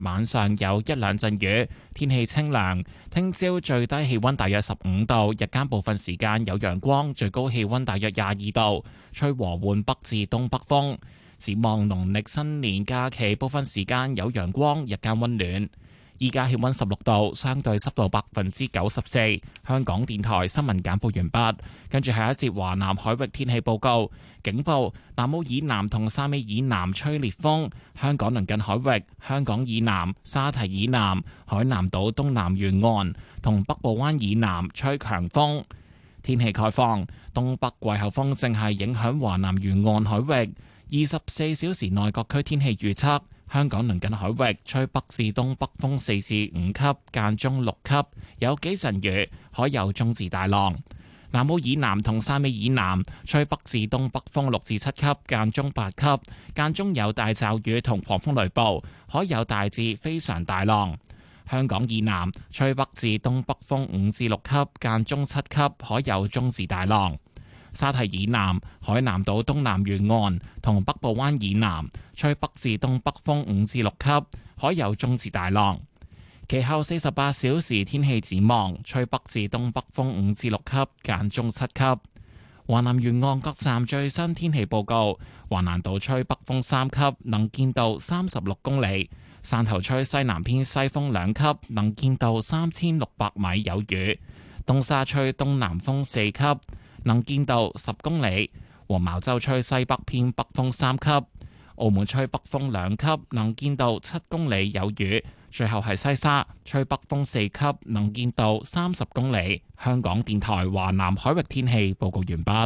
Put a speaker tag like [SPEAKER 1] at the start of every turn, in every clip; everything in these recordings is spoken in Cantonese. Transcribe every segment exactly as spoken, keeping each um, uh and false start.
[SPEAKER 1] 晚上有一兩陣雨，天氣清涼。聽朝最低氣溫大約十五度，日間部分時間有陽光，最高氣溫大約廿二度，吹和緩北至東北風。展望農曆新年假期，部分時間有陽光，日間溫暖。依家氣溫十六度，相對濕度百分之九十四。香港電台新聞簡報完畢，跟住係一節華南海域天氣報告。警報：南澳以南同汕尾以南吹烈風，香港鄰近海域、香港以南、沙堤以南、海南島東南沿岸同北部灣以南吹強風。天氣概況：東北季候風正係影響華南沿岸海域。二十四小時內各區天氣預測。香港鄰近海域吹北至東北風四至五級，間中六級，有幾陣雨，海有中至大浪。南澳以南同汕尾以南吹北至東北風六至七級，間中八級，間中有大驟雨同狂風雷暴，海有大至非常大浪。香港以南吹北至東北風五至六級，間中七級，海有中至大浪。沙堤以南、海南島東南沿岸同北部灣以南吹北至東北風五至六級，海有中至大浪。其後四十八小時天氣展望，吹北至東北風五至六級，間中七級。華南沿岸各站最新天氣報告：華南島吹北風三級，能見度三十六公里；汕頭吹西南偏西風兩級，能見度三千六百米，有雨；東沙吹東南風四級，能見度十公里，黃茅洲吹西北偏北風三級，澳門吹北風兩級，能見度七公里，有雨。最後係西沙吹北風四級，能見度三十公里。香港電台華南海域天氣報告完畢。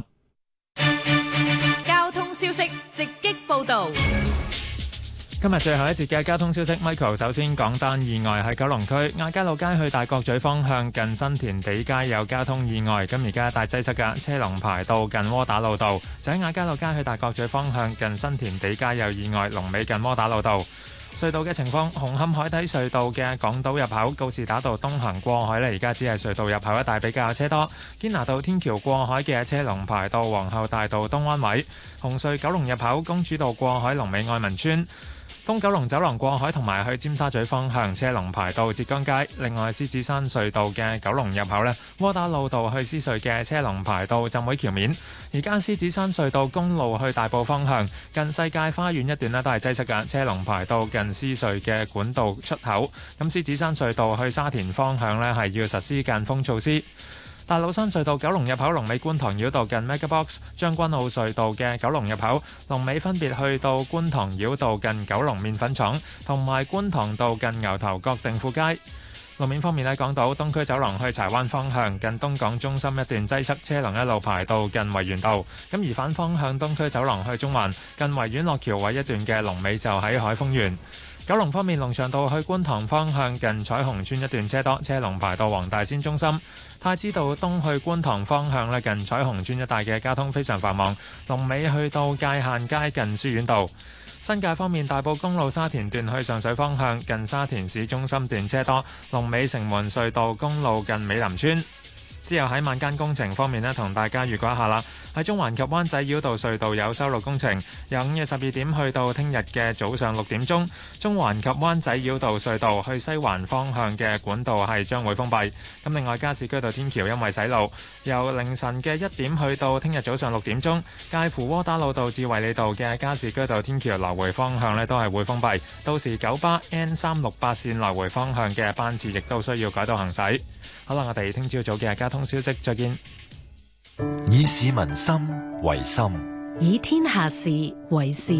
[SPEAKER 2] 交通消息直擊報道。
[SPEAKER 3] 今日最後一節嘅交通消息 ，Michael 首先講單意外喺九龍區亞皆老街去大角咀方向近新田地街有交通意外，咁而家大擠塞嘅車龍排到近窩打老道。就喺亞皆老街去大角咀方向近新田地街有意外，龍尾近窩打老道。隧道嘅情況，紅磡海底隧道嘅港島入口告士打道東行過海呢，而家只係隧道入口一帶比較車多。堅拿道天橋過海嘅車龍排到皇后大道東灣位。紅隧九龍入口公主道過海龍尾愛民村。東九龍走廊過海同埋去尖沙咀方向車龍排到浙江街。另外獅子山隧道嘅九龍入口呢，窩打老道去獅隧嘅車龍排到浸會橋面。而家獅子山隧道公路去大埔方向近世界花園一段呢，都係擠塞嘅，車龍排到近獅隧嘅管道出口。咁獅子山隧道去沙田方向呢，係要實施間封措施。大老山隧道九龍入口龍尾觀塘繞道近 Megabox， 將軍澳隧道嘅九龍入口龍尾分別去到觀塘繞道近九龍麵粉廠同埋觀塘道近牛頭角定富街。路面方面呢，港島東區走廊去柴灣方向近東港中心一段擠塞，車龍一路排到近維園道。咁而反方向東區走廊去中環近維園落橋位一段嘅龍尾就喺海峰園。九龍方面，龍翔道去觀塘方向近彩虹村一段車多，車龍排到黃大仙中心。太子道東去觀塘方向咧，近彩虹村一帶嘅交通非常繁忙，龍尾去到界限街近書院道。新界方面，大埔公路沙田段去上水方向近沙田市中心段車多，龍尾城門隧道公路近美林村。之後喺晚間工程方面呢，同大家預告一下啦。喺中環及灣仔繞道隧道有修路工程，由午夜十二點去到聽日嘅早上六點鐘，中環及灣仔繞道隧道去西環方向嘅管道係將會封閉。咁另外加士居道天橋因為洗路，由凌晨嘅一點去到聽日早上六點鐘，介乎窩打老道至衛理道嘅加士居道天橋來回方向呢都係會封閉。到時九巴 N 三六八線來回方向嘅班次亦都需要改道行駛。好啦，我哋聽朝早嘅交通消息，再見。
[SPEAKER 4] 以市民心為心，
[SPEAKER 5] 以天下事為事。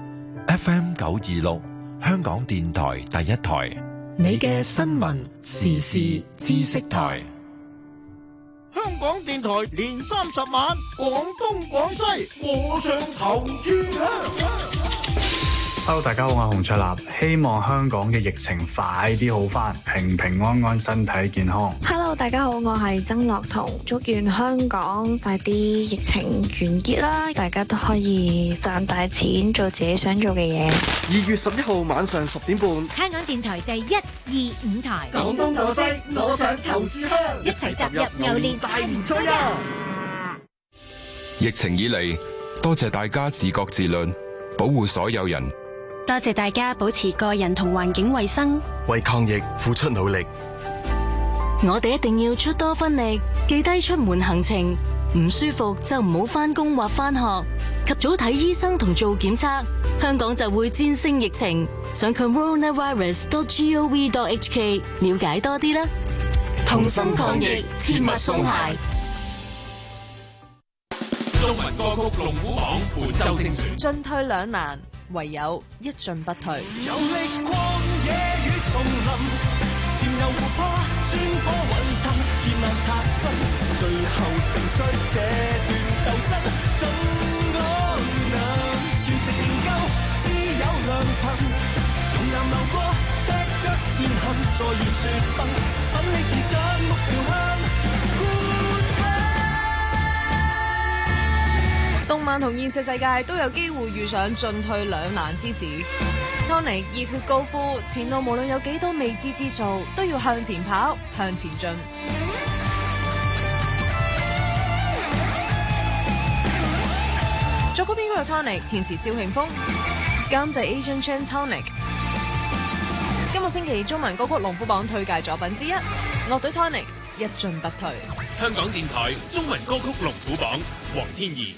[SPEAKER 4] F M 九二六，香港電台第一台，
[SPEAKER 5] 你嘅新聞時事知識台。
[SPEAKER 6] 香港電台年三十晚，廣東廣西，和尚頭炷香。
[SPEAKER 7] Hello， 大家好，我係洪卓立，希望香港嘅疫情快啲好翻，平平安安，身體健康。
[SPEAKER 8] Hello， 大家好，我係曾樂彤，祝願香港快啲疫情完結啦，大家都可以賺大錢，做自己想做嘅嘢。
[SPEAKER 9] 二月十一號晚上十點半，
[SPEAKER 10] 香港電台第一、二、五台，
[SPEAKER 6] 廣東廣西，我想頭炷香，
[SPEAKER 10] 一齊踏入牛年大年初一。
[SPEAKER 11] 疫情以嚟，多謝大家自覺自律，保護所有人。 多謝大家保持個人同環境衛生，
[SPEAKER 12] 為抗疫付出努力。
[SPEAKER 13] 我哋一定要出多分力，記低出門行程，唔舒服就唔好返工或返學，及早睇醫生同做檢測，香港就會戰勝疫情。上 coronavirus dot gov dot hk 了解多啲啦。同心抗疫，切勿鬆懈。
[SPEAKER 14] 中文歌曲龍虎榜本周精選，
[SPEAKER 2] 進退兩難，唯有一進不退。
[SPEAKER 15] 遊歷曠野與叢林，潛遊湖泊，穿過雲層，艱難擦身，最後成出這段鬥爭，怎可能全城研究，只有良朋，用岩流過，赤腳前行，再遇雪崩，奮力而上，目朝向。
[SPEAKER 2] 動漫同現實世界都有機會遇上進退兩難之時。Tonic 熱血高呼，前路無論有幾多未知之數，都要向前跑，向前進。作曲編曲有 Tonic， 填詞蕭慶峰，監製 Asian Chan Tonic。今個星期中文歌曲龍虎榜推介作品之一，樂隊 Tonic 一進不退。
[SPEAKER 14] 香港電台中文歌曲龍虎榜，黃天怡。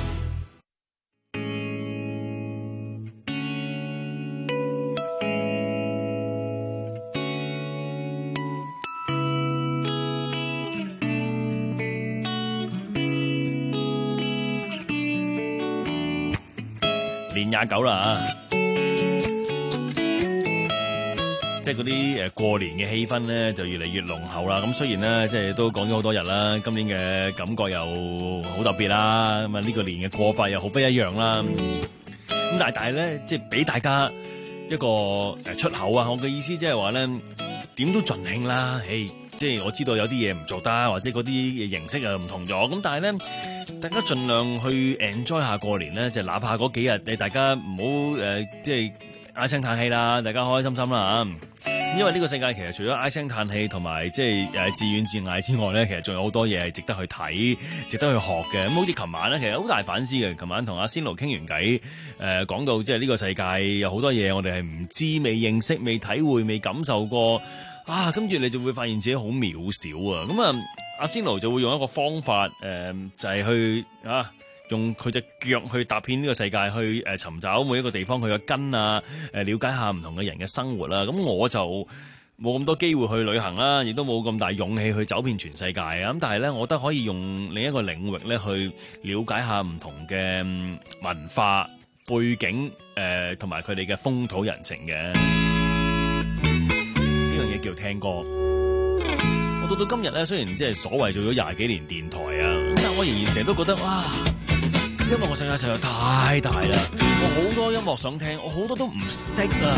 [SPEAKER 16] 年廿九啦，即係嗰啲誒過年嘅氣氛咧就越嚟越濃厚啦。咁雖然咧即係都講咗好多日啦，今年嘅感覺又好特別啦。咁啊呢個年嘅過法又好不一樣啦。咁但係但係咧即係俾大家一個誒出口啊！我嘅意思即係話咧點都盡興啦。誒，即係我知道有啲嘢唔做得，或者嗰啲形式又唔同咗。咁但係咧。大家盡量去 enjoy 下過年咧，就哪怕嗰幾日你大家唔好誒，即係唉聲嘆氣啦，大家開開心心啦嚇。因為呢個世界其實除咗唉聲嘆氣同埋即係誒自怨自艾之外咧，其實仲有好多嘢係值得去睇、值得去學嘅。咁好似琴晚咧，其實好大反思嘅。琴晚同阿仙奴傾完偈，誒講到即係呢個世界有好多嘢我哋係唔知、未認識、未體會、未感受過啊，跟住你就會發現自己好渺小啊。咁啊〜阿仙奴就會用一個方法，誒、呃、就係、是、去啊，用佢隻腳去踏遍呢個世界，去誒、呃、尋找每一個地方佢嘅根啊，誒、呃、了解下唔同嘅人嘅生活啦。咁我就冇咁多機會去旅行啦，亦都冇咁大勇氣去走遍全世界啊。咁但係咧，我覺得可以用另一個領域咧去了解下唔同嘅文化背景，誒同埋佢哋嘅風土人情嘅。呢樣嘢叫聽歌。到到今日咧，雖然即係所謂做咗廿幾年電台啊，但我仍然成日都覺得哇，音樂個世界實在太大啦！我好多音樂想聽，我好多都唔識啊。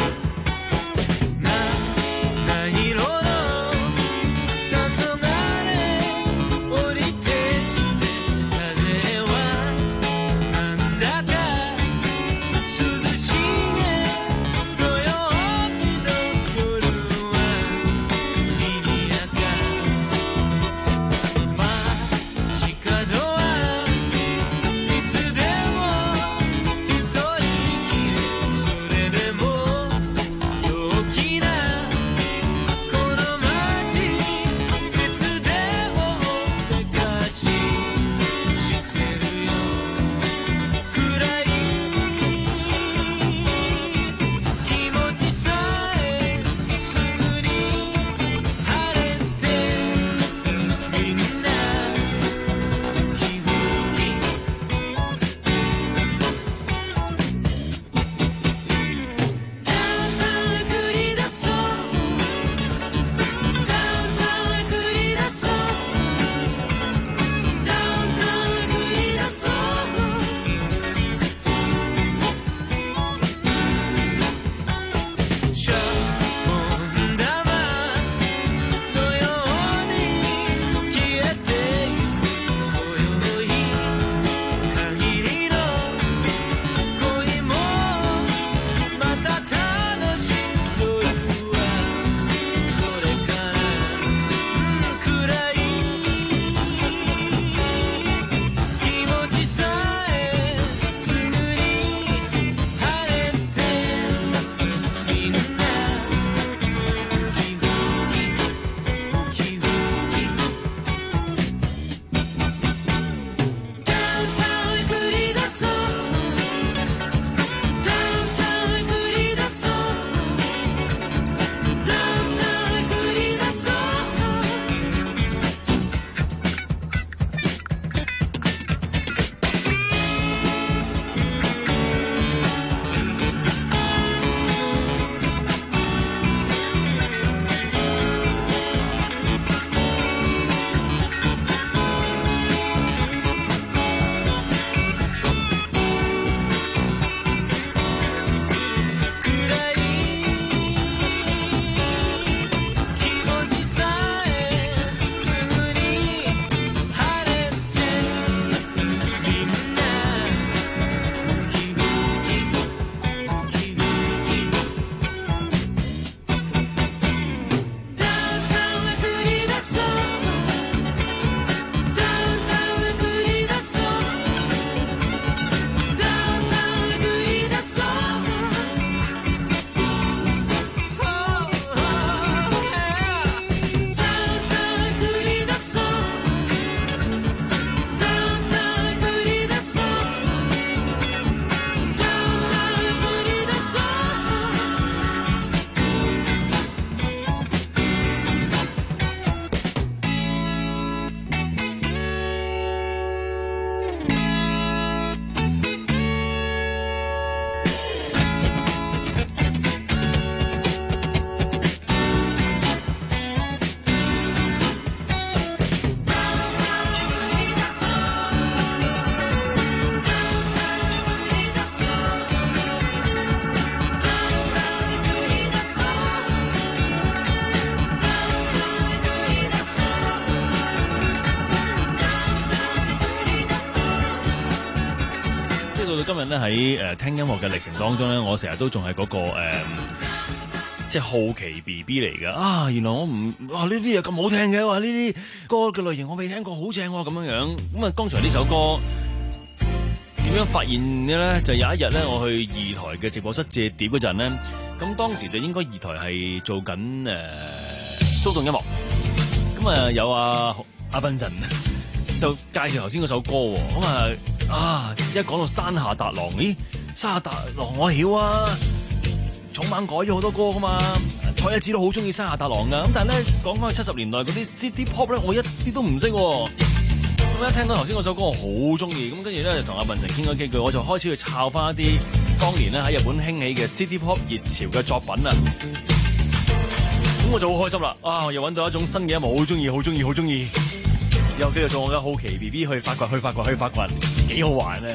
[SPEAKER 16] 咧喺誒聽音樂嘅歷程當中咧，我成日都仲係嗰個誒、呃，即係好奇 B B 嚟㗎啊！原來我唔哇呢啲嘢咁好聽嘅，哇呢啲歌嘅類型我未聽過，好正喎咁樣樣。咁啊，剛才呢首歌點樣發現嘅咧？就有一日咧，我去二台嘅直播室借碟嗰陣咧，咁當時就應該二台係做緊誒騷動音樂，咁啊有阿阿斌神就介紹頭先嗰首歌喎，咁啊啊一講到山下達郎，咦山下達郎我曉啊，重猛改咗好多歌噶嘛，蔡一智都好中意山下達郎噶，咁但係咧講翻去七十年代嗰啲 City Pop 咧，我一啲都唔識喎。咁一聽到頭先嗰首歌，我好中意，咁跟住咧就同阿文成傾咗幾句，我就開始去抄翻一啲當年咧喺日本興起嘅 City Pop 熱潮嘅作品啊！咁我就好開心啦！啊，又揾到一種新嘅音樂，好中意，好中意，好中意！又繼續做我嘅好奇 B B 去發掘，去發掘，去發掘，幾好玩啊！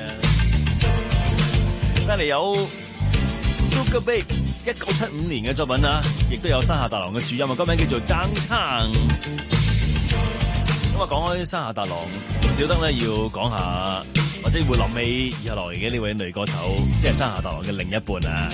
[SPEAKER 16] 跟嚟有 Sugar Babe 一九七五年嘅作品啊，亦都有山下達郎嘅主音啊，歌名叫做 Downtown。咁啊，講開山下達郎，唔少得咧要講下，或者會諗起以下來嘅呢位女歌手，即係山下達郎嘅另一半啊。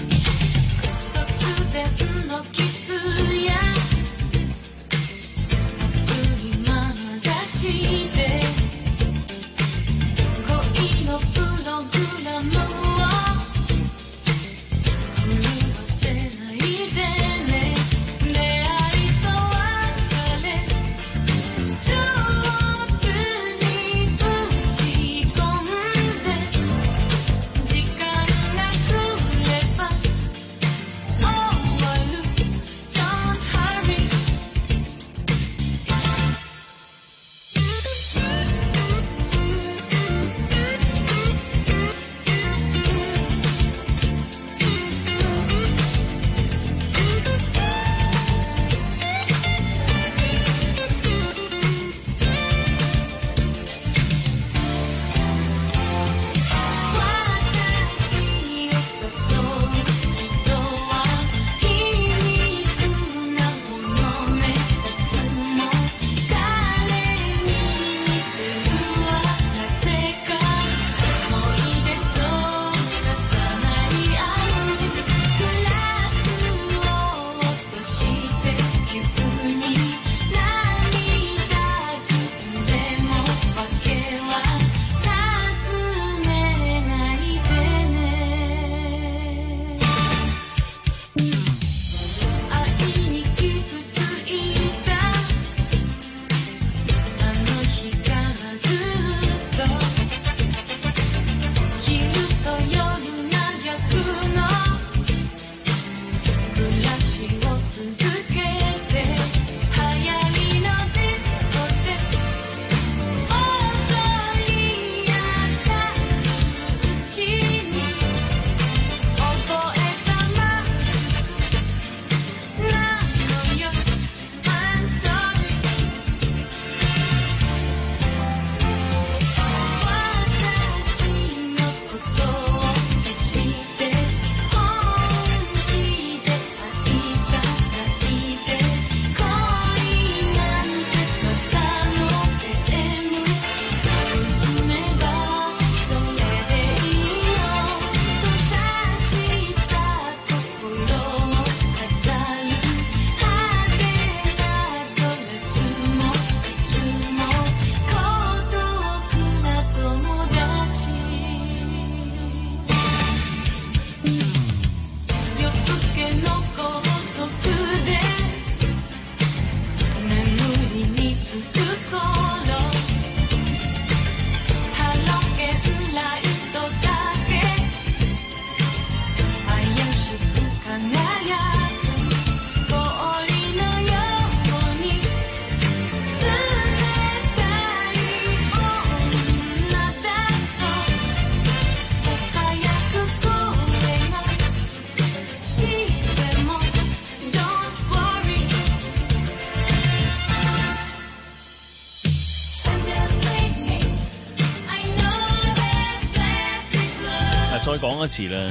[SPEAKER 16] 再講一次啦，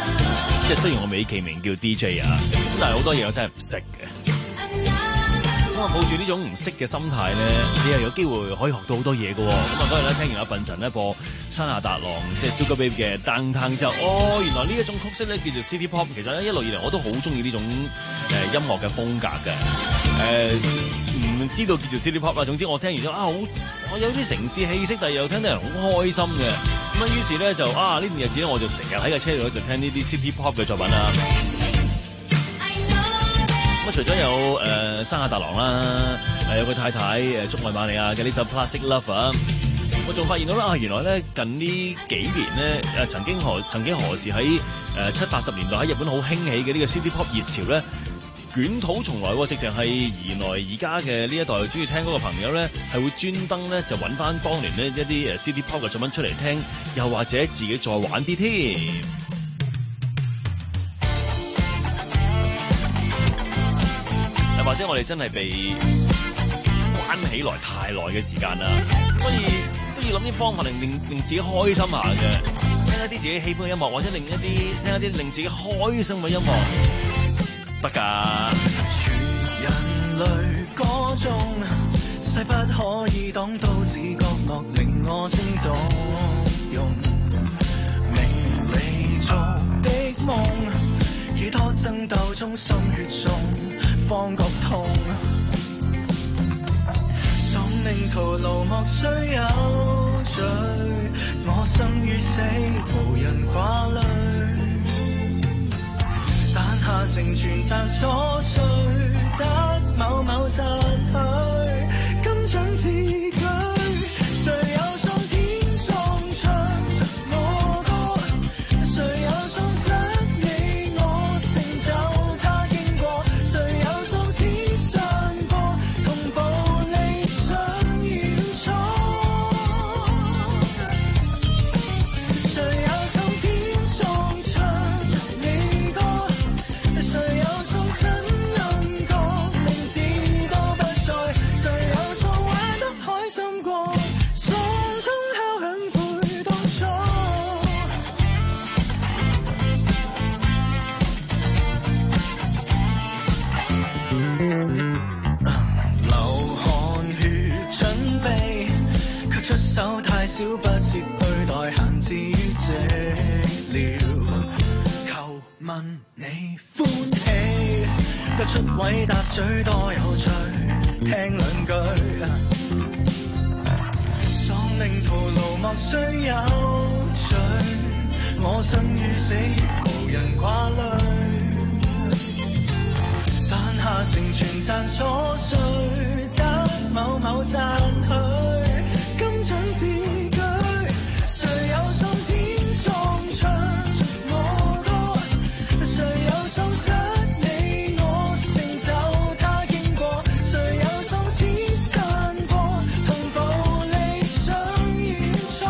[SPEAKER 16] 即係雖然我美其名叫 D J 啊，咁但係好多嘢我真係唔識嘅。 咁啊，抱住呢種唔識嘅心態咧，你又有機會可以學到好多嘢嘅。咁啊，嗰日咧聽完阿笨陳咧播山下達郎即係 Sugar Baby 嘅 Downtown 之後，哦，原來呢一種曲式咧叫做 City Pop。其實咧一路以嚟我都好中意呢種誒、呃、音樂嘅風格嘅。誒、呃，唔知道叫做 City Pop 啦。總之我聽完咗啊，好，我有啲城市氣息，但係又聽得人好開心嘅。咁啊，於是咧就啊呢段日子咧，我就成日喺架車度就聽呢啲 City Pop 嘅作品啦。咁除咗有誒山下達郎啦，誒有佢太太誒竹內瑪利亞嘅呢首 Plastic Lover， 我仲發現到啦，啊原來咧近呢幾年咧誒曾經何曾經何時喺誒七八十年代喺日本好興起嘅呢個 City Pop 熱潮咧，捲土重來喎，直情係原來而家嘅呢一代中意聽嗰個朋友咧，係會專登咧就揾翻當年呢一啲誒 City Pop 嘅作品出嚟聽，又或者自己再玩啲添。或者我哋真係被關起來太耐嘅時間啦，所以都要諗啲方法令令令自己開心下嘅，聽一啲自己喜歡嘅音樂，或者另一啲聽一啲令自己開心嘅音樂，得㗎。全人類歌中，勢不可以擋，都市角落令我聲動，用明理做的夢，幾多爭鬥中心血中。方覺痛，生命徒勞莫須有罪，我生與死無人掛慮，但下成全賺瑣碎，得某某讚許，金獎自居，誰有創天創唱我歌，誰有創失你我成就。手太少，不屑對待，閒置於寂寥。求問你歡喜，得出位答嘴多有趣，聽兩句。喪命徒勞莫須有罪，我生與死無人掛慮，但下成全賺瑣碎，得某某讚許。金獎自居，誰有創天創唱我歌，誰有創失你我成就他經過，誰有創此散播同步理想遠闖，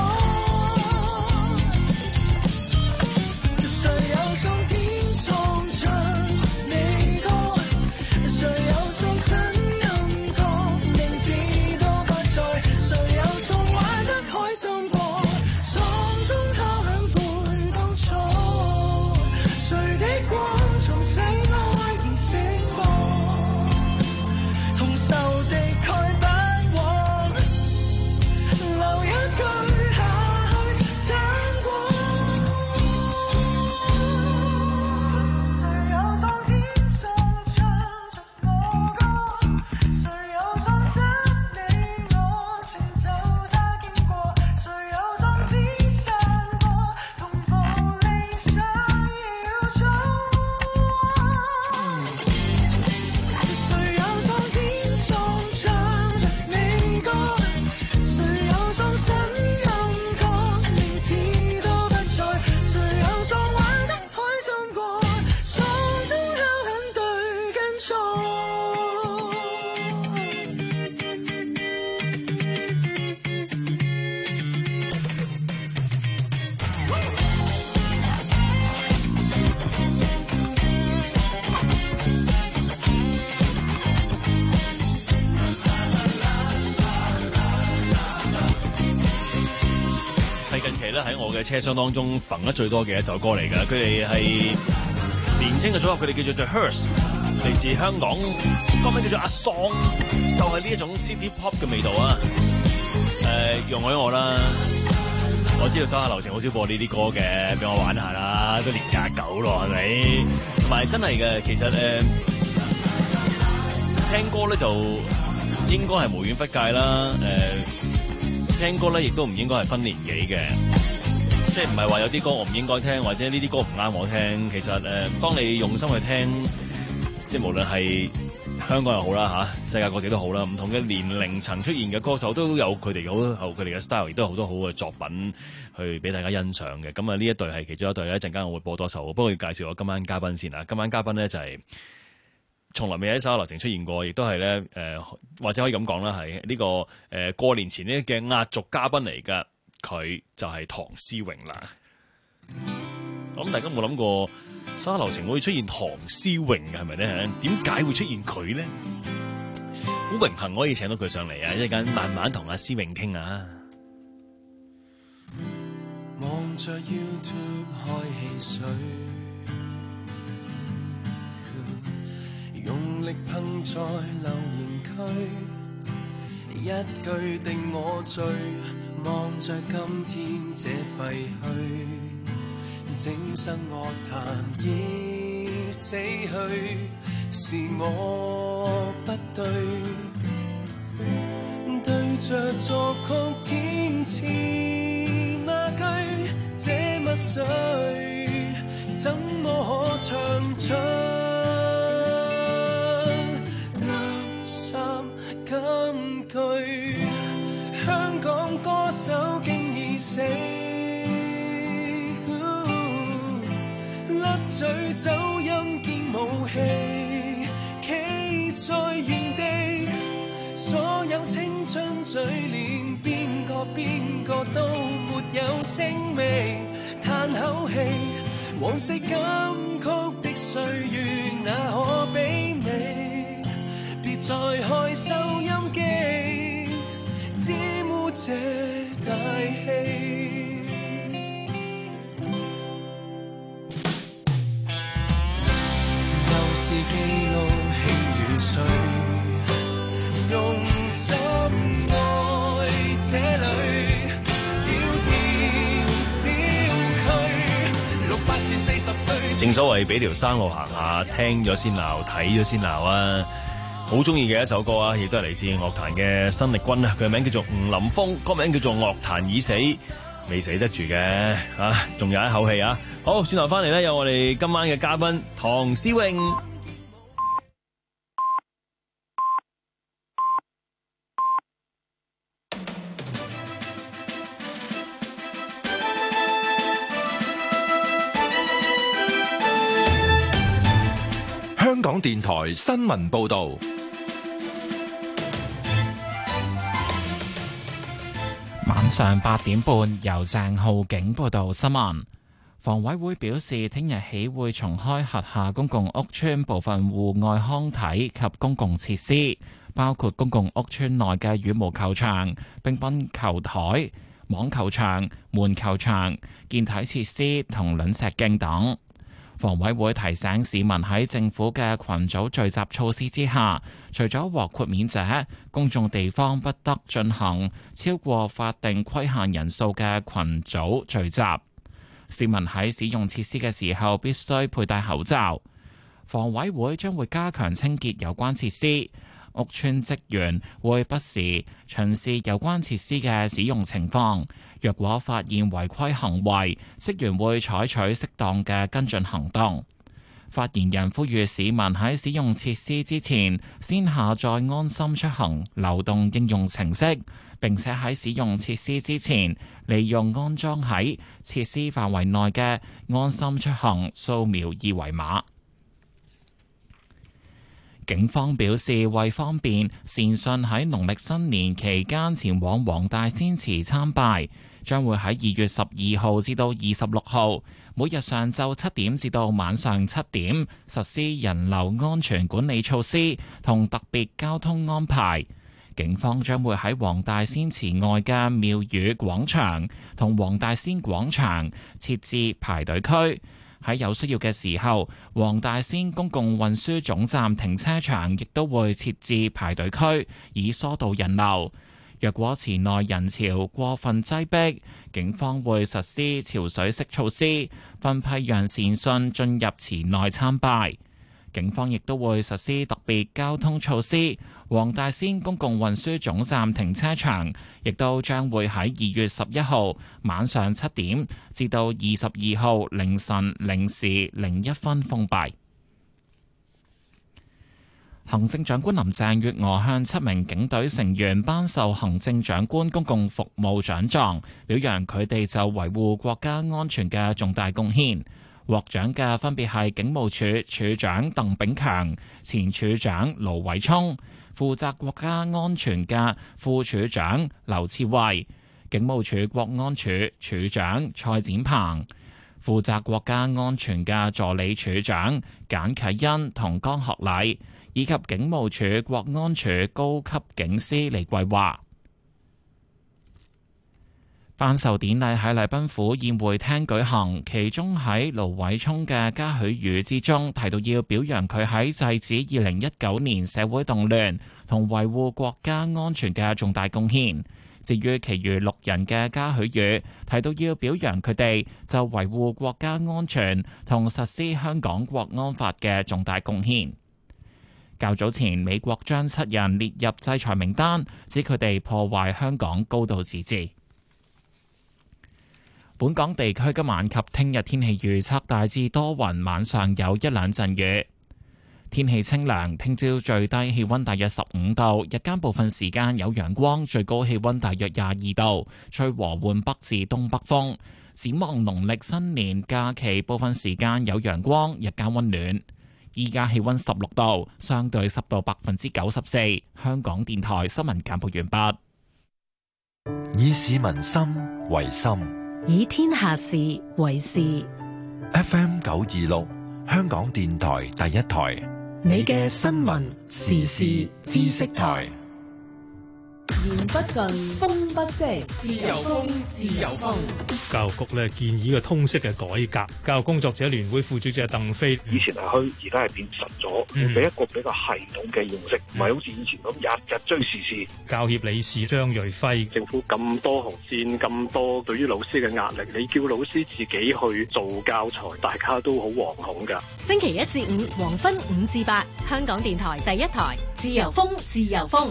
[SPEAKER 16] 誰有創天創唱你歌，誰有創新暗角名字都不在，誰有喺我嘅車廂當中揈得最多嘅一首歌嚟㗎，佢哋係年青嘅組合，佢哋叫做 The Hearst， 嚟自香港，歌名叫做阿桑，就係呢一種 City Pop 嘅味道啊！誒、呃，容許我啦，我知道手下留情好少播呢啲歌嘅，俾我玩下啦，都年廿九咯，係咪？同埋真係嘅，其實誒、呃，聽歌咧就應該係無遠弗屆啦。誒、呃，聽歌咧亦都唔應該係分年紀嘅。即係唔係話有啲歌我唔應該聽，或者呢啲歌唔啱我聽。其實誒、呃，當你用心去聽，即係無論係香港又好啦嚇，世界各地都好啦，唔同嘅年齡層出現嘅歌手都有佢哋好佢哋嘅 style，亦都有好多好嘅作品去俾大家欣賞嘅。咁啊，呢一隊係其中一隊咧，一陣間我會播多首。不過要介紹我今晚嘉賓先啊。今晚嘉賓咧就係、是、從來未喺手下留情出現過，亦都係咧誒，或者可以咁講啦，係呢、這個誒、呃、過年前呢嘅壓軸嘉賓嚟㗎。佢就係唐詩詠啦。我諗大家冇諗過手下留情會出現唐詩詠嘅係咪咧？點解會出現佢咧？好榮幸可以請到佢上嚟啊！一陣間慢慢同阿詩詠傾啊。
[SPEAKER 15] 望着 YouTube 開汽水，用力噴在留言區，一句定我醉。望着今天這廢墟，整身樂壇已死去，是我不對，對着作曲填詞那句這墨水，怎麼可唱出垃圾金句？香港歌手竟已死，甩嘴走音兼武器，企在原地，所有青春嘴臉，邊個邊個都沒有聲味，嘆口氣，往昔金曲的歲月那可媲美，別再開收音機，沾污這大氣，舊時記錄輕與碎，用心愛這裏小店小區，六百至四十對。
[SPEAKER 16] 正所謂俾條生路行下，聽咗先鬧，睇咗先鬧啊！好中意嘅一首歌啊，亦都係嚟自樂壇嘅新力軍啊！佢嘅名叫做吳林峰，歌名叫做《樂壇已死》，未死得住嘅啊，仲有一口氣啊！好，轉頭翻嚟咧，有我哋今晚嘅嘉賓唐詩詠。
[SPEAKER 4] 香港電台新聞報道。
[SPEAKER 1] 晚上八點半，由鄭浩景報道新聞。房委會表示，聽日起會重開轄下公共屋邨部分戶外康體及公共設施，包括公共屋邨內嘅羽毛球場、乒乓球台、網球場、門球場、健體設施同卵石徑等。房委會提醒市民喺政府嘅群組聚集措施之下，除咗獲豁免者，公眾地方不得進行超過法定規限人數嘅群組聚集。市民喺使用設施嘅時候必須佩戴口罩。房委會將會加強清潔有關設施，屋邨職員會不時巡視有關設施嘅使用情況。若果發現違規行為，職員會採取適當嘅跟進行動。發言人呼籲市民喺使用設施之前，先下載安心出行流動應用程式，並且喺使用設施之前，利用安裝喺設施範圍內嘅安心出行掃描二維碼。警方表示，為方便善信喺農曆新年期間前往黃大仙祠參拜，將會喺二月十二號至到二十六號，每日上晝七點至到晚上七點，實施人流安全管理措施同特別交通安排。警方將會喺黃大仙祠外嘅廟宇廣場同黃大仙廣場設置排隊區。 喺有需要嘅時候，黃大仙公共運輸總站停車場亦都會設置排隊區，以疏導人流。若果池內人潮過分擠迫，警方會實施潮水式措施，分批讓善信進入池內參拜。警方亦都會實施特別交通措施，黃大仙公共運輸總站停車場亦都將會喺二月十一號晚上七點至到二十二號凌晨零時零一分封閉。行政長官林鄭月娥向七名警隊成員頒授行政長官公共服務獎狀，表揚佢哋就維護國家安全嘅重大貢獻。獲獎嘅分別係警務處處長鄧炳強、前處長盧偉聰、負責國家安全嘅副處長劉賜蕙、警務處國安處處長蔡展鵬、負責國家安全嘅助理處長簡啟恩同江學禮，以及警務處國安處高級警司李桂華。頒授典禮喺禮賓府宴會廳舉行，其中喺盧偉聰嘅嘉許語之中提到要表揚佢喺制止二零一九年社會動亂同維護國家安全嘅重大貢獻。至於其餘六人嘅嘉許語提到要表揚佢哋就維護國家安全同實施香港國安法嘅重大貢獻。較早前，美國將七人列入制裁名單，指佢哋破壞香港高度自治。本港地區今晚及聽日天氣預測大致多雲，晚上有一兩陣雨，天氣清涼。聽朝最低氣溫大約十五度，日間部分時間有陽光，最高氣溫大約廿二度，吹和緩北至東北風。展望農曆新年假期，部分時間有陽光，日間溫暖。依家氣溫十六度，相對濕度百分之九十四。香港電台新聞簡報完畢。
[SPEAKER 4] 以市民心為心，
[SPEAKER 10] 以天下事為事。
[SPEAKER 4] F M 九二六，香港電台第一台，
[SPEAKER 5] 你嘅新聞時事知識台。
[SPEAKER 2] 言不盡，風不息，
[SPEAKER 6] 自由風，自由風。
[SPEAKER 17] 教育局咧建議嘅通識嘅改革，教育工作者聯會副主席鄧飛，
[SPEAKER 18] 以前係虛，而家係變實咗，俾、嗯、一個比較系統嘅認識，唔係好似以前咁日日追時事。
[SPEAKER 17] 教協理事張瑞輝，
[SPEAKER 18] 政府咁多紅線，咁多對於老師嘅壓力，你叫老師自己去做教材，大家都好惶恐㗎。
[SPEAKER 10] 星期一至五黃昏五至八，香港電台第一台，自由風，自由風。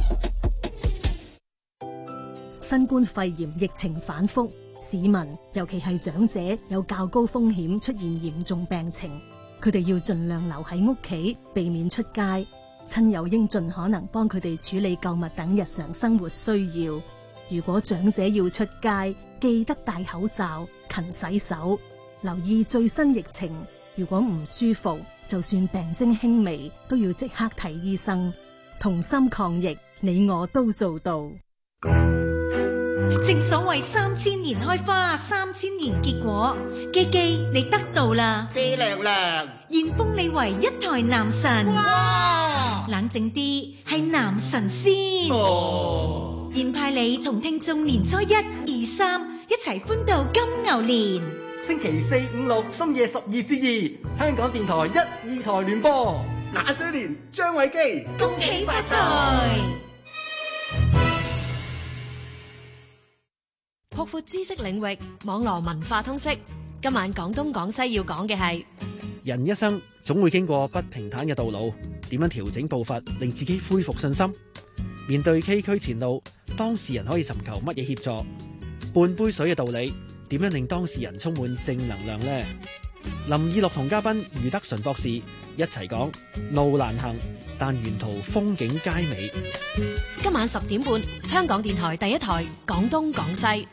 [SPEAKER 19] 新冠肺炎疫情反覆，市民尤其係長者有較高風險出現嚴重病情，佢哋要盡量留喺屋企，避免出街。親友應盡可能幫佢哋處理購物等日常生活需要。如果長者要出街，記得戴口罩、勤洗手，留意最新疫情。如果唔舒服，就算病徵輕微，都要即刻睇醫生。同心抗疫，你我都做到。
[SPEAKER 10] 正所謂三千年開花，三千年結果。基基，你得到啦！
[SPEAKER 6] 謝娘娘，
[SPEAKER 10] 現封你為一台男神。
[SPEAKER 6] 哇！
[SPEAKER 10] 冷靜啲，係男神仙。
[SPEAKER 6] 哦！
[SPEAKER 10] 現派你同聽眾年初一、二、三一齊歡度金牛年。
[SPEAKER 9] 星期四、五、六深夜十二至二，香港電台一、二台聯播。
[SPEAKER 6] 那些年，張偉基，
[SPEAKER 10] 恭喜發財！
[SPEAKER 2] 擴闊知識領域，網絡文化通識。今晚廣東廣西要講嘅係
[SPEAKER 20] 人一生總會經過不平坦嘅道路，點樣調整步伐，令自己恢復信心？面對崎嶇前路，當事人可以尋求乜嘢協助？半杯水嘅道理，點樣令當事人充滿正能量呢？林以樂同嘉賓余德純博士一齊講路難行，但沿途風景佳美。
[SPEAKER 2] 今晚十點半，香港電台第一台廣東廣西。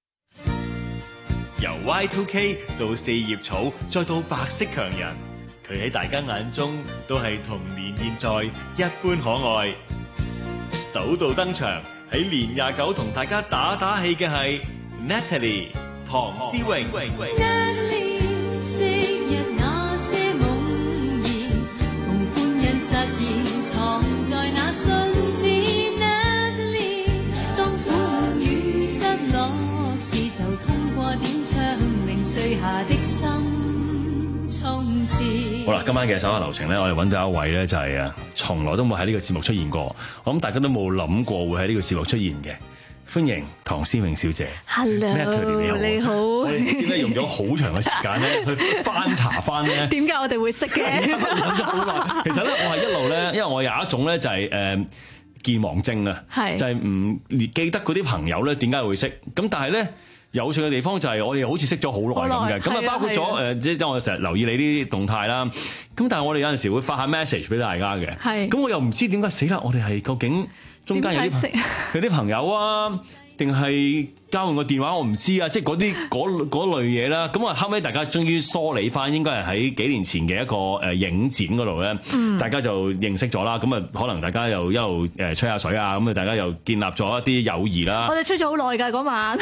[SPEAKER 16] 由 Y 二 K 到四葉草，再到白色強人，佢喺大家眼中都係童年現在一般可愛。首度登場喺年廿九同大家打打氣嘅係 Natalie 唐詩詠。
[SPEAKER 21] 實現藏在那信紙 Natalie， 當苦與失落時就通過點唱，令碎下的心
[SPEAKER 16] 好啦，今晚嘅手下留情咧，我哋揾到一位咧，就係啊，從來都冇喺呢個節目出現過，我諗大家都冇諗過會喺呢個節目出現嘅。歡迎唐詩詠小姐
[SPEAKER 3] ，Hello，你好。
[SPEAKER 16] 我哋知咧用咗好長嘅時間咧去翻查翻咧，
[SPEAKER 3] 點解我哋會識嘅？
[SPEAKER 16] 其實咧，我係一路咧，因為我有一種咧就係誒健忘症啊，就係唔記得嗰啲朋友咧點解會識。咁但係咧有趣嘅地方就係我哋好似識咗好耐咁嘅。咁啊包括咗誒，即係我成日留意你啲動態啦。咁但係我哋有陣時會發下 message 俾大家嘅。係。咁我又唔知點解死啦！我哋係究竟中間有啲有啲朋友啊，定係交換個電話，我唔知啊，即係嗰啲嗰嗰類嘢啦。咁啊，後尾大家終於梳理翻，應該係喺幾年前嘅一個誒影展嗰度咧，嗯、大家就認識咗啦。咁啊，可能大家又一路誒吹下水啊，咁啊，大家又建立咗一啲友誼啦。
[SPEAKER 3] 我哋吹咗好耐㗎嗰晚。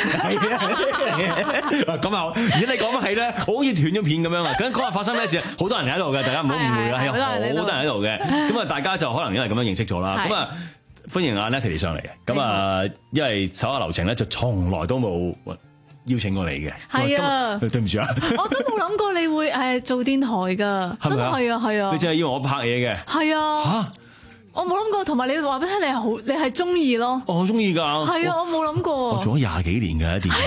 [SPEAKER 16] 咁啊，如果你講翻起咧，好似斷咗片咁樣啊！咁嗰日發生咩事？好多人喺度嘅，大家唔好誤會啦，係好多人喺度嘅。咁啊，大家就可能因為咁樣認識咗啦。咁啊。歡迎阿 Natalie 上嚟嘅，咁啊，因為手下留情咧就從來都冇邀請過你嘅，係啊，對唔住啊，
[SPEAKER 3] 我都冇諗過你會誒做電台㗎，真係啊，係啊，
[SPEAKER 16] 你真係以為我拍嘢嘅，
[SPEAKER 3] 係啊，嚇，我冇諗過，同埋你話俾聽，你係好，你係中意咯，
[SPEAKER 16] 我好中意㗎，
[SPEAKER 3] 係啊，我冇諗過，
[SPEAKER 16] 我做咗廿幾年嘅電台。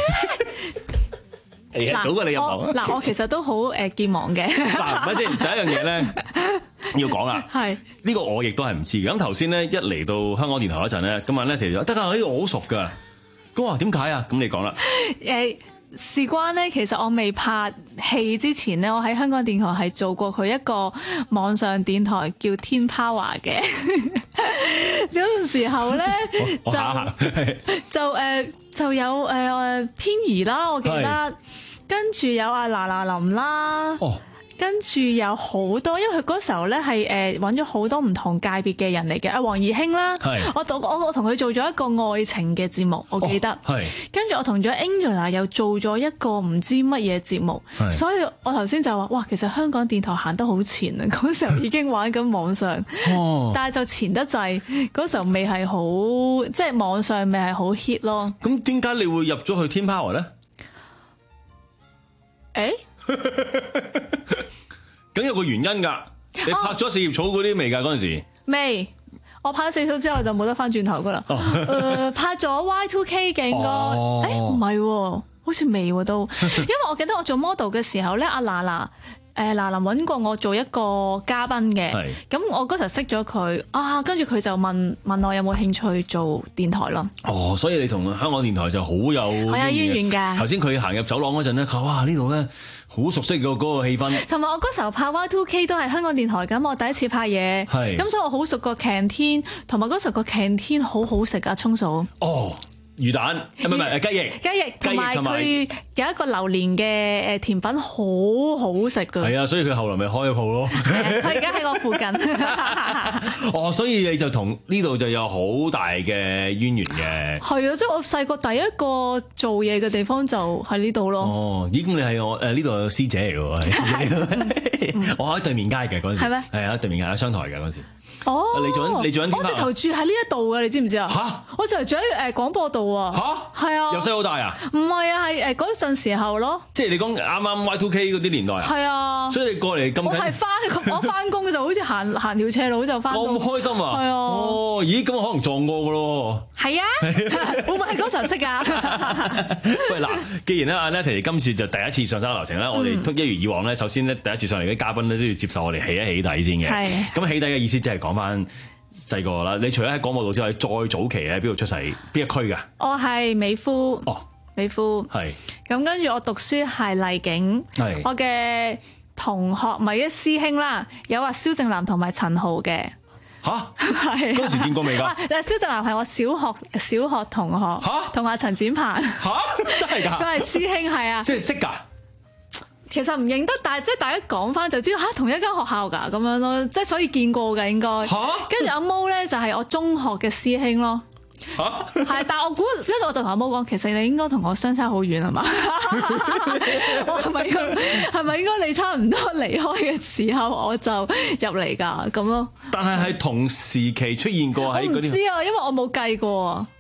[SPEAKER 16] 早過你入行
[SPEAKER 3] 嗱，我其實都好誒健忘嘅。
[SPEAKER 16] 嗱，咪先第一樣嘢咧要講啦，係呢個我亦都係唔知嘅。咁頭先咧一嚟到香港電台嗰陣咧，咁啊咧其實得㗎，呢個我好熟㗎。咁我話點解啊？咁你講啦。
[SPEAKER 3] 誒，事關咧，其實我未拍戲之前咧，我喺香港電台係做過佢一個網上電台叫天 Power 嘅。嗰陣時候咧就就誒就有誒天怡啦，我記得。跟住有阿嗱嗱林啦，哦、跟住有好多，因為佢嗰時候咧係誒揾咗好多唔同界別嘅人嚟嘅，阿黃怡興啦，我我我同佢做咗一個愛情嘅節目，我記得，哦、跟住我同咗 Angela 又做咗一個唔知乜嘢節目，所以我頭先就話，哇，其實香港電台行得好前啊！嗰時候已經玩緊網上，哦、但係就前得滯，嗰時候未係好，即係網上未係好 hit 咯。
[SPEAKER 16] 咁點解你會入咗去天 Power 咧？
[SPEAKER 3] 誒，
[SPEAKER 16] 梗有個原因㗎。你拍咗四葉草嗰啲未㗎？嗰陣時
[SPEAKER 3] 未，我拍咗四葉草之後就冇得翻轉頭㗎啦。誒，拍咗 Y two K 嘅應該，誒唔係，好似未喎都。因為我記得我做 model 嘅時候咧，阿娜娜。誒嗱，林揾過我做一個嘉賓嘅，咁我嗰時候識咗佢啊，跟住佢就問問我有冇興趣做電台咯。
[SPEAKER 16] 哦，所以你同香港電台就好有
[SPEAKER 3] 係有淵源㗎。
[SPEAKER 16] 頭先佢行入走廊嗰陣咧，佢哇呢度咧好熟悉嘅嗰個氣氛。同
[SPEAKER 3] 埋我嗰時候拍 Y two K 都係香港電台咁，我第一次拍嘢，咁所以我好熟個 canteen，同埋嗰時候個 canteen 好好食㗎，葱嫂。哦。
[SPEAKER 16] 魚蛋，唔係唔係雞翼，
[SPEAKER 3] 雞翼同埋佢有一個榴蓮嘅誒甜品，好好食㗎。係
[SPEAKER 16] 啊，所以佢後來咪開咗鋪咯。
[SPEAKER 3] 佢而家喺我附近。
[SPEAKER 16] 哦，所以你就同呢度就有好大嘅淵源嘅。係
[SPEAKER 3] 啊，即係我細個第一個做嘢嘅地方就喺呢度咯。
[SPEAKER 16] 哦，咦？咁你係我誒呢度師姐嚟㗎喎？我喺對面街嘅嗰陣時。係咩？係啊，對面街喺商台嘅嗰陣時。哦，你做緊你做緊天 Power？我直頭住喺呢一度嘅，你知唔知啊？嚇！我就係住喺誒廣播道啊！嚇！係啊！由細到大啊？唔係啊，係誒嗰陣時候咯。即係你講啱啱 Y two K 嗰啲年代啊？係啊！所以你過嚟咁近，我係翻我翻工嘅就好似行行條斜路就翻。咁開心啊！係啊！哦，咦？咁可能撞過嘅咯喎。係啊！會唔會係嗰時候識㗎？喂嗱，既然咧阿 Natalie 今次就第一次上山流程咧，我哋都一如以往咧，首先咧第一次上嚟嘅嘉賓咧都要接受我哋起一起底先嘅。係。咁起底嘅意思即係講翻細個啦，你除咗喺廣播道之外，再早期喺邊度出世？邊一區㗎？我係美孚。哦，美孚。係。咁跟住我讀書係麗景。係。我嘅同學咪一師兄啦，有話蕭正楠同埋陳豪嘅。吓？係。嗰陣時見過未㗎？嗱，蕭正楠係我小學小學同學。吓？同阿陳展鵬。吓？真係㗎？佢係師兄，係啊。即係識㗎？其實唔認得，但係即係大家講翻就知道嚇，同一間學校㗎咁樣咯，即係所以見過㗎應該。嚇！跟住阿毛咧就係我中學嘅師兄咯。嚇！係，但係我估，跟住我就同阿毛講，其實你應該同我相差好遠係嘛？我係咪應該係咪應該你差唔多離開嘅時候我就入嚟㗎咁咯？但係係同時期出現過喺嗰啲。我唔知啊，因為我冇計過啊。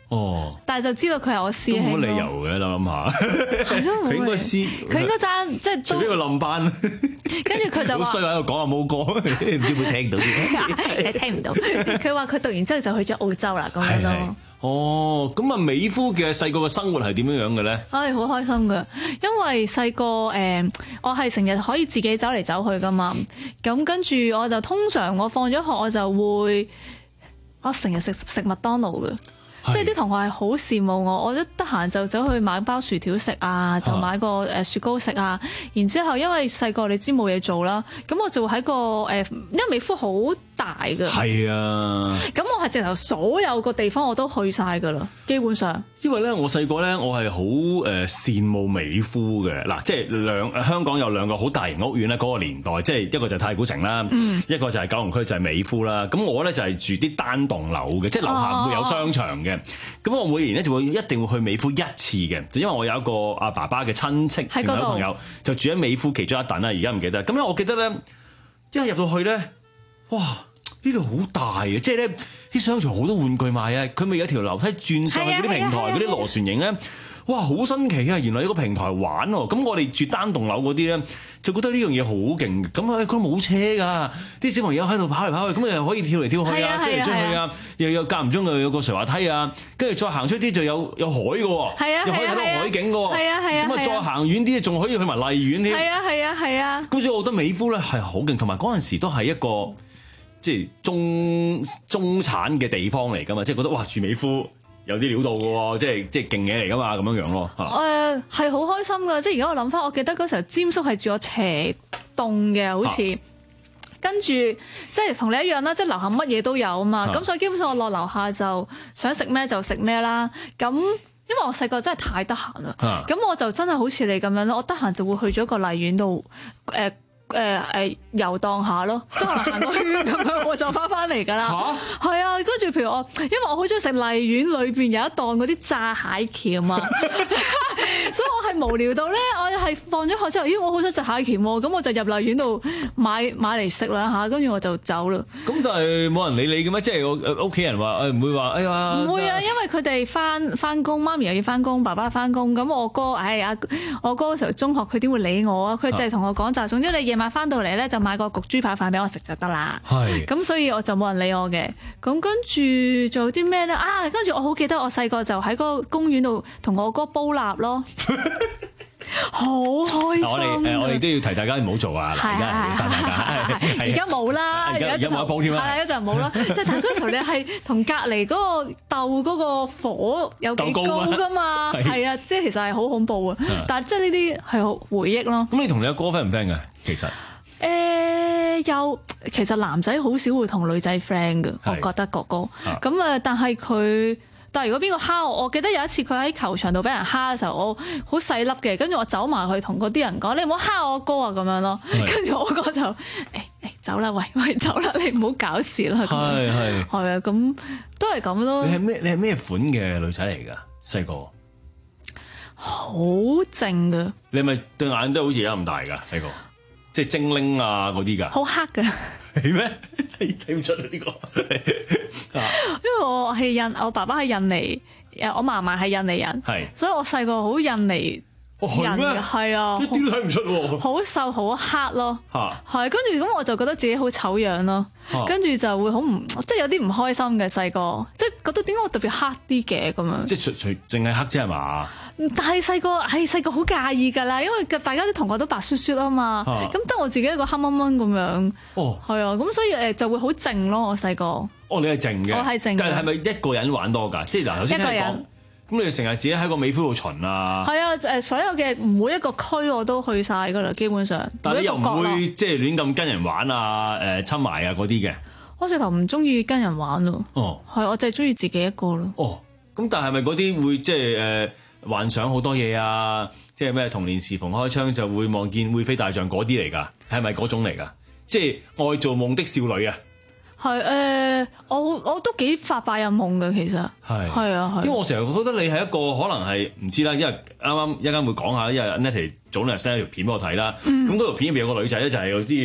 [SPEAKER 16] 哦，
[SPEAKER 3] 但係就知道佢係我師兄。
[SPEAKER 16] 都冇理由嘅，諗諗下。
[SPEAKER 3] 係咯，
[SPEAKER 16] 佢應該師，
[SPEAKER 3] 佢應該爭即係
[SPEAKER 16] 除非佢冧班。
[SPEAKER 3] 跟住佢就話
[SPEAKER 16] 好衰喺度講啊冇講，唔知會聽到啲。
[SPEAKER 3] 你聽唔到？佢話佢讀完之後就去咗澳洲啦，咁樣咯。
[SPEAKER 16] 哦，咁啊，美孚嘅細個嘅生活係點樣樣嘅咧？
[SPEAKER 3] 唉，好開心㗎，因為細個誒，我係成日可以自己走嚟走去㗎嘛。咁跟住我就通常我放咗學我就會，我成日食食麥當勞嘅。即係啲同學係好羨慕我，我一得閒就走去買包薯條食啊，就買個誒雪糕食啊。然之後因為細個你知冇嘢做啦，咁我就喺個誒，因為美孚好大㗎。
[SPEAKER 16] 係啊。咁
[SPEAKER 3] 我係直頭所有個地方我都去晒㗎啦，基本上。
[SPEAKER 16] 因為咧，我細個咧，我係好誒羨慕美孚嘅嗱，即係兩香港有兩個好大型屋苑咧，嗰個年代，即係一個就係太古城啦，嗯、一個就係九龍區就係美孚啦。咁我咧就係住啲單棟樓嘅，即係樓下唔會有商場嘅。咁、哦、我每年咧就會一定會去美孚一次嘅，就因為我有一個阿爸爸嘅親戚朋友朋友就住喺美孚其中一棟啦，而家唔記得。咁咧我記得咧，一入到去咧，哇！呢度好大嘅，即係咧啲商場好多玩具賣啊！佢咪有條樓梯轉上去嗰啲平台，嗰啲螺旋形咧，哇！好新奇啊！原來有個平台玩喎。咁我哋住單棟樓嗰啲咧，就覺得呢樣嘢好勁。咁啊，佢冇車㗎，啲小朋友喺度跑嚟跑去，咁又可以跳嚟跳去啊，追嚟追去啊，又有間唔中又有個垂滑梯啊，跟住再行出啲就有有海嘅喎，又可以睇到海景嘅喎，
[SPEAKER 3] 係啊係啊，
[SPEAKER 16] 咁啊再行遠啲仲可以去埋荔園添，
[SPEAKER 3] 係啊係啊係啊。
[SPEAKER 16] 咁所以我覺得美孚咧係好勁，同埋嗰陣時都係一個。即係中中產嘅地方嚟㗎嘛，即係覺得哇住美孚有啲料到㗎喎，即係即係勁嘢嚟㗎嘛，咁樣樣咯嚇。誒
[SPEAKER 3] 係好開心㗎，即係而家我諗翻，我記得嗰時候詹叔係住我斜棟嘅，好似、啊、跟住即係同你一樣啦，即係樓下乜嘢都有啊嘛，咁、啊、所以基本上我落樓下就想食咩就食咩啦。咁因為我細個真係太得閒啦，咁、啊、我就真係好似你咁樣咯，我得閒就會去咗個荔園度誒。呃誒誒遊蕩下咯，即係可能行個圈咁樣，我就翻翻嚟㗎啦。嚇，係啊，跟住譬如我，因為我好中意食荔園裏邊有一檔嗰啲炸蟹鉗啊，所以我係無聊到咧，我係放咗學之後，咦，我好想食蟹鉗喎，咁我就入荔園度買買嚟食兩下，跟住我就走啦。咁
[SPEAKER 16] 但係冇人理你嘅咩？即係我屋企人話誒唔會話，哎呀，
[SPEAKER 3] 唔會啊，因為佢哋翻翻工，媽咪又要翻工，爸爸翻工，咁我哥，哎呀，我哥嗰時候中學，佢點會理我啊？佢就係同我講就係，總之你夜。買翻到嚟咧就買個焗豬扒飯俾我食就得啦。係咁，所以我就冇人理我嘅。咁跟住做啲咩咧？啊，跟住我好記得我細個就喺嗰個公園度同我哥煲蠟咯，好開心。
[SPEAKER 16] 我哋誒，我哋都要提大家唔好做啊！而家提大家，
[SPEAKER 3] 而家冇啦，而家
[SPEAKER 16] 有冇得煲添啦？
[SPEAKER 3] 係啊，就冇啦。即係但係嗰時候你係同隔離嗰個鬥嗰個火有幾高㗎嘛？係啊，即係其實係好恐怖啊！但係即係呢啲係好回憶咯。
[SPEAKER 16] 咁你同你阿哥 friend 唔 friend 嘅？其實誒、
[SPEAKER 3] 欸，有其實男仔好少會同女仔 friend 嘅，我覺得哥哥咁啊。但係佢，但係如果邊個蝦我，我記得有一次佢喺球場度俾人蝦嘅時候，我好細粒嘅，跟住我走埋去同嗰啲人講：你唔好蝦我哥啊！咁樣咯。跟住我哥就誒誒、欸欸、走啦，喂喂走啦，你唔好搞事啦。係係係啊，咁都係咁咯。
[SPEAKER 16] 你係咩？你係咩款嘅女仔嚟㗎？細個
[SPEAKER 3] 好靜㗎。你
[SPEAKER 16] 係咪對眼都好似而家咁大㗎？細個？即係精靈啊嗰啲㗎，
[SPEAKER 3] 好黑㗎，
[SPEAKER 16] 係咩？睇唔出啊呢個，
[SPEAKER 3] 因為我係印，我爸爸係印尼，誒我嫲嫲係印尼人，係，所以我細個好印尼人嘅，係啊，
[SPEAKER 16] 一啲都睇唔出喎，
[SPEAKER 3] 好瘦好黑咯，嚇，係，跟住咁我就覺得自己好醜樣咯，跟住就會好唔，即係有啲唔開心嘅細個，即係覺得點解我特別黑啲嘅咁樣，
[SPEAKER 16] 即係除除淨係黑啫係嘛？
[SPEAKER 3] 但係細個係細個好介意㗎啦，因為大家啲同學都白雪雪啊嘛，咁得、啊、我自己一個黑掹掹咁樣，哦，係啊，咁所以誒就會好靜咯，我細個。哦，
[SPEAKER 16] 你係靜嘅，
[SPEAKER 3] 我係靜嘅。
[SPEAKER 16] 但係係咪一個人玩多㗎？即係嗱，頭先聽你講，咁你成日自己喺個美孚度巡啊？係啊，誒所有嘅每一個區我都去晒㗎啦，基本上。但係你又唔會即係亂咁跟人玩啊？誒親埋啊嗰啲嘅？我直頭唔中意跟人玩咯。哦，係我就係中意自己一個咯。哦，咁但係咪嗰啲會即係誒？呃幻想好多嘢啊！即係咩童年時逢開槍就會望見會飛大象嗰啲嚟㗎，係咪嗰種嚟㗎？即係愛做夢的少女啊！係誒、呃，我我都幾發白日夢嘅，其實係係啊係。因為我成日覺得你係一個可能係唔知啦，因為啱啱一陣會講下，因為 Nettie 早兩日 send 一條片俾我睇啦。咁嗰、嗯、條片入邊有個女仔咧，就係好似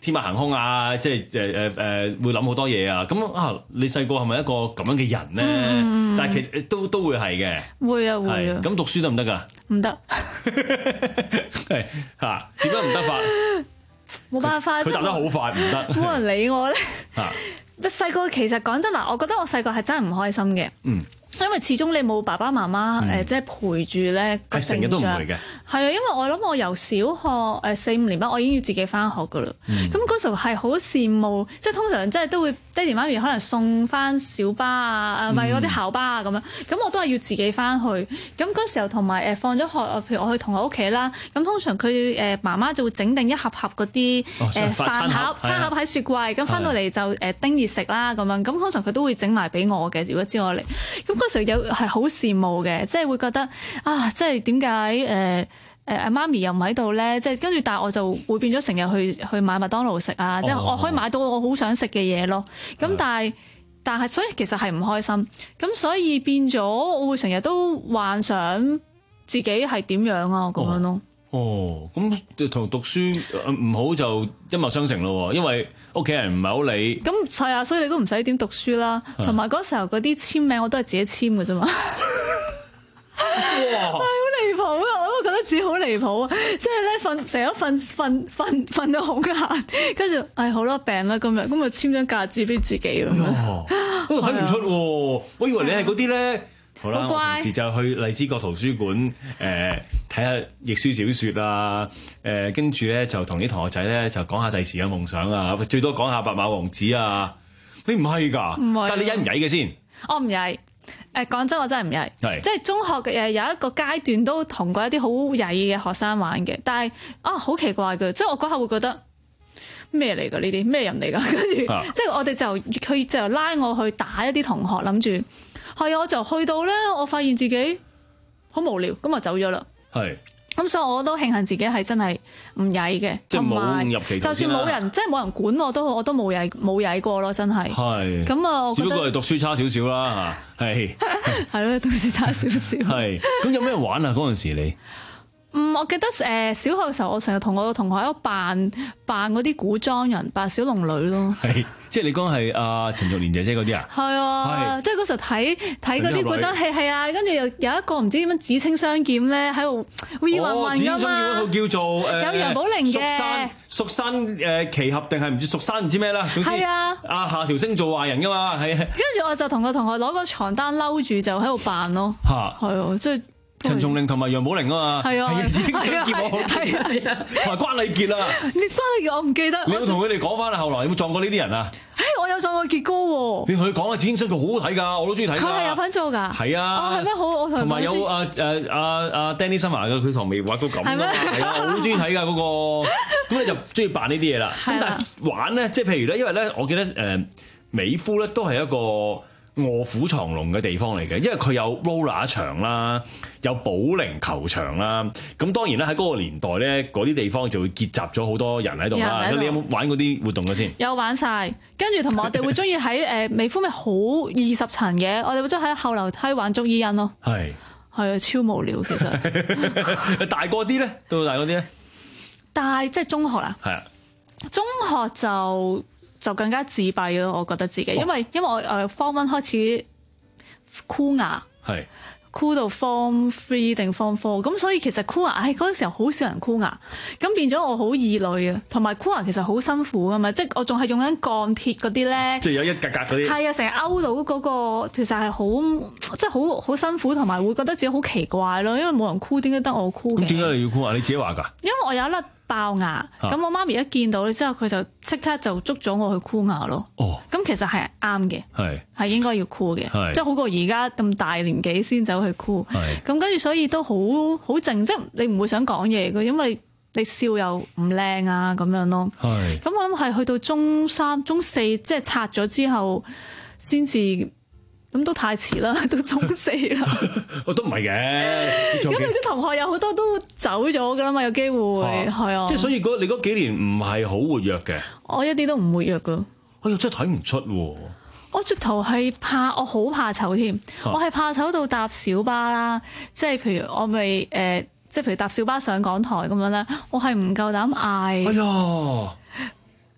[SPEAKER 16] 天馬行空啊，即係誒誒誒會諗好多嘢啊。咁啊，你細個係咪一個咁樣嘅人咧？嗯、但係其實都都會係嘅。
[SPEAKER 3] 會啊會啊。咁
[SPEAKER 16] 讀書得唔得㗎？
[SPEAKER 3] 唔得。
[SPEAKER 16] 係嚇，點解唔得法？
[SPEAKER 3] 冇辦法。
[SPEAKER 16] 佢答得好快，唔得。
[SPEAKER 3] 冇人理我咧。嚇！細個其實講真嗱，我覺得我細個係真係唔開心嘅。嗯。因為始終你冇爸爸媽媽誒，即係陪住咧個成長。係成日都唔會嘅。係啊，因為我諗我由小學誒四五年班，我已經要自己翻學噶啦。咁嗰時候係好羨慕，即係通常即係都會爹哋媽咪可能送翻小巴啊，唔係嗰啲校巴啊咁樣。咁我都係要自己翻去。咁嗰時候同埋誒放咗學，譬如我去同學屋企啦。咁通常佢誒媽媽就會整定一盒盒嗰啲誒飯盒、餐盒喺雪櫃。咁翻到嚟就誒叮熱食啦咁樣。咁通常佢都會整埋俾我嘅，如果知我嚟。咁嗰時有係好羨慕嘅，即係會覺得啊，即係點解誒誒阿媽咪又唔喺度咧？即係跟住，但係我就會變咗成日去去買麥當勞食啊！哦、即係我可以買到我好想食嘅嘢咯。咁、哦、但係但係，所以其實係唔開心。咁所以變咗，我會成日都幻想自己係點樣啊咁樣咯。
[SPEAKER 16] 哦，咁同讀書唔好就一脈相承咯，因為屋企人唔係好理。
[SPEAKER 3] 咁係啊，所以你都唔使點讀書啦。同埋嗰時候嗰啲簽名我都係自己簽嘅啫嘛。哇！係好離譜啊！我都覺得自己好離譜啊！即係咧瞓成日瞓瞓瞓瞓到好晏，跟住唉好啦病啦今日，咁咪簽張假紙俾自己咁樣。
[SPEAKER 16] 都睇唔出喎，我以為你係嗰啲咧。好啦，我平時就去荔枝角圖書館誒睇下譯書小説啊，誒跟住咧就同啲同學仔咧就講下第時嘅夢想啊，最多講下白馬王子啊。你唔係㗎？唔係。但係你曳唔曳嘅先？
[SPEAKER 3] 我唔曳。誒講真，我真係唔曳。係。即係中學嘅誒有一個階段都同過一啲好曳嘅學生玩嘅，但係啊好奇怪嘅，即係我嗰下會覺得咩嚟㗎呢啲咩人嚟㗎？跟住、啊、即係我哋就佢就拉我去打一啲同學，諗住。係啊，我就去到咧，我發現自己好無聊，咁就走咗啦。係，咁所以我都慶幸自己係真係唔曳嘅，
[SPEAKER 16] 即係冇入歧途先啦。
[SPEAKER 3] 就算冇人，即係冇人管我都，我都冇曳冇曳過咯，真係。係。咁啊，我覺得
[SPEAKER 16] 只不過係讀書差少少啦嚇，係。
[SPEAKER 3] 係咯，讀書差少少。
[SPEAKER 16] 係。咁有咩玩啊？嗰陣時你？
[SPEAKER 3] 嗯，我記得誒、呃、小學嘅時候，我成日同我同學喺度扮扮嗰啲古裝人，扮小龍女咯。係，即係你講係阿陳玉蓮姐姐嗰啲啊？係啊，即係嗰時候睇睇嗰啲古裝戲係啊，跟住又有一個唔知點樣紫青雙劍咧喺度烏雲雲㗎嘛。紫青雙劍嗰套叫做誒、呃、有楊寶玲嘅。蜀山蜀山誒奇俠定係唔知蜀山唔知咩啦？總之啊，阿夏韶聲做壞人㗎嘛，係。跟住我就同個同學攞個床單摟住就喺度扮咯。嚇，係啊，即係。
[SPEAKER 16] 陳松伶同埋楊寶玲啊嘛，係啊，紫青雙劍我好記得，同埋關禮傑啊，
[SPEAKER 3] 你關禮傑我唔記得。
[SPEAKER 16] 你有冇同佢哋講翻啊？後來有冇撞過呢啲人啊？
[SPEAKER 3] 誒，我有撞過傑哥喎。你
[SPEAKER 16] 同佢講啊，紫青雙劍好好睇㗎，我都中意睇。
[SPEAKER 3] 佢係有份做㗎。係啊。哦，係咩？好，我
[SPEAKER 16] 同埋有阿誒阿阿 Danny Summer 嘅，佢唐眉畫到咁啊嘛，係啊，我好中意睇㗎嗰個。咁你就中意扮呢啲嘢啦。咁但係玩咧，即係譬如咧，因為咧，我記得誒美孚咧都係一個臥虎藏龍嘅地方嚟嘅，因為佢有 roller 場啦，有保齡球場啦。咁當然啦，喺嗰個年代咧，嗰啲地方就會結集咗好多人喺度啦。你有冇玩嗰啲活動嘅先？
[SPEAKER 3] 有玩晒，跟住同埋我哋會中意喺誒美孚咪好二十層嘅，我哋會中意喺後樓梯玩捉伊人咯。係係啊，超無聊其實。
[SPEAKER 16] 大個啲咧，到大個啲咧？
[SPEAKER 3] 大即係中學啦。係啊，中學就。就更加自閉咯，我覺得自己，因為因為我誒 Form One 開始箍牙，係箍到 Form Three 定 Form Four，咁所以其實箍牙，唉嗰陣時候好少人箍牙，咁變咗我好異類啊，同埋箍牙其實好辛苦噶嘛，即係我仲係用緊鋼鐵嗰啲咧，
[SPEAKER 16] 即係有一格格嗰啲，
[SPEAKER 3] 係啊，成日勾到嗰個，其實係好即係好好辛苦，同埋會覺得自己好奇怪咯，因為冇人箍，點解得我箍嘅？
[SPEAKER 16] 咁點解你要箍啊？你自己話㗎？
[SPEAKER 3] 因為我有一粒爆牙，咁、啊、我媽咪一見到之後，佢就即刻就捉咗我去箍牙咯。哦，咁其實係啱嘅，係係應該要箍嘅，即係好過而家咁大年紀先走去箍。係咁跟住，所以都好好靜，即係你唔會想講嘢嘅，因為你笑又唔靚啊咁樣咯。係咁我諗係去到中三、中四，即係拆咗之後先至。咁都太遲啦，到中四啦。
[SPEAKER 16] 我都唔係嘅，
[SPEAKER 3] 因為啲同學有好多都走咗噶啦嘛，有機會係啊。
[SPEAKER 16] 即係所以嗰你嗰幾年唔係好活躍嘅。
[SPEAKER 3] 我一啲都唔活躍噶。
[SPEAKER 16] 哎呀，真係睇唔出喎。
[SPEAKER 3] 我直頭係怕，我好怕醜添。啊、我係怕醜到搭小巴啦，即係譬如我咪誒、呃，即係譬如搭小巴上港台咁樣咧，我係唔夠膽嗌。哎呀！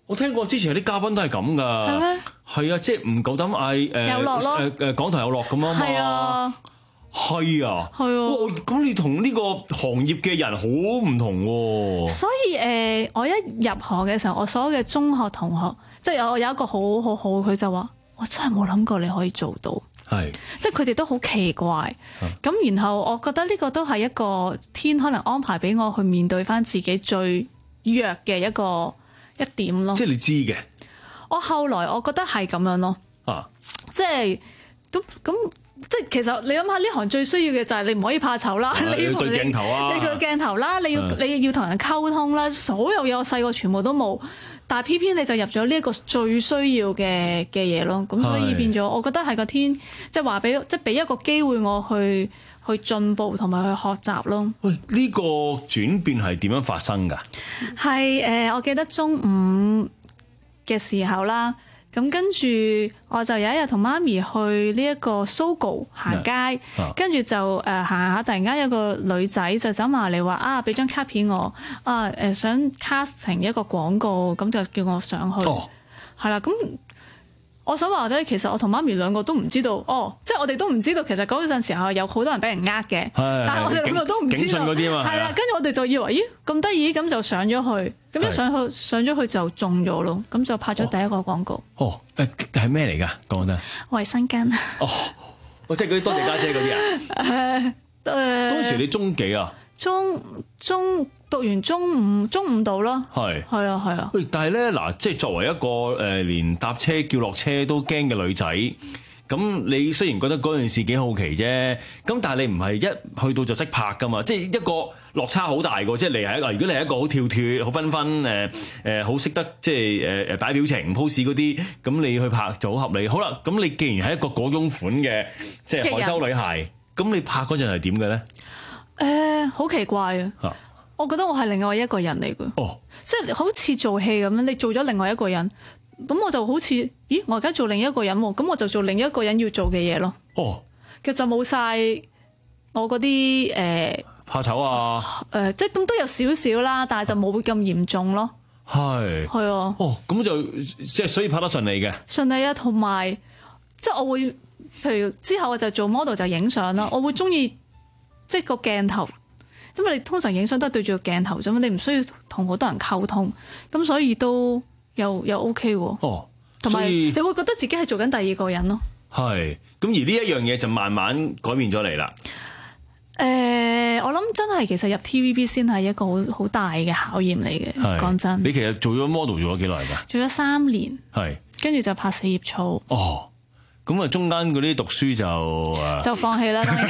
[SPEAKER 16] 我聽過之前有啲嘉賓都係咁噶，
[SPEAKER 3] 係咩？
[SPEAKER 16] 係啊，即係唔夠膽嗌誒
[SPEAKER 3] 有落咯
[SPEAKER 16] 誒誒港台有落咁啊嘛。
[SPEAKER 3] 係啊，
[SPEAKER 16] 係啊，
[SPEAKER 3] 係啊。
[SPEAKER 16] 哇！咁你同呢個行業嘅人好唔同喎。
[SPEAKER 3] 所以誒、呃，我一入行嘅時候，我所有嘅中學同學，即係我有一個好好好，佢就話：我真係冇諗過你可以做到。
[SPEAKER 16] 係，即
[SPEAKER 3] 係佢哋都好奇怪。咁、啊、然後我覺得呢個都係一個天可能安排俾我去面對翻自己最弱嘅一個一點咯。
[SPEAKER 16] 即係你知嘅。
[SPEAKER 3] 我後來我覺得係咁樣咯。啊，即係咁咁。即係其實你諗下呢行最需要嘅就係你唔可以怕醜啦，你要同你
[SPEAKER 16] 鏡頭啊，
[SPEAKER 3] 你對鏡頭啦，你要你要同人溝通啦，所有嘢我細個全部都冇，但係偏偏你就入咗呢一個最需要嘅嘅嘢咯，咁所以變咗我覺得係個天即係話俾即係俾一個機會我去去進步同埋去學習咯。
[SPEAKER 16] 喂，呢個轉變係點樣發生㗎？
[SPEAKER 3] 係誒，我記得中午嘅時候啦。咁跟住我就有一日同媽咪去呢一個 Sogo 行街，啊、跟住就誒行下，突然間有個女仔就走埋嚟話啊，俾張卡片我啊，誒想 casting 一個廣告，咁就叫我上去，係啦、哦，咁。我想話咧，其實我同媽咪兩個都唔知道，哦，即係我哋都唔知道，其實嗰陣時候有好多人俾人呃嘅，但係我哋兩個都唔知道，係啦，跟住我哋就以為，咦咁得意，咁就上咗去，咁一上去上咗去就中咗咯，咁就拍咗第一個廣告。
[SPEAKER 16] 哦，誒係咩嚟㗎？講得
[SPEAKER 3] 衛生巾。哦，
[SPEAKER 16] 即係嗰啲多謝家姐嗰啲啊？誒誒，當時你中幾啊？
[SPEAKER 3] 中中讀完中五中五度咯，
[SPEAKER 16] 係
[SPEAKER 3] 係啊係啊。
[SPEAKER 16] 喂，但係咧嗱，即係作為一個誒、呃、連搭車叫落車都驚嘅女仔，咁你雖然覺得嗰件事幾好奇啫，咁但係你唔係一去到就識拍噶嘛，即係一個落差好大嘅，即係你係一個如果你係一個好跳脫、好繽紛誒誒好識得即係誒誒擺表情 pose 嗰啲，咁你去拍就好合理。好啦，咁你既然係一個嗰種款嘅即係害羞女孩，咁你拍嗰陣係點嘅咧？
[SPEAKER 3] 誒、呃，好奇怪啊！啊我覺得我係另外一個人嚟嘅，哦、即係好似做戲咁樣，你做咗另外一個人，咁我就好似，咦，我而家做另一個人喎，咁我就做另一個人要做嘅嘢咯。哦，其實就冇晒我嗰啲誒
[SPEAKER 16] 怕醜啊，
[SPEAKER 3] 誒、呃，即係咁都有少少啦，但係就冇咁嚴重咯。係係啊，
[SPEAKER 16] 哦，咁就即係所以拍得順利嘅，
[SPEAKER 3] 順利啊，同埋即係我會，譬如之後我就做 model 就影相啦，我會中意即係個鏡頭。因為你通常影相都係對住個鏡頭啫嘛，你唔需要同好多人溝通，咁所以都又又 OK 喎。哦，同埋你會覺得自己係做緊第二個人咯。係，
[SPEAKER 16] 咁而呢一樣嘢就慢慢改變咗你啦。
[SPEAKER 3] 誒、呃，我諗真係其實入 T V B 先係一個好好大嘅考驗嚟嘅。講真，
[SPEAKER 16] 你其實做咗 model 做咗幾耐㗎？
[SPEAKER 3] 做咗三年。係，跟住就拍四葉草。
[SPEAKER 16] 哦。咁啊，中間嗰啲讀書就誒
[SPEAKER 3] 就放棄啦。當然，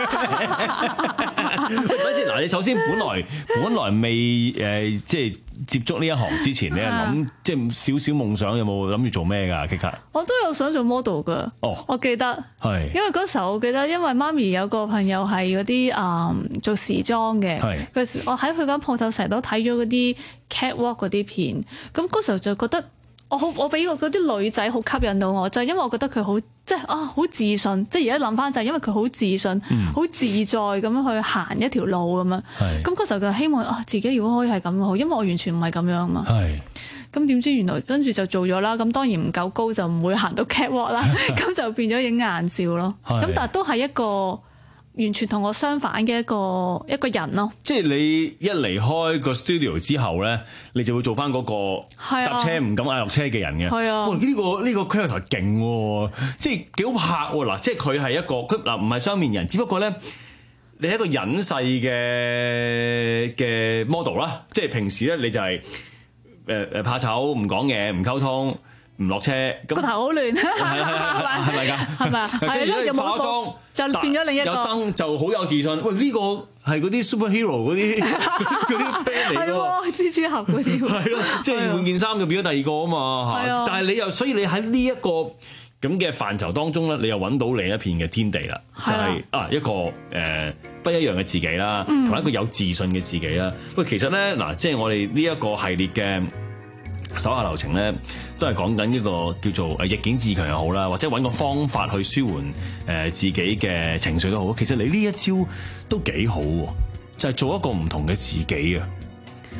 [SPEAKER 16] 等先嗱，你首先本來本來未誒，即係接觸呢一行之前，你係諗即係少少夢想，有冇諗住做咩㗎？K 卡，
[SPEAKER 3] 我都有想做 model 㗎。哦，我記得係，因為嗰時候我記得，因為媽咪有個朋友係嗰啲誒做時裝嘅，係佢我喺佢間鋪頭成日都睇咗嗰啲 catwalk 嗰啲片，咁嗰時候就覺得。我好，我俾個嗰啲女仔好吸引到我，就係、是、因為我覺得佢好，即係啊好自信，即係而家諗翻就係因為佢好自信，好、嗯、自在咁樣去行一條路咁樣。咁嗰時候就希望啊自己如果可以係咁好，因為我完全唔係咁樣啊嘛。咁點知原來跟住就做咗啦，咁當然唔夠高就唔會行到 catwalk 啦，咁就變咗影硬照咯。咁但係都係一個。完全同我相反嘅一個一個人咯，
[SPEAKER 16] 即係你一離開個 studio 之後咧，你就會做翻嗰個搭車唔敢嗌落車嘅人嘅。係啊，哇！呢、呢個呢、呢個 character 勁喎，即係幾好拍喎。嗱，即係佢係一個佢嗱唔係雙面人，只不過咧你係一個隱世嘅嘅 model 啦。即係平時咧你就係誒誒怕醜，唔講嘢，唔溝通。唔落車，個
[SPEAKER 3] 頭好亂，係
[SPEAKER 16] 係係係咪㗎？係咪啊？係咯，又冇妝，
[SPEAKER 3] 就變咗另一個。
[SPEAKER 16] 有燈就好有自信。喂，呢、呢個係嗰啲 superhero 嗰啲嗰啲 friend 嚟㗎喎，
[SPEAKER 3] 蜘蛛俠嗰啲。係
[SPEAKER 16] 咯，即係換件衫就變咗第二個啊嘛嚇。但係你又所以你喺呢一個咁嘅範疇當中咧，你又揾到另一片嘅天地啦，就係、是、啊一個誒、呃、不一樣嘅自己啦，同、嗯、一個有自信嘅自己啦。喂，其實咧嗱，即係我哋呢一個系列嘅。手下留情咧，都係講緊一個叫做誒逆境自強又好啦，或者揾個方法去舒緩誒自己嘅情緒都好。其實你呢一招都幾好喎，就係、是、做一個唔同嘅自己啊！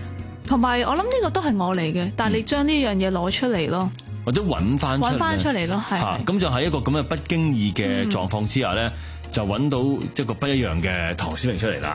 [SPEAKER 3] 同埋我諗呢個都係我嚟嘅，但係你將呢樣嘢攞出嚟咯，
[SPEAKER 16] 或者揾翻
[SPEAKER 3] 揾翻出嚟咯，係。
[SPEAKER 16] 咁就喺一個咁嘅不經意嘅狀況之下咧，嗯、就揾到一個不一樣嘅唐詩詠出嚟啦。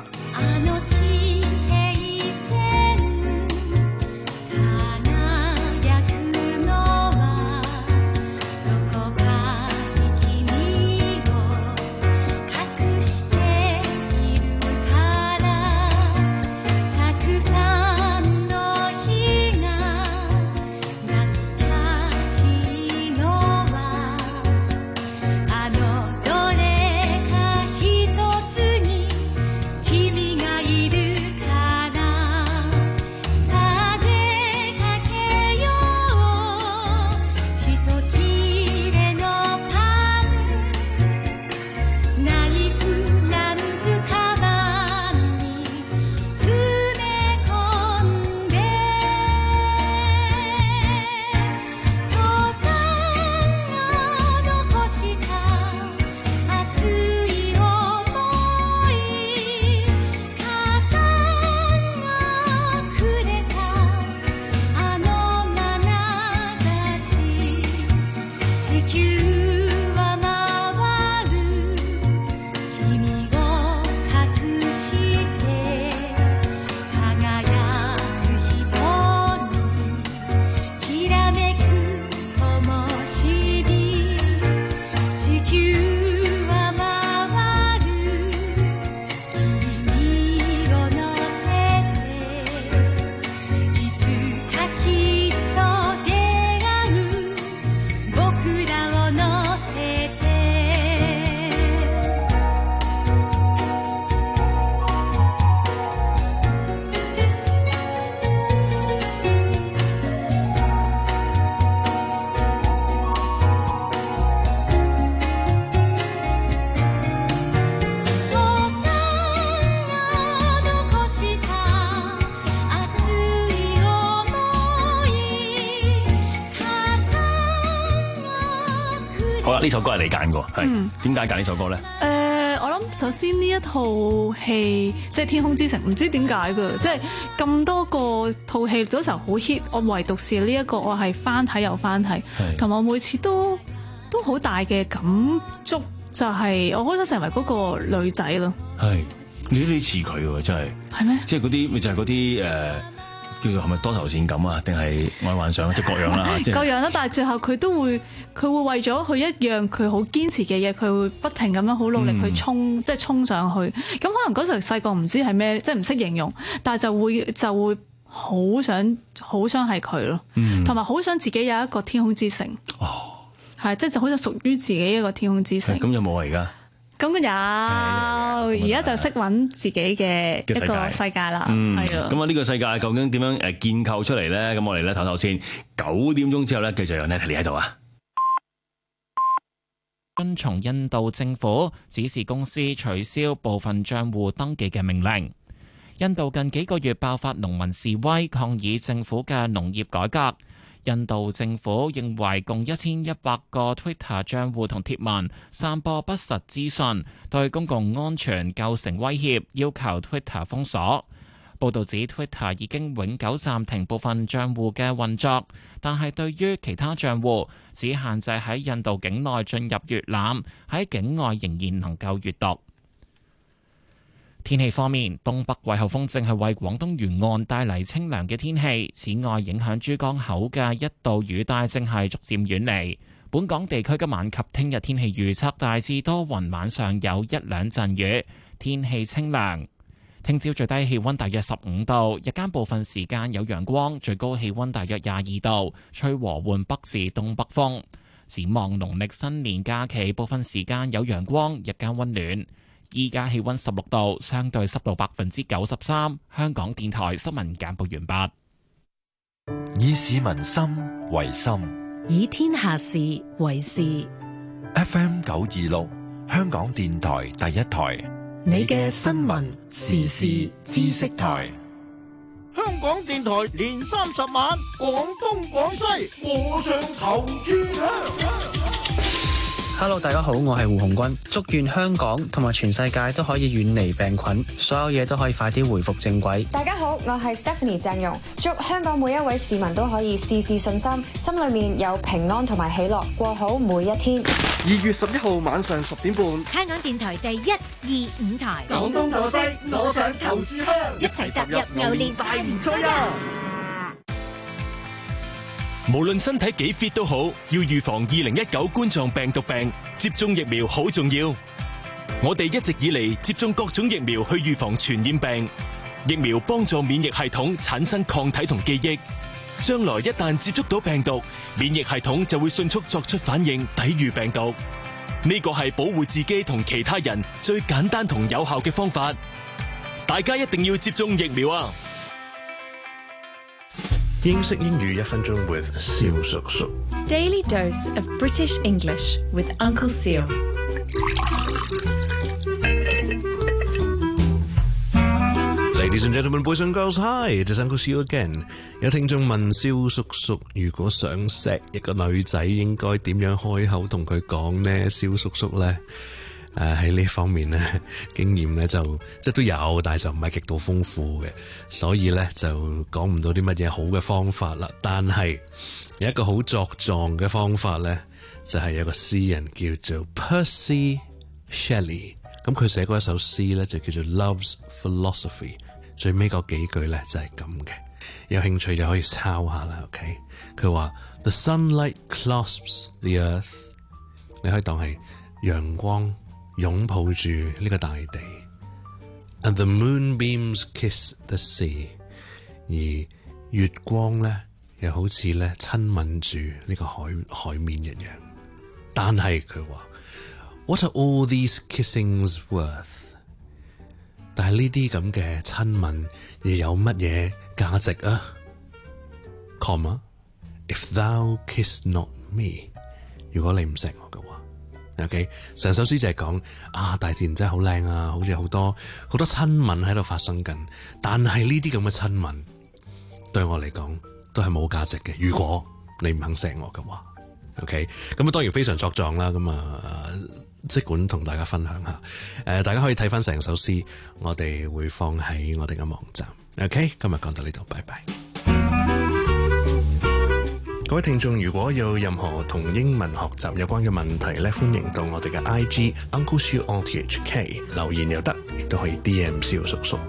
[SPEAKER 16] 好啦，呢首歌係你揀嘅，係點解揀呢首歌咧？誒、
[SPEAKER 3] 呃，我諗首先呢一套戲即係《天空之城》，唔知點解嘅，即係咁多個套戲嗰時候好 hit， 我唯獨是呢一個我係翻睇又翻睇，同埋我每次都都好大嘅感觸，就係、是、我覺得成為嗰個女仔咯。
[SPEAKER 16] 係，你都似佢喎，真係。係咩？即係嗰啲咪就係嗰啲誒。叫做係咪多愁善感啊？定係愛幻想即係各樣啦，即係
[SPEAKER 3] 各樣啦。但係最後佢都會，佢會為咗佢一樣佢好堅持嘅嘢，佢會不停咁樣好努力去衝，嗯、即係衝上去。咁可能嗰時候細個唔知係咩，即係唔識形容，但係就會就會好想好想係佢咯，同埋好想自己有一個天空之城。哦，係即係就好想屬於自己一個天空之城。
[SPEAKER 16] 咁有冇啊？而家？
[SPEAKER 3] 咁有，而家就識揾自己嘅一個世界啦。
[SPEAKER 16] 嗯，係啊。咁啊，呢個世界究竟點樣誒建構出嚟咧？咁我哋咧唞唞先。九點鐘之後咧，繼續有 Natalie 喺度啊。
[SPEAKER 1] 遵從印度政府指示公司取消部分帳戶登記嘅命令。印度近幾個月爆發農民示威，抗議政府嘅農業改革。印度政府認為共一千一百個 Twitter 帳戶同貼文散播不實資訊，對公共安全構成威脅，要求 Twitter 封鎖。報導指 Twitter 已經永久暫停部分帳戶嘅運作，但係對於其他帳戶只限制喺印度境內進入閲覽，喺境外仍然能夠閲讀。天氣方面，東北季候風正係為廣東沿岸帶嚟清涼嘅天氣。此外，影響珠江口嘅一道雨帶正係逐漸遠離。本港地區今晚及聽日天氣預測大致多雲，晚上有一兩陣雨，天氣清涼。聽朝最低氣溫大約十五度，日間部分時間有陽光，最高氣溫大約廿二度，吹和緩北至東北風。展望農曆新年假期，部分時間有陽光，日間溫暖。依家氣溫十六度，相對濕度百分之九十三。香港電台新聞簡報完畢。
[SPEAKER 4] 以市民心為心，
[SPEAKER 19] 以天下事為事。
[SPEAKER 4] F M 九二六，香港電台第一台，
[SPEAKER 5] 你嘅新聞時事知識台。
[SPEAKER 6] 香港電台年三十晚，廣東廣西，和尚頭炷香。
[SPEAKER 7] Hello， 大家好，我係胡鴻鈞，祝願香港同埋全世界都可以遠離病菌，所有嘢都可以快啲回復正軌。
[SPEAKER 22] 大家好，我係 Stephanie 鄭融，祝香港每一位市民都可以事事順心，心裏面有平安同埋喜樂，過好每一天。
[SPEAKER 9] 二月十一號晚上十點半，
[SPEAKER 10] 香港電台第一、二、五台，
[SPEAKER 9] 廣東廣西，我想投注香，
[SPEAKER 10] 一齊踏入牛年大年初一。
[SPEAKER 14] 無論身體幾 fit 都好，要預防二零一九冠狀病毒病，接種疫苗好重要。我哋一直以嚟接種各種疫苗去預防傳染病，疫苗幫助免疫系統產生抗體同記憶，將來一旦接觸到病毒，免疫系統就會迅速作出反應，抵禦病毒。呢個係保護自己同其他人最簡單同有效嘅方法，大家一定要接種疫苗啊！
[SPEAKER 12] 英式英語一分鐘 with 蕭叔叔。
[SPEAKER 23] Daily dose of British English with Uncle Seal。
[SPEAKER 12] Ladies and gentlemen, boys and girls, hi, it is Uncle Seal again。 有聽眾問蕭叔叔，如果想錫一個女仔，應該點樣開口同佢講呢？蕭叔叔呢？誒喺呢方面咧，經驗咧就即係都有，但係就唔係極度豐富嘅，所以咧就講唔到啲乜嘢好嘅方法啦。但係有一個好作狀嘅方法咧，就係、是、有個詩人叫做 Percy Shelley， 咁佢寫過一首詩咧就叫做 Love's Philosophy， 最尾嗰幾句咧就係咁嘅，有興趣就可以抄下啦。OK， 佢話 The sunlight clasps the earth， 你可以當係陽光擁抱住呢個大地 ，and the moonbeams kiss the sea， 而月光咧又好似咧親吻住呢個海海面一樣。但係佢話 ，What are all these kissings worth？ 但係呢啲咁嘅親吻又有乜嘢價值啊 ？Comma if thou kiss not me， 如果你唔錫我嘅話。OK， 成首詩就係講啊，大自然真係好靚啊，好似好多好多親吻喺度發生緊，但係呢啲咁嘅親吻對我嚟講都係冇價值嘅。如果你唔肯錫我嘅話 ，OK， 咁啊當然非常作狀啦。咁啊，即管同大家分享下，誒、呃，大家可以睇翻成首詩，我哋會放喺我哋嘅網站。OK， 今日講到呢度，拜拜。各位聽眾，如果有任何同英文學習有關嘅問題咧，歡迎到我哋嘅 I G Uncle Siu R T H K 留言又得，亦都可以 D M 蕭叔叔。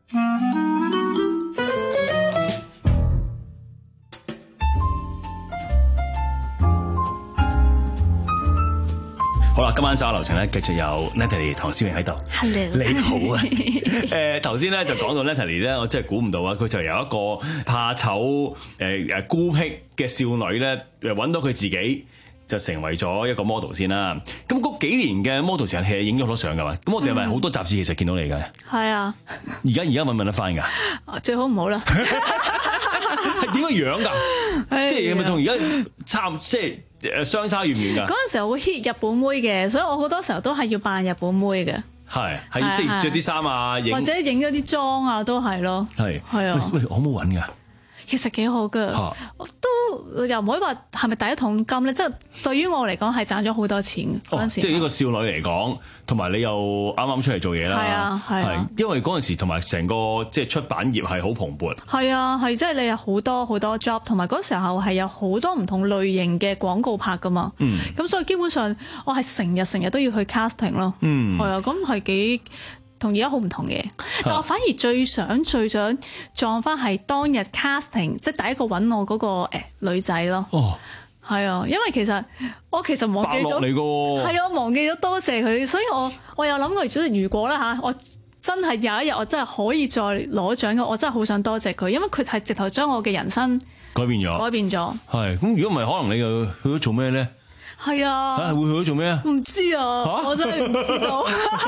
[SPEAKER 16] 好啦，今晚早流程咧，繼續有 Natalie 唐詩詠喺度。
[SPEAKER 3] Hello，
[SPEAKER 16] 你好啊！誒頭先咧就講到 Natalie 咧，我真係估唔到啊！佢就由一個怕醜誒誒孤僻嘅少女咧，誒揾到佢自己，就成為咗一個 model 先啦。咁嗰幾年嘅 model 成日係影咗好多相㗎嘛。咁我哋係咪好多雜誌其實見到你㗎？
[SPEAKER 3] 係啊。
[SPEAKER 16] 而家而家揾唔揾得翻㗎？
[SPEAKER 3] 最好唔好啦。
[SPEAKER 16] 係點樣樣㗎？即係係咪同而家差即係？誒相差遠唔遠㗎？嗰
[SPEAKER 3] 陣時候會 hit 日本妹嘅，所以我好多時候都係要扮日本妹嘅。
[SPEAKER 16] 係係即係著啲衫啊，
[SPEAKER 3] 或者影咗啲妝啊，都係咯。係係啊。喂，
[SPEAKER 16] 可唔可以揾㗎？
[SPEAKER 3] 其實幾好㗎，啊、都又唔可以話係咪第一桶金咧？即係對於我嚟講係賺咗好多錢嗰陣、哦、時。即係呢
[SPEAKER 16] 個少女嚟講，同埋你又啱啱出嚟做嘢啦。
[SPEAKER 3] 係啊係啊，
[SPEAKER 16] 因為嗰陣時同埋成個即係出版業係好蓬勃。
[SPEAKER 3] 係啊係，即係你有好多好多 job， 同埋嗰時候係有好多唔同類型嘅廣告拍㗎嘛。嗯。咁所以基本上我係成日成日都要去 casting 咯。嗯。係啊，咁係幾。同而家好唔同嘅，但我反而最想最想撞翻係當日 casting， 即係第一個揾我嗰、嗰個、欸、女仔咯。哦，係啊，因為其實我其實忘記咗，係啊，我忘記咗多謝佢，所以我我有諗過，如果咧嚇，我真係有一日我真係可以再攞獎嘅，我真係好想多謝佢，因為佢係直頭將我嘅人生
[SPEAKER 16] 改變咗，
[SPEAKER 3] 改變咗。係
[SPEAKER 16] 咁，如果唔係，可能你又去咗做咩咧？
[SPEAKER 3] 係啊，
[SPEAKER 16] 啊，會去咗做咩啊？
[SPEAKER 3] 唔知啊，啊我真係唔知道，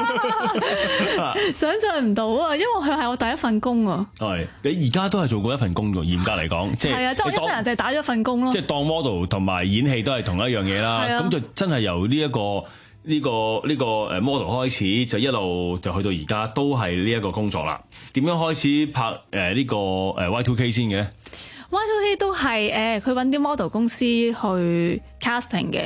[SPEAKER 3] 想象唔到啊！因為佢係我第一份工啊。係
[SPEAKER 16] 你而家都係做過一份工㗎，嚴格嚟講，即係
[SPEAKER 3] 係啊，即係我一世人就係打咗份工咯。
[SPEAKER 16] 即係當 model 同埋演戲都係同一樣嘢啦。咁、啊、就真係由呢、這、一個呢、這個呢、這個誒 model 開始，就一路就去到而家都係呢一個工作啦。點樣開始拍誒呢個誒 Y two K 先嘅？Y
[SPEAKER 3] two K 都係誒佢揾啲 model 公司去 casting 嘅，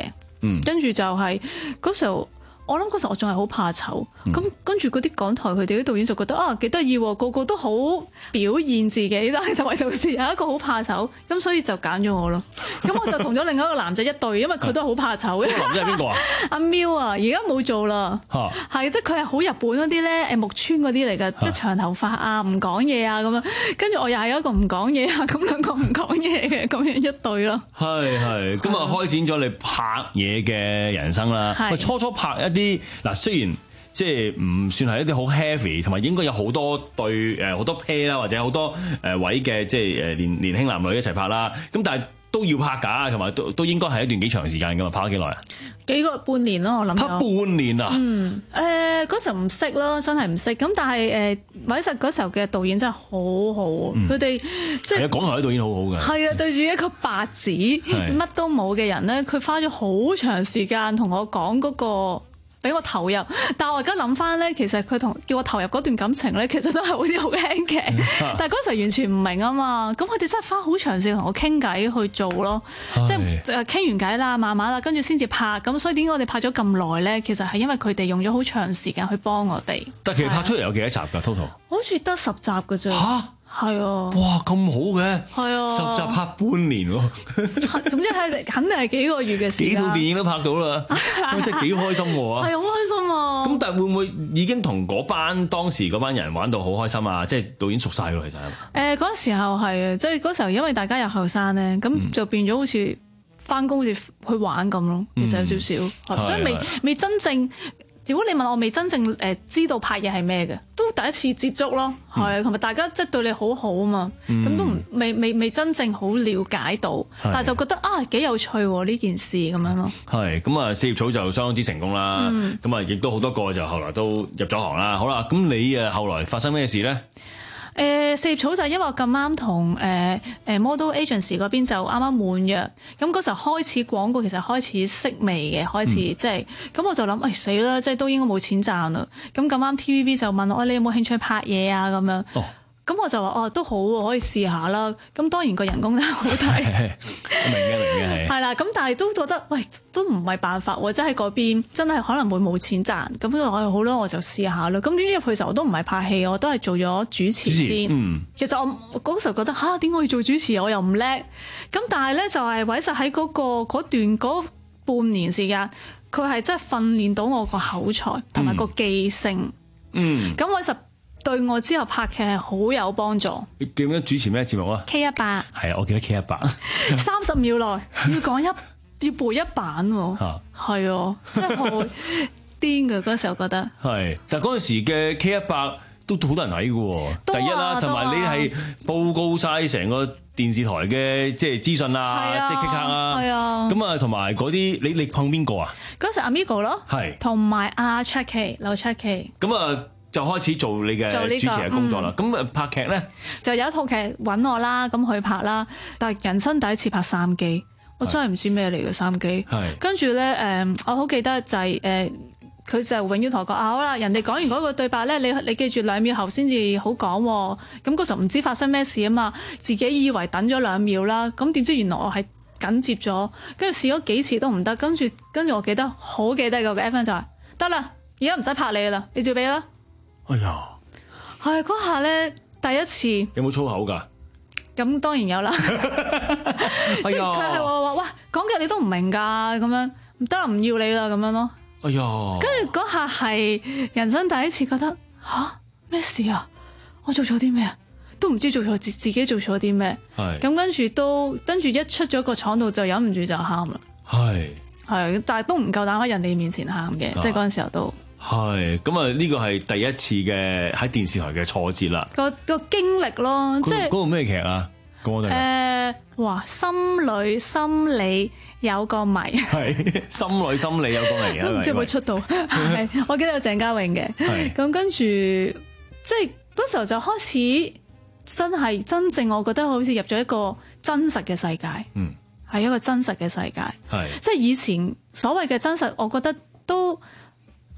[SPEAKER 16] 嗯，
[SPEAKER 3] 跟住就係嗰時候。我諗嗰時我仲係好怕醜，咁、嗯、跟住嗰啲港台佢哋啲導演就覺得啊幾得意喎，個個都好表現自己，但係同埋同時有一個好怕醜，咁所以就揀咗我咯。咁我就同咗另一個男仔一對，因為佢都係好怕醜嘅。
[SPEAKER 16] 男仔係邊個啊？
[SPEAKER 3] 阿喵啊，而家冇做啦，係即係佢係好日本嗰啲咧，誒木村嗰啲嚟㗎，即係長頭髮啊，唔講嘢啊咁樣。跟住我又係一個唔講嘢啊，咁兩個唔講嘢嘅咁樣一對咯。
[SPEAKER 16] 係係，咁啊開展咗你拍嘢嘅人生啦。喂，初初拍一啲嗱，雖然即係唔算係一啲好 heavy， 同埋應該有好多對誒好多 pair 啦，或者好多誒位嘅即係誒年年輕男女一齊拍啦。咁但係都要拍㗎，同埋都都應該係一段幾長時間㗎嘛？拍咗幾耐啊？
[SPEAKER 3] 幾個半年咯，我諗。
[SPEAKER 16] 拍半年啊？
[SPEAKER 3] 嗯，誒嗰時候唔識咯，真係唔識。咁但係誒，韋實嗰時候嘅導演真係好好，佢哋即係
[SPEAKER 16] 港台啲導演好好嘅。
[SPEAKER 3] 係啊，對住一個白紙乜都冇嘅人咧，佢花咗好長時間同我講嗰個。俾我投入，但係我而家諗翻咧，其實佢同叫我投入嗰段感情咧，其實都係好似好輕嘅。但係嗰時完全唔明啊嘛，咁佢哋真係花好長時間同我傾偈去做咯，即係誒傾完偈啦，慢慢啦，跟住先至拍。咁所以點解我哋拍咗咁耐咧？其實係因為佢哋用咗好長時間去幫我哋。
[SPEAKER 16] 但係其實拍出嚟有幾多集㗎 total？
[SPEAKER 3] 好似得十集㗎啫。嚇！係啊！
[SPEAKER 16] 哇，咁好嘅，
[SPEAKER 3] 係啊，
[SPEAKER 16] 十集拍半年喎。
[SPEAKER 3] 總之係肯定係幾個月嘅時間。
[SPEAKER 16] 幾套電影都拍到啦，真係幾開心喎！
[SPEAKER 3] 係好開心啊！
[SPEAKER 16] 咁但係會唔會已經同嗰班當時嗰班人玩到好開心啊？即係導演熟晒咯，其實係嘛？
[SPEAKER 3] 誒嗰時候係啊，即係嗰時候因為大家又後生咧，咁就變咗好似翻工好似去玩咁咯。其實有少少，所以未未真正。如果你問我未真正誒知道拍嘢係咩嘅，都第一次接觸咯，係同埋大家即係對你好好啊嘛，咁、嗯、都唔未未未真正好了解到，但係就覺得啊幾有趣喎呢件事咁樣咯。
[SPEAKER 16] 係咁啊，四葉草就相當之成功啦，咁啊亦都好多個就後來都入咗行啦。好啦，咁你誒後來發生咩事咧？
[SPEAKER 3] 誒、呃、四葉草就係因為我咁啱同誒誒 model agency 嗰邊就啱啱滿約，咁嗰時候開始廣告其實開始式微嘅，開始即係咁我就諗誒死啦，即係都應該冇錢賺啦。咁咁啱 T V B 就問我、哎、你有冇興趣拍嘢啊咁樣。哦咁我就話哦都好喎，可以試下啦。咁當然個人工都好低，明
[SPEAKER 16] 嘅明嘅係。係
[SPEAKER 3] 啦，咁但係都覺得喂都唔係辦法喎，即係喺嗰邊真係可能會冇錢賺。咁我話好啦，我就試下啦。咁點知入去時候我都唔係拍戲，我都係做咗主持先。嗯、其實我嗰時候覺得嚇點解要做主持，我又唔叻。咁但係咧就係韋實喺嗰個嗰段嗰半年時間，佢係真係訓練到我個口才同埋個記性。嗯。咁韋實對我之後拍劇係好有幫助。
[SPEAKER 16] 你記唔記得主持咩節目啊
[SPEAKER 3] ？K 一百
[SPEAKER 16] 係啊，我記得 K 一百。
[SPEAKER 3] 三十秒內要講一要背一版喎，係啊，真係好癲㗎嗰時候覺得。
[SPEAKER 16] 係，但係嗰陣時嘅 K 一百都好多人睇㗎喎。第一啦，同埋你係報告晒成個電視台嘅即係資訊啊，即係 K 卡啊。係啊。咁啊，同埋嗰啲你你碰邊個啊？嗰時 Amigo 咯，係，同埋阿 Chucky 劉 Chucky。咁啊。就開始做你嘅主持嘅工作啦。咁誒、嗯、拍劇咧，就有一套劇揾我啦，咁去拍啦。但係人生第一次拍三機，我真係唔知咩嚟嘅三機。係跟住咧誒，我好記得就係、是、誒，佢、呃、就永遠同我講啊，好啦，人哋講完嗰個對白咧，你你記住兩秒後先至好講、哦。咁嗰時候唔知發生咩事啊嘛，自己以為等咗兩秒啦，咁點知原來我係緊接咗，跟住試咗幾次都唔得，跟住跟住我記得好記得個 F N 就係得啦，而家唔使拍你啦，你照俾啦。哎呀，係嗰下咧第一次。有冇粗口㗎？咁當然有啦。即係佢係話話，哇，講嘅你都唔明㗎，咁樣唔得啦，唔要你啦，咁樣咯。哎呀！跟住嗰下係人生第一次覺得吓咩事啊？我做錯啲咩啊？都唔知做錯自自己做錯啲咩。係。咁跟住都跟住一出咗個廠度就忍唔住就喊啦。係。係，但係都唔夠膽喺人哋面前喊嘅，即係嗰陣時候都。係，咁啊呢個係第一次嘅喺電視台嘅挫折啦。個個經歷咯，即係嗰個咩劇啊？講我哋。誒，哇！心裏心理有個謎。係，心裏心理有個謎啊！唔知有冇出到？係，我記得有鄭嘉穎嘅。係。咁跟住，即係嗰時候就開始真係真正，我覺得好似入咗一個真實嘅世界。嗯。係一個真實嘅世界。係。即係以前所謂嘅真實，我覺得都。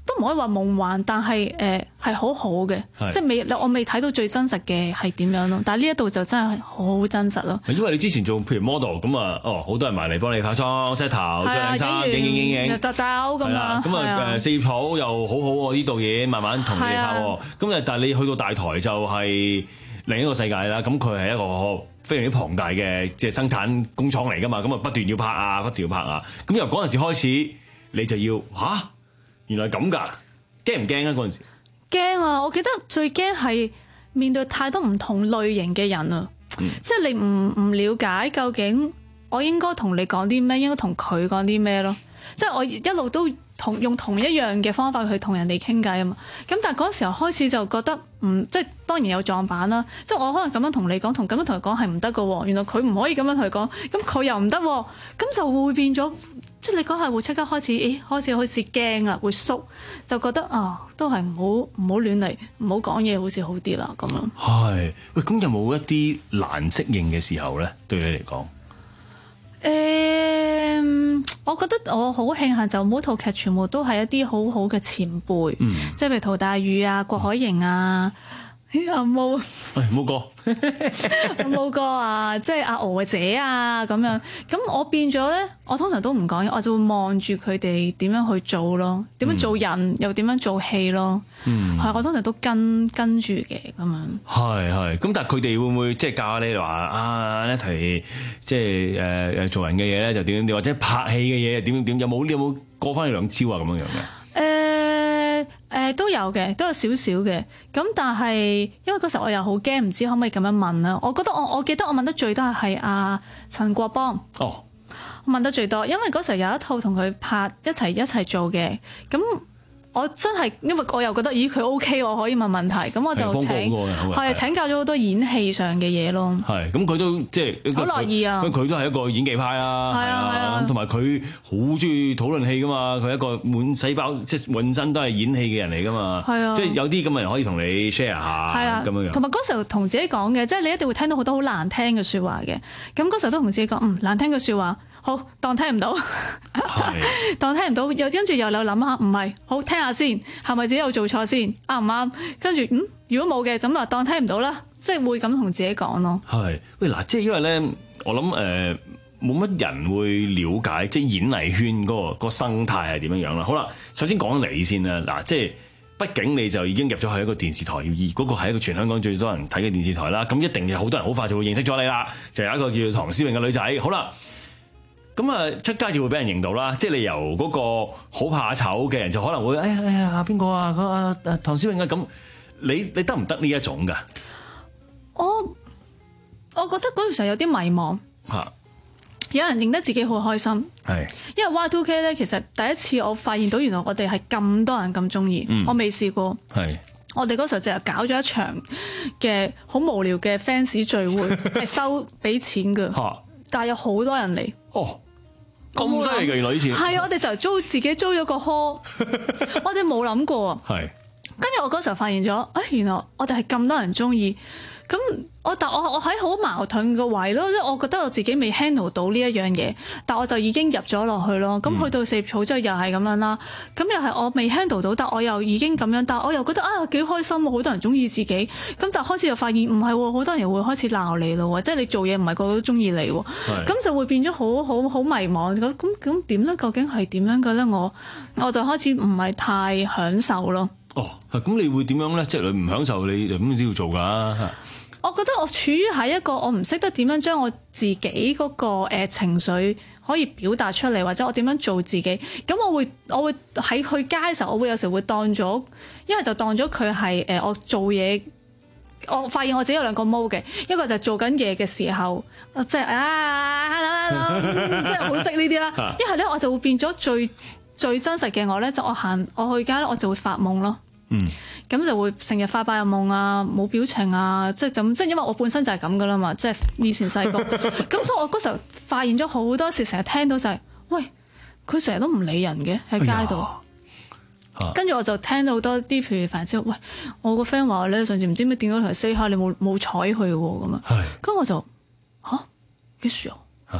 [SPEAKER 3] 都唔可以話夢幻，但係誒係好好嘅，即係未我未睇到最真實嘅係點樣咯。但係呢一度就真係好真實咯。
[SPEAKER 16] 因為你之前做譬如 model 咁啊，哦好多人埋嚟幫你化妝、set 頭、着靚衫、影影影影，
[SPEAKER 3] 就走咁樣。
[SPEAKER 16] 咁啊誒四葉草又好好喎，呢度嘢慢慢同你拍喎。咁啊但係你去到大台就係另一個世界啦。咁佢係一個非常之龐大嘅即係生產工廠嚟㗎嘛。咁啊不斷要拍啊，不斷要拍啊。咁由嗰陣時開始，你就要吓？原來咁㗎，驚唔驚啊？嗰陣時
[SPEAKER 3] 驚啊！我記得最驚係面對太多唔同類型嘅人啊，嗯、即係你唔唔了解究竟我應該同你講啲咩，應該同佢講啲咩咯。即係我一路都同用同一樣嘅方法去同人哋傾偈啊嘛。咁但係嗰時候開始就覺得唔即係當然有撞板啦。即係我可能咁樣同你講，同咁樣同佢講係唔得㗎喎。原來佢唔可以咁樣同佢講，咁佢又唔得喎，咁就會變咗。即係你講係會即刻開始，誒開始開始驚啦，會縮，就覺得啊，都係唔好唔好亂嚟，唔好講嘢，好似好啲啦咁樣。
[SPEAKER 16] 係，喂，咁有冇一啲難適應嘅時候咧？對你嚟講？
[SPEAKER 3] 誒、嗯，我覺得我好慶幸，就每套劇全部都係一啲好好嘅前輩，嗯、即係譬如陶大宇啊、郭海瑩啊。阿毛，
[SPEAKER 16] 喂，毛哥，
[SPEAKER 3] 阿毛哥啊，即係阿娥姐啊咁樣，咁我變咗咧，我通常都唔講嘢，我就會望住佢哋點樣去做咯，點樣做人、嗯、又點樣做戲咯，嗯，係我通常都跟跟住嘅咁樣。
[SPEAKER 16] 係係，咁但係佢哋會唔會即係教你話啊一提即係誒誒做人嘅嘢咧就點點點，或者拍戲嘅嘢點點點，有冇有冇過翻你兩招啊咁樣樣嘅？
[SPEAKER 3] 誒、呃、都有嘅，都有少少嘅。咁但係因為嗰時候我又好驚，唔知可唔可以咁樣問啦。我覺得我我記得我問得最多係阿陳國邦。哦，我問得最多，因為嗰時候有一套同佢拍一齊一齊做嘅。咁我真係因為我又覺得咦佢 OK 我可以問問題，咁我就請係請教咗好多演戲上嘅嘢咯。係，咁佢都即係好樂意啊！
[SPEAKER 16] 佢都係一個演技派啦，係啊係啊，同埋佢好中意討論戲噶嘛，佢係一個滿細胞即係滿身都係演戲嘅人嚟噶嘛，係啊，即係有啲咁嘅人可以同你 share 下咁樣樣。同埋嗰時候同自己講嘅，即係你一定會聽到好多好難聽嘅説話嘅，咁嗰時候都同自己講，嗯，難聽嘅説話。好，當聽唔到，當聽唔到，又跟住又有諗下，唔係，好聽下先，係咪自己有做錯先，啱唔啱？跟住嗯，如果冇嘅，咁啊當聽唔到啦，即係會咁同自己講咯。係，喂嗱，即係因為咧，我諗誒，冇乜人會了解即係演藝圈嗰個嗰個生態係點樣樣啦。好啦，首先講你先啦，嗱，即係畢竟你就已經入咗去一個電視台，而嗰個係一個全香港最多人睇嘅電視台啦，咁一定有好多人好快就會認識咗你啦。就有一個叫唐詩詠嘅女仔，好啦。咁啊，出街就會俾人認到啦，即係你由嗰個好怕醜嘅人，就可能會，哎呀哎呀，邊個啊？嗰啊唐詩詠啊，咁你你得唔得呢一種㗎？我我覺得嗰陣時候有啲迷茫嚇，有人認得自己好開心，係因為 Y two K 咧，其實第一次我發現到原來我哋係咁多人咁中意，我未試過，係我哋嗰時候就係搞咗一場嘅好無聊嘅 fans 聚會，係收俾錢㗎，但係有好多人嚟，哦。咁犀利嘅原來以前係啊！我哋就租自己租咗個 hall，我哋冇諗過啊。係，跟住我嗰時候發現咗，哎，原來我哋係咁多人中意。咁我但我我喺好矛盾嘅位咯，即係我覺得我自己未 handle 到呢一樣嘢，但我就已經入咗落去咯。咁去到四葉草之後又係咁樣啦。咁又係我未 handle 到，但我又已經咁樣，但我又覺得啊幾開心喎，好多人中意自己。咁但係開始又發現唔係喎，好多人又會開始鬧你咯，即係你做嘢唔係個個都中意你喎。咁就會變咗好好好迷茫。咁咁咁點咧？究竟係點樣嘅咧？我我就開始唔係太享受咯。哦，咁你會點樣咧？即係你唔享受，你就咁都要做㗎。我覺得我處於喺一個我唔識得點樣將我自己嗰個誒情緒可以表達出嚟，或者我點樣做自己。咁我會我會喺去街嘅時候，我會有時會當咗，因為就當咗佢係誒我做嘢。我發現我自己有兩個 mode 嘅，一個就係做緊嘢嘅時候，即係啊，hello hello，即係好識呢啲啦。一係咧我就會變咗最最真實嘅我咧，就我行我去街咧，我就會發夢咯。嗯，咁就會成日發白日夢啊，冇表情啊，即係咁，即係因為我本身就係咁噶啦嘛，即係以前細個，咁所以我嗰時候發現咗好多時，成日聽到就係、是，喂，佢成日都唔理人嘅喺街度，跟住、哎、呀我就聽到好多啲譬如凡之，喂，我個 friend 話咧上次唔知咩電話同佢 say hi，你冇冇睬佢喎咁啊，咁我就吓幾時啊？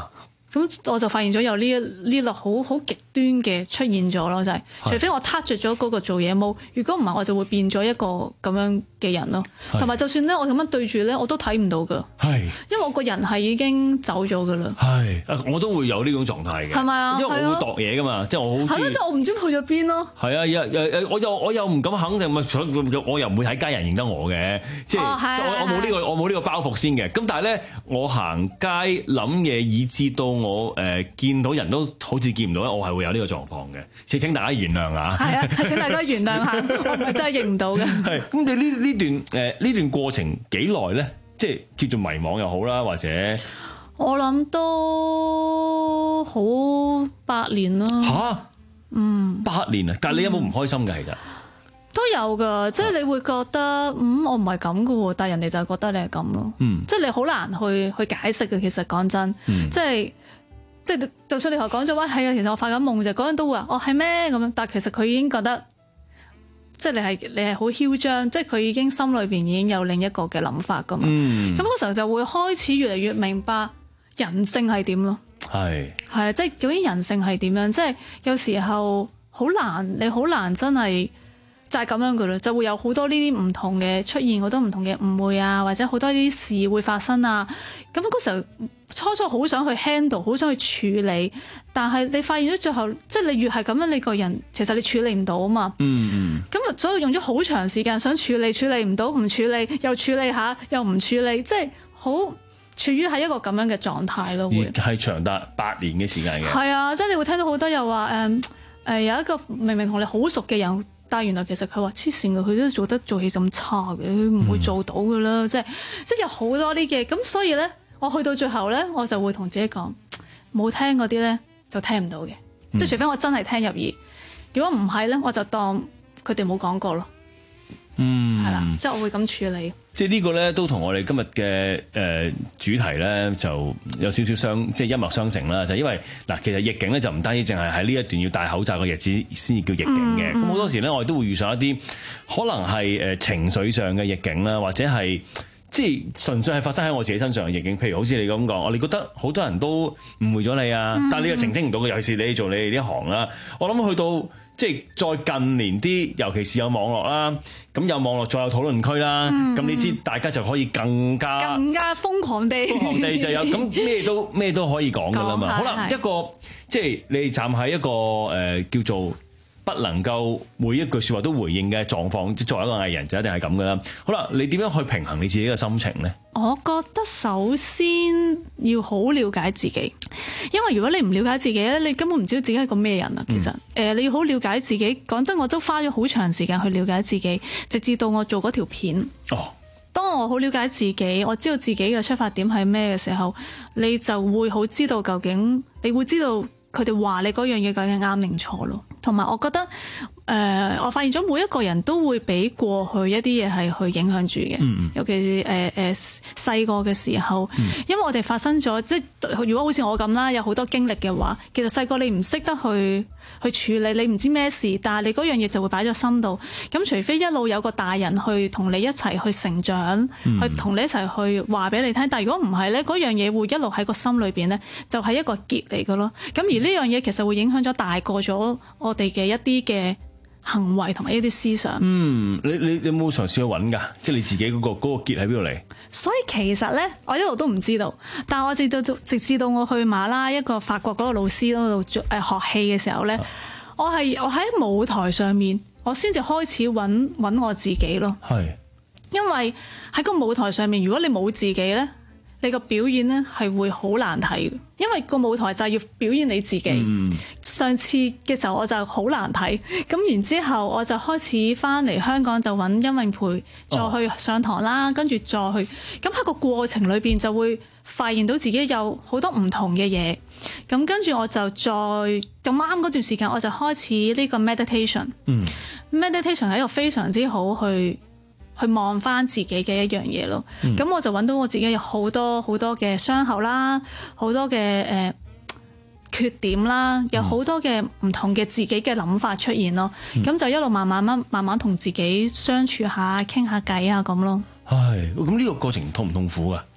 [SPEAKER 3] 咁我就發現咗有呢一呢類好好極端嘅出現咗咯，就係、是、除非我 touch 咗嗰個做嘢模，如果唔係我就會變咗一個咁樣嘅人咯。同埋就算咧我咁樣對住咧，我都睇唔到噶，係因為我個人係已經走咗噶啦。
[SPEAKER 16] 係，我都會有呢種狀態嘅，
[SPEAKER 3] 係咪啊？
[SPEAKER 16] 因為我會度嘢噶嘛，即係我好
[SPEAKER 3] 係咯，即係我唔知去咗邊咯。係
[SPEAKER 16] 啊，又又我又我又唔敢肯定，我又唔會喺街人認得我嘅，即係、哦、我我冇呢、呢個我冇呢個包袱先嘅。咁但係咧，我行街諗嘢，以至到我誒、呃、見到人都好似見唔到咧，我係會有呢個狀況嘅。請請大家原諒啊！
[SPEAKER 3] 係啊，請大家原諒下，我唔係真係認唔到嘅。係
[SPEAKER 16] 咁，你呢呢段誒呢、呃、段過程幾耐咧？即係叫做迷惘又好啦，或者
[SPEAKER 3] 我諗都好八年啦。吓，嗯，
[SPEAKER 16] 八年啊！但係你有冇唔開心㗎？其實
[SPEAKER 3] 都有㗎，即係你會覺得嗯，我唔係咁㗎喎，但係人哋就覺得你係咁咯。嗯，即係你好難去去解釋嘅。其實講真，嗯、即係即係就算你同我講咗話係啊，其實我發緊夢就嗰陣都會話哦係咩咁樣，但係其實佢已經覺得。即係你係你係好囂張，即係佢已經心裏邊已經有另一個嘅諗法噶嘛。咁嗰、嗯、時候就會開始越嚟越明白人性係點咯。係係啊，即係究竟人性係點樣？即係有時候好難，你好難真係就係咁樣噶啦，就會有好多呢啲唔同嘅出現，好多唔同嘅誤會啊，或者好多呢啲事會發生啊。咁嗰時候初初好想去 handle， 好想去處理，但係你發現咗最後，即係你越係咁樣，你個人其實你處理唔到啊嘛。嗯嗯。咁啊，所以用咗好長時間想處理，處理唔到，唔處理又處理下，又唔處理，即係好處於喺一個咁樣嘅狀態咯。會
[SPEAKER 16] 係長達八年嘅時間嘅。
[SPEAKER 3] 係啊，即係你會聽到好多又話誒誒有一個明明同你好熟嘅人。但係原來其實佢話黐線嘅，佢都做得做戲咁差嘅，佢唔會做到㗎啦、嗯。即係即係有好多啲嘅，咁所以咧，我去到最後咧，我就會同自己講，冇聽嗰啲咧就聽唔到嘅，嗯、即係除非我真係聽入耳，如果唔係咧，我就當佢哋冇講過咯。嗯，係啦，即係我會咁處理。
[SPEAKER 16] 即係呢個咧都同我哋今日嘅誒主題咧就有少少相即係一脈相承啦。就因為嗱，其實逆境咧就唔單止淨係喺呢一段要戴口罩嘅日子先至叫逆境嘅。咁好、嗯嗯、多時咧，我哋都會遇上一啲可能係誒情緒上嘅逆境啦，或者係即係純粹係發生喺我自己身上嘅逆境。譬如好似你咁講，我哋覺得好多人都誤會咗你啊，嗯、但係你又澄清唔到嘅。尤其是你做你哋呢行啦，我諗去到。即係再近年啲，尤其是有網絡啦，咁有網絡再有討論區啦，咁、嗯、你知大家就可以更加
[SPEAKER 3] 更加瘋狂地瘋
[SPEAKER 16] 狂地就有咁咩都咩都可以講㗎啦嘛。好啦，一個即係你站喺一個誒、呃、叫做不能夠每一句説話都回應嘅狀況，即作為一個藝人就一定係咁㗎啦。好啦，你點樣去平衡你自己嘅心情咧？
[SPEAKER 3] 我覺得首先要好了解自己，因為如果你唔了解自己咧，你根本唔知道自己係個咩人啊。其實誒、嗯呃，你要好了解自己。講真，我都花咗好長時間去了解自己，直至到我做嗰條片。哦，當我好了解自己，我知道自己嘅出發點係咩嘅時候，你就會好知道究竟，你會知道佢哋話你嗰樣嘢究竟啱定錯咯。同埋，我覺得誒、呃，我發現咗每一個人都會俾過去一啲嘢係去影響住嘅，嗯、尤其是誒誒細個嘅時候，嗯、因為我哋發生咗，即係如果好似我咁啦，有好多經歷嘅話，其實細個你唔識得去去處理，你唔知咩事，但係你嗰樣嘢就會擺咗心度。咁除非一路有個大人去同你一齊去成長，嗯、去同你一齊去話俾你聽。但係如果唔係咧，嗰樣嘢會一路喺個心裏邊咧，就係一個結嚟嘅咯。咁而呢樣嘢其實會影響咗大個咗我哋嘅一啲嘅行為同埋一啲思想。嗯，
[SPEAKER 16] 你你有冇嘗試去揾㗎？即係你自己嗰個嗰個結喺邊度嚟？
[SPEAKER 3] 所以其實咧，我一路都唔知道，但係我直到直至到我去馬拉一個法國嗰個老師嗰度做誒學戲嘅時候咧，啊、我係我喺舞台上面，我先至開始揾揾我自己咯。係是，因為喺個舞台上面，如果你冇自己咧，你個表演咧係會好難睇，因為個舞台就係要表演你自己。嗯、上次嘅時候我就好難睇，咁然之後我就開始翻嚟香港就揾殷詠培再去上堂啦，跟住、哦、再去，咁喺個過程裏邊就會發現到自己有好多唔同嘅嘢，咁跟住我就再咁啱嗰段時間我就開始呢個 meditation。嗯、meditation 係一個非常之好去。去望翻自己嘅一樣嘢咯，咁、嗯、我就揾到我自己有好多好多嘅傷口啦，好多嘅誒、呃、缺點啦，有好多嘅唔同嘅自己嘅諗法出現咯，咁、嗯、就一路慢慢慢慢慢同自己相處下，傾下偈啊咁咯。
[SPEAKER 16] 係，咁呢個過程痛唔痛苦啊？即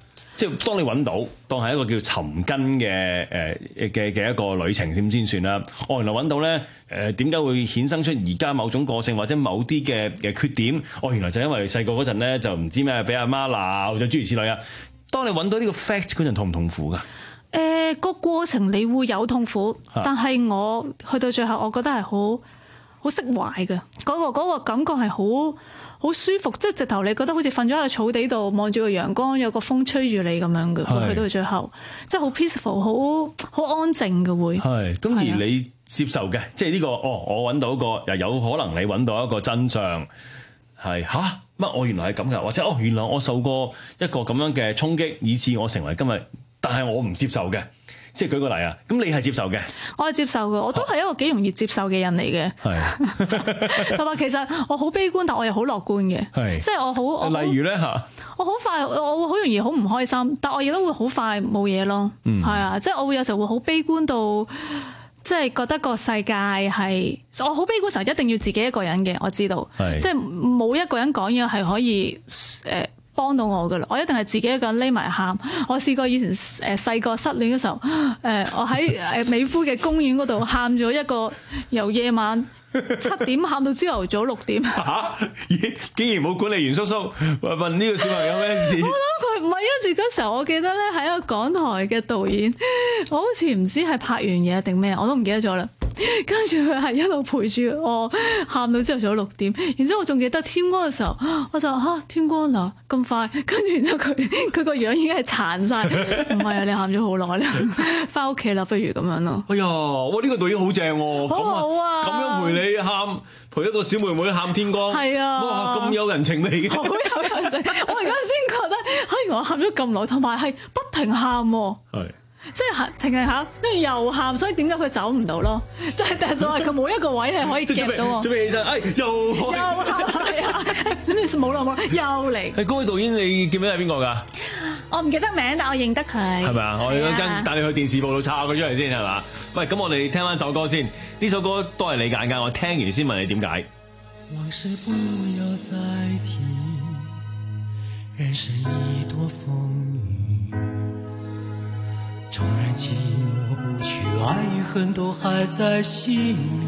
[SPEAKER 16] 即係當你揾到，當係一個叫尋根嘅誒嘅嘅一個旅程點先算啦。哦，原來揾到咧誒點解會衍生出而家某種個性或者某啲嘅嘅缺點？哦，原來就因為細個嗰陣咧就唔知咩俾阿媽鬧，就諸如此類啊。當你揾到呢個 fact 嗰陣痛唔痛苦㗎？
[SPEAKER 3] 誒、呃個過程你會有痛苦，但係我去到最後，我覺得係好好釋懷嘅。嗰、個嗰、個感覺係好好舒服，即係直頭你覺得好似瞓咗喺個草地度，望住個陽光，有個風吹住你咁樣嘅。去到最後，即係好 peaceful，好好安靜嘅會。
[SPEAKER 16] 係咁而你接受嘅，即係呢個哦，我揾到一個又有可能你揾到一個真相係吓乜？我原來係咁㗎，或者哦原來我受過一個咁樣嘅衝擊，以致我成為今日。但係我唔接受嘅，即係舉個例啊，咁你係接受嘅？我係接受嘅，我都係一個幾容易接受嘅人嚟嘅。係，同埋其實我好悲觀，但我又好樂觀嘅。係，即係我好。例如咧嚇，我好快，我會好容易好唔開心，但我亦都會好快冇嘢咯。嗯，係啊，即係我會有時候會好悲觀到，即係覺得個世界係我好悲觀時候一定要自己一個人嘅，我知道。係，即係冇一個人講嘢係可以誒。呃幫到我噶啦，我一定係自己一個人匿埋喊。我試過以前誒細個失戀嘅時候，誒、呃、我喺誒美孚嘅公園嗰度喊咗一個由夜晚七點喊到朝頭早六點。嚇、啊！竟然冇管理員叔叔問呢個小朋友咩事？我諗佢唔係，跟住嗰時候我記得咧係一個港台嘅導演，我好似唔知係拍完嘢定咩，我都唔記得咗啦。跟住佢係一路陪住我喊到朝頭早六點，然之後我仲記得天光嘅時候，我就嚇、啊、天光啦咁快，跟住然之後佢佢個樣已經係殘晒。唔係啊，你喊咗好耐啦，翻屋企啦，不如咁樣咯。哎呀，哇！呢、呢個導演好正喎，好好啊，咁樣陪你喊，陪一個小妹妹喊天光，係啊，哇，咁有人情味嘅，好有人情。我而家先覺得，哎，原來我喊咗咁耐，同埋係不停喊喎。係。即係停停下，跟住又喊，所以點解佢走唔到咯？即係但係所謂佢冇一個位係可以夾到喎。準備起身，哎，又又喊，係啊！咁你冇啦冇啦，又嚟。係嗰位導演，你記唔記得係邊個㗎？我唔記得名，但我認得佢。係咪啊？我哋跟帶你去電視部度抄佢出嚟先係嘛？喂，咁我哋聽翻首歌先。呢首歌都係你揀㗎，我聽完先問你點解。往事不要再提，人生已多風雨。縱然寂寞不去，愛與恨都還在心裡，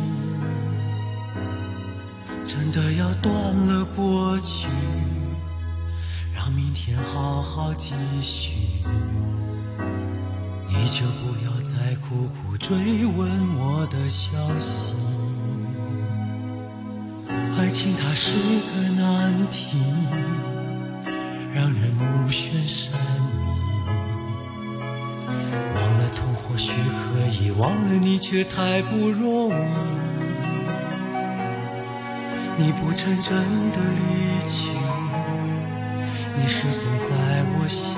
[SPEAKER 16] 真的要斷了過去，讓明天好好繼續。你就不要再苦苦追問我的消息，愛情它是個難題，讓人目眩神忘了痛或許可以，忘了你卻太不容易。你不曾真的離去，你始終在我心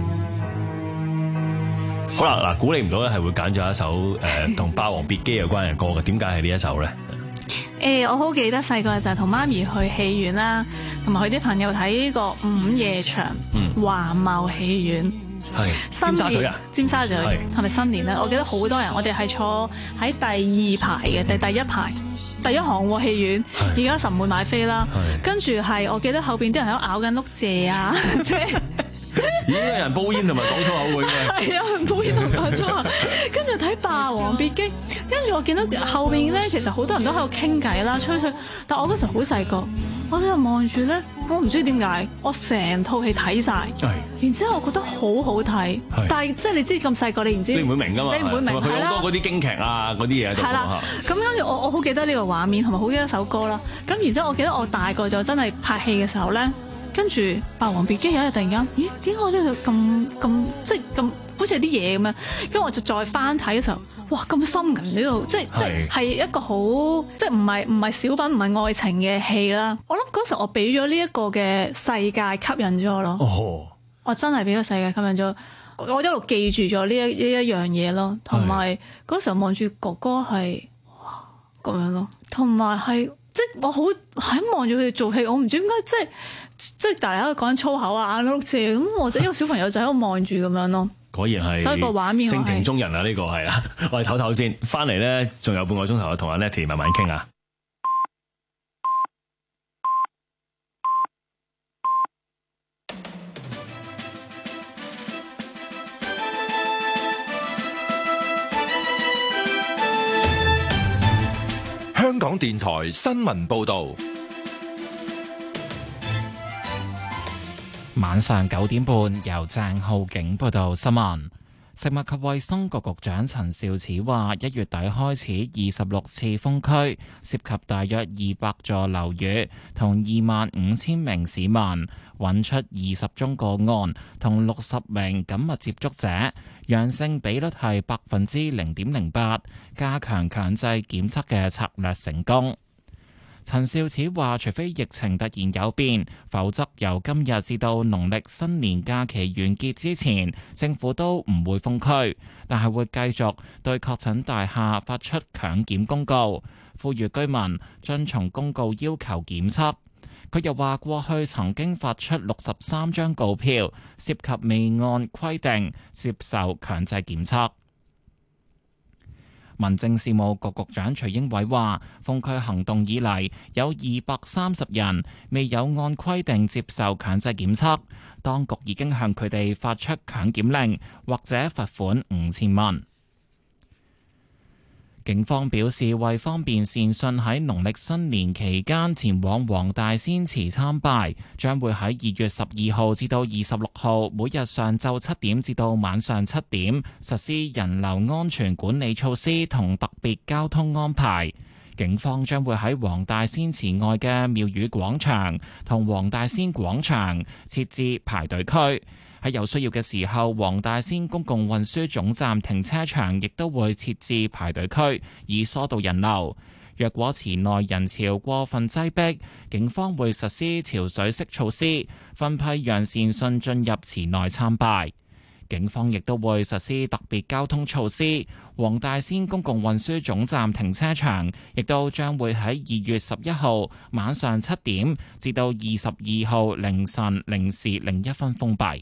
[SPEAKER 16] 裡。好啦，嗱，估你唔到咧，係會揀咗一首誒同《霸王別姬》有關嘅歌嘅，點解係呢一首咧？誒、欸，我好記得細個就係同媽咪去戲院啦，同埋佢啲朋友睇呢個午夜場，嗯，華茂戲院。係尖沙咀啊！尖沙咀係咪新年咧？我記得好多人，我哋係坐喺第二排嘅，第第一排第一行喎戲院。而家實唔會買飛啦。跟住係我記得後邊啲人喺度咬緊碌蔗啊，即係已經有人煲煙同埋講粗口嘅。係啊，煲煙同埋講粗口。跟住睇《霸王別姬》，跟住我見到後邊咧，其實好多人都喺度傾偈啦、吹吹。但我嗰時好細個，我喺度望住咧，我唔知點解，我成套戲睇晒。然之後我覺得好好睇，但係即係你知咁細個，你唔知你唔會明㗎嘛，你唔會明係啦。好多嗰啲京劇啊，嗰啲嘢喺度。係啦，咁跟住我我好記得呢個畫面，同埋好記得首歌啦。咁然之後我記得我大個咗，真係拍戲嘅時候咧，跟住《霸王別姬》有一日突然間，咦？點解我呢度咁咁即係咁好似有啲嘢咁樣？跟住我就再翻睇嘅時候，哇！咁深㗎呢度，即係即係係一個好即係唔係唔係小品，唔係愛情嘅戲啦。我諗嗰時我俾咗呢一個嘅世界吸引咗我咯。哦，我真係俾個世界吸引咗，我一路記住咗呢一呢一樣嘢咯。同埋嗰時候望住哥哥係哇咁樣咯，同埋係即係我好喺望住佢哋做戲，我唔知點解即係即係大家都講緊粗口啊、眼碌蔗咁，或者一個小朋友就喺度望住咁樣咯。果然係性情中人啊！呢個係啦，我哋唞唞先，翻嚟咧仲有半個鐘頭，同阿 Letty 慢慢傾啊。
[SPEAKER 4] 港電台新聞報道。
[SPEAKER 1] 晚上九點半，由鄭浩景報道新聞。食物及衛生局局長陳肇始話，一月底開始二十六次封區，涉及大約二百座樓宇同二萬五千名市民，揾出二十宗個案同六十名緊密接觸者，陽性比率係百分之零點零八，加強強制檢測嘅策略成功。陳肇始話，除非疫情突然有變，否則由今日至到農曆新年假期完結之前，政府都唔會封區，但係會繼續對確診大廈發出強檢公告，呼籲居民遵從公告要求檢測。佢又話，過去曾經發出六十三張告票，涉及未按規定接受強制檢測。民政事務局局長徐英偉話，封區行動以嚟有二百三十人未有按規定接受強制檢測，當局已經向佢哋發出強檢令或者罰款五千蚊。警方表示，為方便善信喺農曆新年期間前往黃大仙祠參拜，將會喺二月十二號至到二十六號每日上晝七點至到晚上七點實施人流安全管理措施同特別交通安排。警方將會喺黃大仙祠外嘅廟宇廣場同黃大仙廣場設置排隊區。喺有需要嘅時候，黃大仙公共運輸總站停車場亦都會設置排隊區，以疏導人流。若果祠內人潮過分擠迫，警方會實施潮水式措施，分批讓善信進入祠內參拜。警方亦都會實施特別交通措施，黃大仙公共運輸總站停車場亦都將會喺二月十一號晚上七點至到二十二號凌晨零時零一分封閉。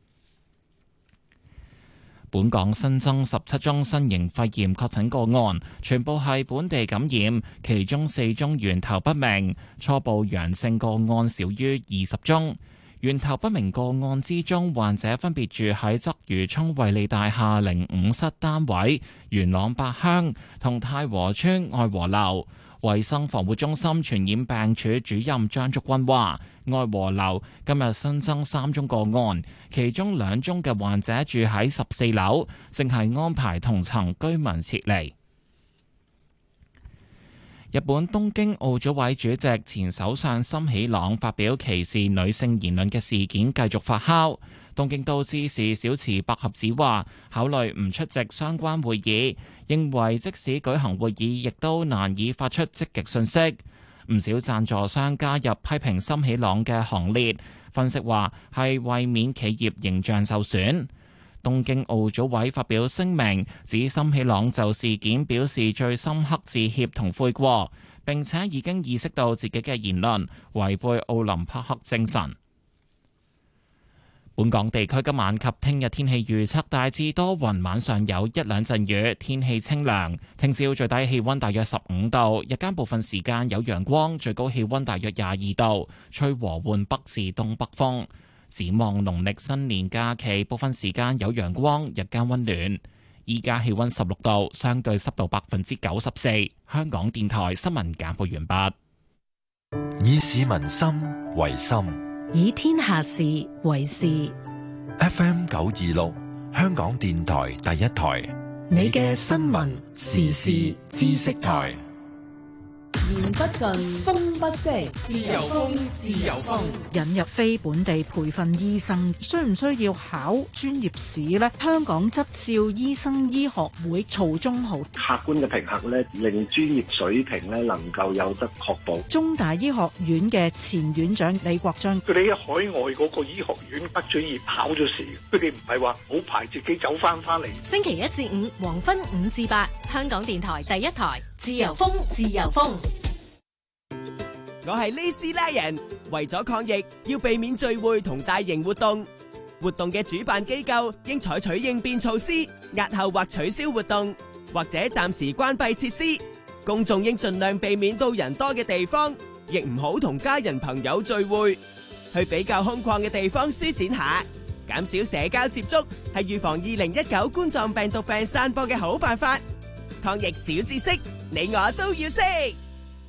[SPEAKER 1] 本港新增十七宗新型肺炎確診個案，全部係本地感染，其中四宗源頭不明，初步陽性個案少於二十宗。源頭不明個案之中，患者分別住喺鰂魚涌惠利大廈零五室單位、元朗八鄉同太和邨愛和樓。衛生防護中心傳染病處主任張竹君話，愛和樓今日新增三宗個案，其中兩宗嘅患者住喺十四樓，正係安排同層居民撤離。日本東京奧組委主席前首相森喜朗發表歧視女性言論嘅事件繼續發酵。東京都知事小池百合子話，考慮唔出席相關會議，認為即使舉行會議，亦都難以發出積極訊息。唔少贊助商加入批評森喜朗嘅行列，分析話係為免企業形象受損。東京奧組委發表聲明，指森喜朗就事件表示最深刻致歉同悔過，並且已經意識到自己嘅言論違背奧林匹克精神。本港地區今晚及聽日天氣預測大致多雲，晚上有一兩陣雨，天氣清涼。聽朝最低氣溫大約十五度，日間部分時間有陽光，最高氣溫大約廿二度，吹和緩北至東北風。展望農曆新年假期，部分時間有陽光，日間溫暖。依家氣溫十六度，相對濕度百分之九十四。香港電台新聞簡報完畢。
[SPEAKER 4] 以市民心為心，
[SPEAKER 19] 以天下事為事。
[SPEAKER 4] F M 九二六，香港電台第一台，
[SPEAKER 5] 你嘅新聞時事知識台。
[SPEAKER 8] 言不盡，風不息，自由風，自由風。
[SPEAKER 11] 引入非本地培訓醫生，需唔需要考專業試呢？香港執照醫生醫學會曹忠豪，
[SPEAKER 13] 客觀嘅評核咧，令專業水平咧能夠有得確保。
[SPEAKER 11] 中大醫學院嘅前院長李國章，
[SPEAKER 6] 佢哋喺海外嗰個醫學院畢咗業考咗試，佢哋唔係話好排自己走翻翻嚟。
[SPEAKER 10] 星期一至五黃昏五至八，香港電台第一台，自由風，自由風。
[SPEAKER 24] 我係呢斯拉人，為咗抗疫，要避免聚會同大型活動。活動嘅主辦機構應採取應變措施，押後或取消活動，或者暫時關閉設施。公眾應盡量避免到人多嘅地方，亦唔好同家人朋友聚會。去比較空曠嘅地方舒展下，減少社交接觸，係預防二零一九冠狀病毒病散播嘅好辦法。抗疫小知識，你我都要識。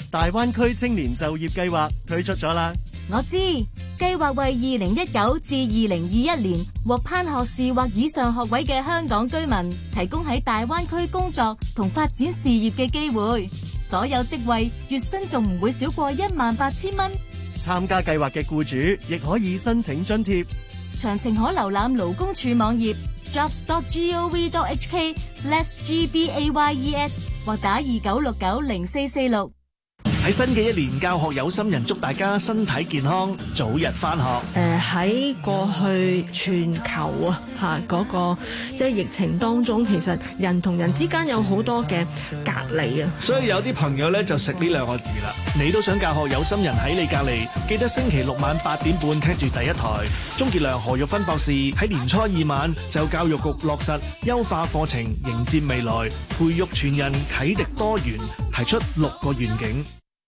[SPEAKER 15] 大灣區青年就業計劃推出咗啦。
[SPEAKER 17] 我知，計劃為二零一九至二零二一年獲頒學士或以上學位嘅香港居民提供喺大灣區工作同發展事業嘅機會。所有職位月薪仲唔會少過一萬八千蚊。
[SPEAKER 15] 參加計劃嘅僱主亦可以申請津貼。
[SPEAKER 17] 詳情可瀏覽勞工處網頁 jobs dot gov dot hk slash gbayes 或打二九六九零四四六。
[SPEAKER 18] 喺新嘅一年，教學有心人祝大家身體健康，早日返學。
[SPEAKER 20] 誒喺、呃、過去全球啊嚇嗰個即係疫情當中，其實人同人之間有好多嘅隔離啊。
[SPEAKER 18] 所以有啲朋友咧就食呢兩個字啦。你都想教學有心人喺你隔離，記得星期六晚八點半聽住第一台。鍾傑良、何玉芬博士喺年初二晚就教育局落實優化課程，迎接未來，培育全人啟迪多元，提出六個願景。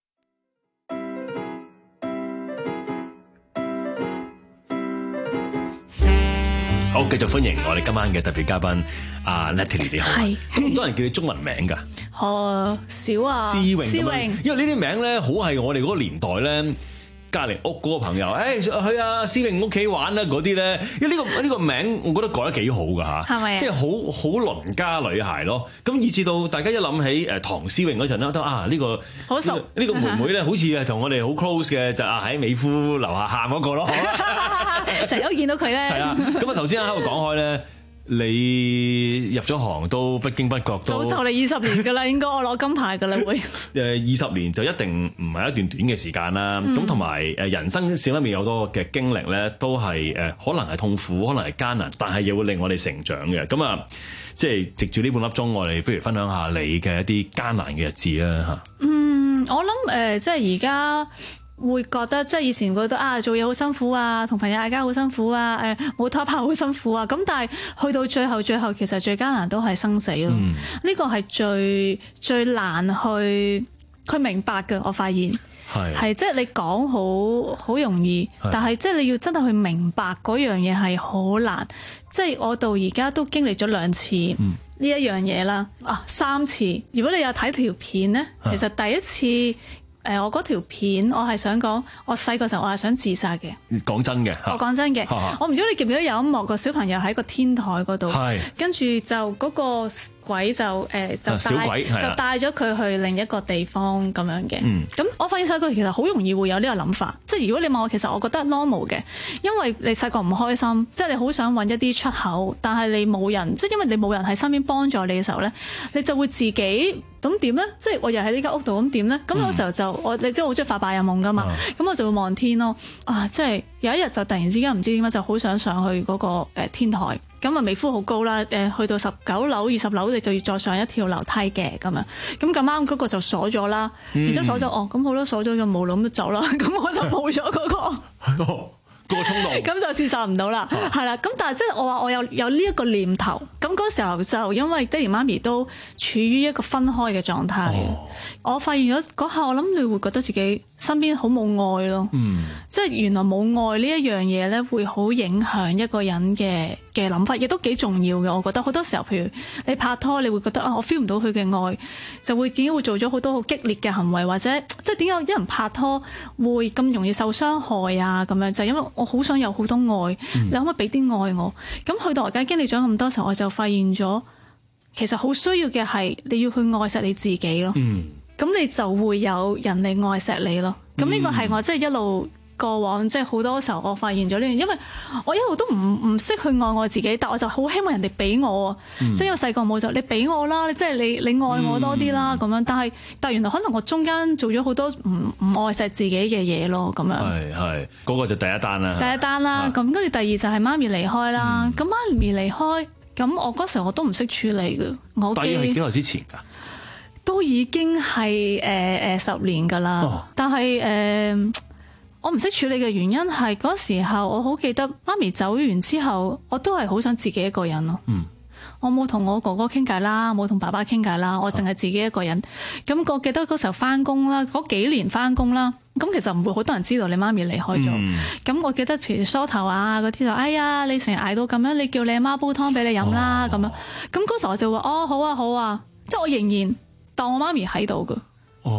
[SPEAKER 16] 好，繼續歡迎我哋今晚嘅特別嘉賓阿 Natalie， 你好。係，咁多人叫你中文名㗎？
[SPEAKER 3] 哦，少啊。思
[SPEAKER 16] 穎，
[SPEAKER 3] 思穎，
[SPEAKER 16] 因為呢啲名咧，好係我哋嗰個年代咧，隔離屋嗰個朋友，誒、欸、去阿思穎屋企玩啦嗰啲咧，因為呢、呢個呢、呢個名，我覺得改得幾好㗎嚇，係咪？即係好好鄰家女孩咯。咁以至到大家一諗起誒唐思穎嗰陣咧，都啊呢、呢個好熟呢、呢個呢個妹妹咧，好似係同我哋好 close 嘅，就啊喺美孚樓下喊嗰個咯。
[SPEAKER 3] 成日都見到佢咧。係啊，
[SPEAKER 16] 咁啊頭先喺度講開咧，你入咗行都不經不覺都
[SPEAKER 3] 早就你二十年㗎啦，應該我攞金牌㗎啦會。
[SPEAKER 16] 誒二十年就一定唔係一段短嘅時間啦。咁同埋誒人生少不免有多嘅經歷咧，都係誒可能係痛苦，可能係艱難，但係又會令我哋成長嘅。咁啊，即係藉住呢半粒鐘，我哋不如分享下你嘅一啲艱難嘅日子啦嚇。嗯，
[SPEAKER 3] 我諗誒、呃，即係而家。會覺得即係以前覺得啊做嘢好辛苦啊，同朋友嗌交好辛苦啊，誒冇拖拍好辛苦啊，咁但係去到最後最後其實最艱難都係生死咯，呢、嗯、個係最最難去去明白嘅，我發現係係即係你講好好容易，但係即係你要真係去明白嗰樣嘢係好難，即係我到而家都經歷咗兩次呢一樣嘢啦，啊三次，如果你有睇條片咧，其實第一次。誒、呃，我嗰條片，我係想講，我細個時候我係想自殺嘅。講真嘅，我講真嘅，我唔知你記唔記得有一幕個小朋友喺個天台嗰度，跟住就嗰個鬼就誒、呃、就帶就帶咗佢去另一個地方咁樣嘅。咁、嗯、我發現細個其實好容易會有呢個諗法，即係如果你問我，其實我覺得 normal 嘅，因為你細個唔開心，即係你好想揾一啲出口，但係你冇人，即係因為你冇人喺身邊幫助你嘅時候咧，你就會自己。咁點咧？即係我又喺呢間屋度，咁點咧？咁有時候就我你知我好中意發白日夢噶嘛？咁、嗯、我就會望天咯。啊，即係有一日就突然之間唔知點解就好想上去嗰個誒天台。咁啊，美孚好高啦，誒去到十九樓、二十樓，你就要再上一條樓梯嘅咁樣。咁咁啱嗰個就鎖咗啦，嗯、然之後鎖咗，哦咁好啦，鎖咗就冇啦，咁就走啦。咁我就冇咗嗰個。個衝動，咁就接受唔到啦，係啦。咁但係即係我話我有有呢一個念頭，咁嗰時候就因為爹哋媽咪都處於一個分開嘅狀態，哦、我發現咗嗰下，我諗你會覺得自己身邊好冇愛咯，嗯、即係原來冇愛呢一樣嘢咧，會好影響一個人嘅嘅諗法，亦都幾重要嘅。我覺得好多時候，譬如你拍拖，你會覺得啊，我 feel 唔到佢嘅愛，就會點解會做咗好多好激烈嘅行為，或者即係點解一人拍拖會咁容易受傷害啊？咁樣就係、因為我好想有好多愛，嗯、你可唔可以俾啲愛我？咁去到而家經歷咗咁多時候，我就發現咗，其實好需要嘅係你要去愛錫你自己咯。咁、嗯、你就會有人嚟愛錫你咯。咁呢個係我即係一路過往，即係好多時候我發現咗呢樣，因為我一路都唔唔識去愛我自己，但我就好希望人哋俾我，嗯、即係因為細個冇就你俾我啦，即係你你愛我多啲啦咁樣。但係但係原來可能我中間做咗好多唔唔愛錫自己嘅嘢咯，咁樣。係係，嗰個就第一單啦。第一單啦，咁跟住第二就係媽咪離開啦。咁、嗯、媽咪離開，咁我嗰時候我都唔識處理嘅。我大約係幾耐之前㗎？都已經係誒誒十年㗎啦。哦、但係誒。呃我唔識處理嘅原因係嗰時候，我好記得媽咪走完之後，我都係好想自己一個人咯。嗯，我冇同我哥哥傾偈啦，冇同爸爸傾偈啦，我淨係自己一個人。咁、哦、我記得嗰時候翻工啦，嗰幾年翻工啦，咁其實唔會好多人知道你媽咪離開咗。咁、嗯、我記得譬如梳頭啊嗰啲就，哎呀你成日捱到咁樣，你叫你阿媽煲湯俾你飲啦咁、哦、樣。咁嗰時候我就話哦好啊好啊，即係我仍然當我媽咪喺度㗎。哦，係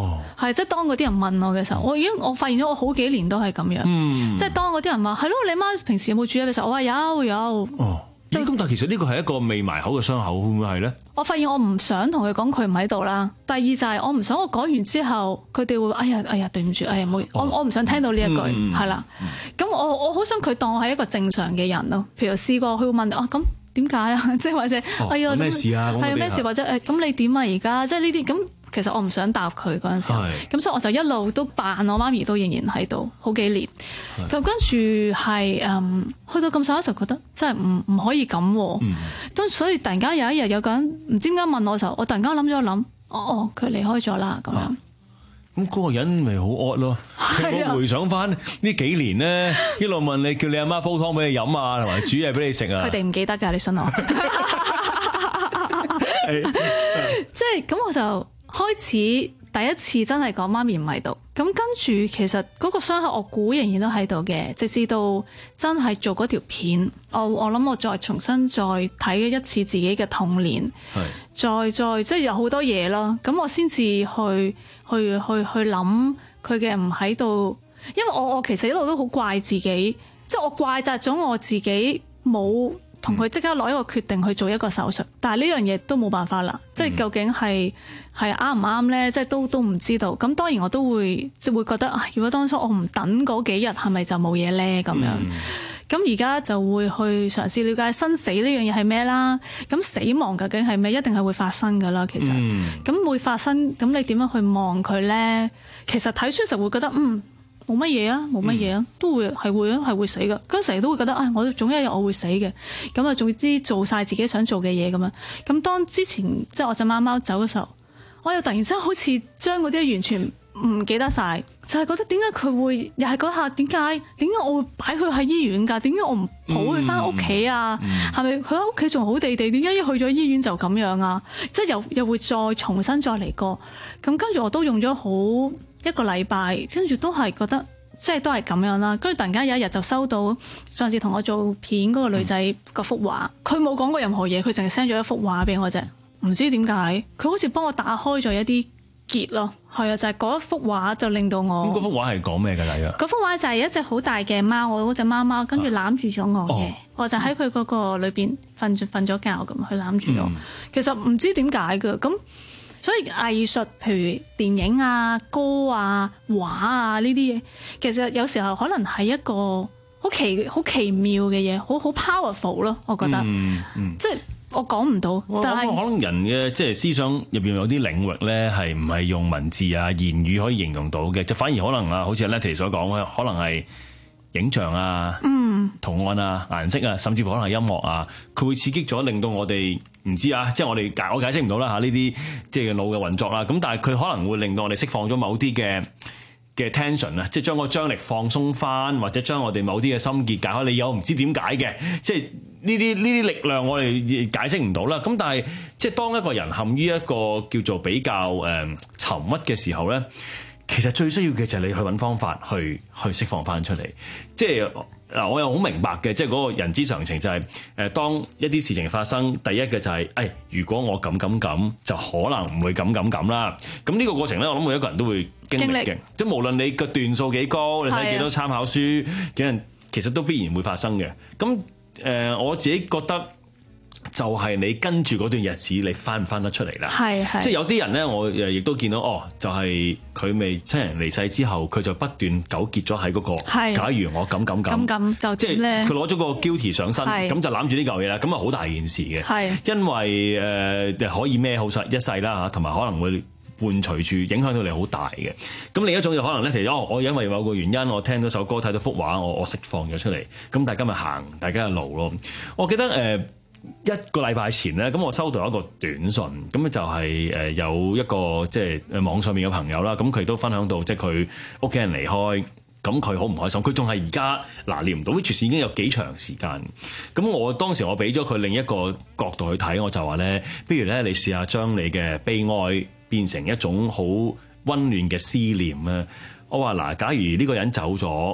[SPEAKER 3] 係即係當嗰啲人問我嘅時候，我已經我發現咗我好幾年都係咁樣，
[SPEAKER 16] 嗯、
[SPEAKER 3] 即係當嗰啲人話係咯，你媽平時有冇煮嘢嘅時候，我話有有。
[SPEAKER 16] 哦，咁但係其實呢個係一個未埋口嘅傷口，會唔會係咧？
[SPEAKER 3] 我發現我唔想同佢講佢唔喺度啦。第二就係我唔想我講完之後，佢哋會哎呀哎呀對唔住，哎呀冇、哦，我我唔想聽到呢一句係啦。咁、嗯、我我好想佢當我係一個正常嘅人咯。譬如試過佢會問啊，咁點解啊？即係或者、哦、哎呀咩事啊？係啊咩事？或者誒咁你點啊？而家即係呢啲咁。其實我唔想答佢嗰陣時候，咁所以我就一路都扮我媽咪都仍然喺度，好幾年。就跟住係誒，去到咁上下就覺得真係唔唔可以咁。咁、嗯、所以突然間有一日有個人唔知點解問我嘅時候，我突然間諗咗諗，哦哦，佢離開咗啦咁樣。
[SPEAKER 16] 咁嗰個人咪好惡咯。我回想翻呢幾年咧，一路問你叫你阿媽煲湯俾你飲啊，同埋煮嘢俾你食啊。
[SPEAKER 3] 佢哋唔記得㗎，你信我。即係咁我就。開始第一次真係講媽咪唔喺度，咁跟住其實嗰個傷口我估仍然都喺度嘅，直至到真係做嗰條片，我我諗我再重新再睇一次自己嘅童年，再再即係有好多嘢咯，咁我先至去去去去諗佢嘅唔喺度，因為我我其實一路都好怪自己，即係我怪責咗我自己冇同佢即刻攞一個決定去做一個手術，但係呢樣嘢都冇辦法啦，即係究竟係係啱唔啱咧？即係都都唔知道。咁當然我都會即係會覺得啊，如果當初我唔等嗰幾日，係咪就冇嘢咧？咁樣咁而家就會去嘗試了解生死呢樣嘢係咩啦。咁死亡究竟係咩？一定係會發生噶啦。其實咁、嗯、會發生，咁你點樣去望佢咧？其實睇書時會覺得嗯。冇乜嘢啊，冇乜嘢啊，都會係會啊，係會死噶。嗰陣時都會覺得啊、哎，我總有一日我會死嘅。咁啊，總之做晒自己想做嘅嘢咁樣。咁當之前即係我隻貓貓走嘅時候，我又突然之間好似將嗰啲完全唔記得晒，就係、是、覺得點解佢會又係嗰下點解點解我會擺佢喺醫院㗎？點解我唔抱佢翻屋企啊？係咪佢喺屋企仲好地地？點解一去咗醫院就咁樣啊？即係又又會再重新再嚟過。咁跟住我都用咗好一個禮拜，跟住都係覺得即係都係咁樣啦。跟住突然間有一日就收到上次同我做片嗰個女仔嗰幅畫，佢冇講過任何嘢，佢淨係 send 咗一幅畫俾我啫。唔知點解佢好似幫我打開咗一啲結咯。係啊，就係、是、嗰一幅畫就令到我。咁嗰幅畫係講咩㗎？大約嗰幅畫就係一隻好大嘅貓，我嗰隻貓貓跟住攬住咗我嘅、啊哦，我就喺佢嗰個裏邊瞓住瞓咗覺咁，佢攬住我。嗯、其實唔知點解㗎咁。所以藝術，譬如電影啊、歌啊、畫啊呢啲嘢，其實有時候可能係一個好奇好奇妙嘅嘢，好好 powerful 咯，我覺得。嗯嗯、即係我講唔到，但係
[SPEAKER 16] 可能人嘅即係思想入邊有啲領域咧，係唔係用文字啊、言語可以形容到嘅，就反而可能啊，好似阿 Letty 所講嘅，可能係影像啊、嗯、圖案啊、顏色啊，甚至乎可能係音樂啊，佢會刺激咗，令到我哋。唔知啊，即係我哋解我解釋唔到啦嚇呢啲即係腦嘅運作啦。咁但係佢可能會令到我哋釋放咗某啲嘅嘅 tension 啊，即係將個張力放鬆翻，或者將我哋某啲嘅心結解開。你有唔知點解嘅，即係呢啲呢啲力量我哋解釋唔到啦。咁但係即係當一個人陷於一個叫做比較誒、呃、沉鬱嘅時候咧，其實最需要嘅就係你去揾方法去去釋放翻出嚟，即係。嗱，我又好明白嘅，即係嗰個人之常情就係、是，誒，當一啲事情發生，第一嘅就係、是，誒、哎，如果我咁咁咁，就可能唔會咁咁咁啦。咁呢個過程咧，我諗每一個人都會經歷嘅，即係無論你個段數幾高，你睇幾多參考書，幾人其實都必然會發生嘅。咁誒、呃，我自己覺得。就係、是、你跟住嗰段日子，你翻唔翻得出嚟啦？係係，即係有啲人咧，我誒亦都見到，哦，就係佢未親人離世之後，佢就不斷糾結咗喺嗰個。係。假如我咁咁咁，咁咁就即係佢攞咗個 guilty 上身，咁就攬住呢嚿嘢啦，咁啊好大件事嘅。係。因為誒、呃、可以孭好實一世啦嚇，同埋可能會伴隨住影響到你好大嘅。咁另一種就可能咧，其實哦，我因為某個原因，我聽到首歌、睇到幅畫，我我釋放咗出嚟，咁大家咪行大家嘅路咯。我記得誒。呃一個禮拜前咧，咁我收到一個短信，咁就係誒有一個即係誒網上面嘅朋友啦，咁佢都分享到，即係佢屋企人離開，咁佢好唔開心，佢仲係而家拿捏唔到，其實已經有幾長時間。咁我當時我俾咗佢另一個角度去睇，我就話咧，不如咧你試下將你嘅悲哀變成一種好溫暖嘅思念啊！我話嗱，假如呢個人走咗。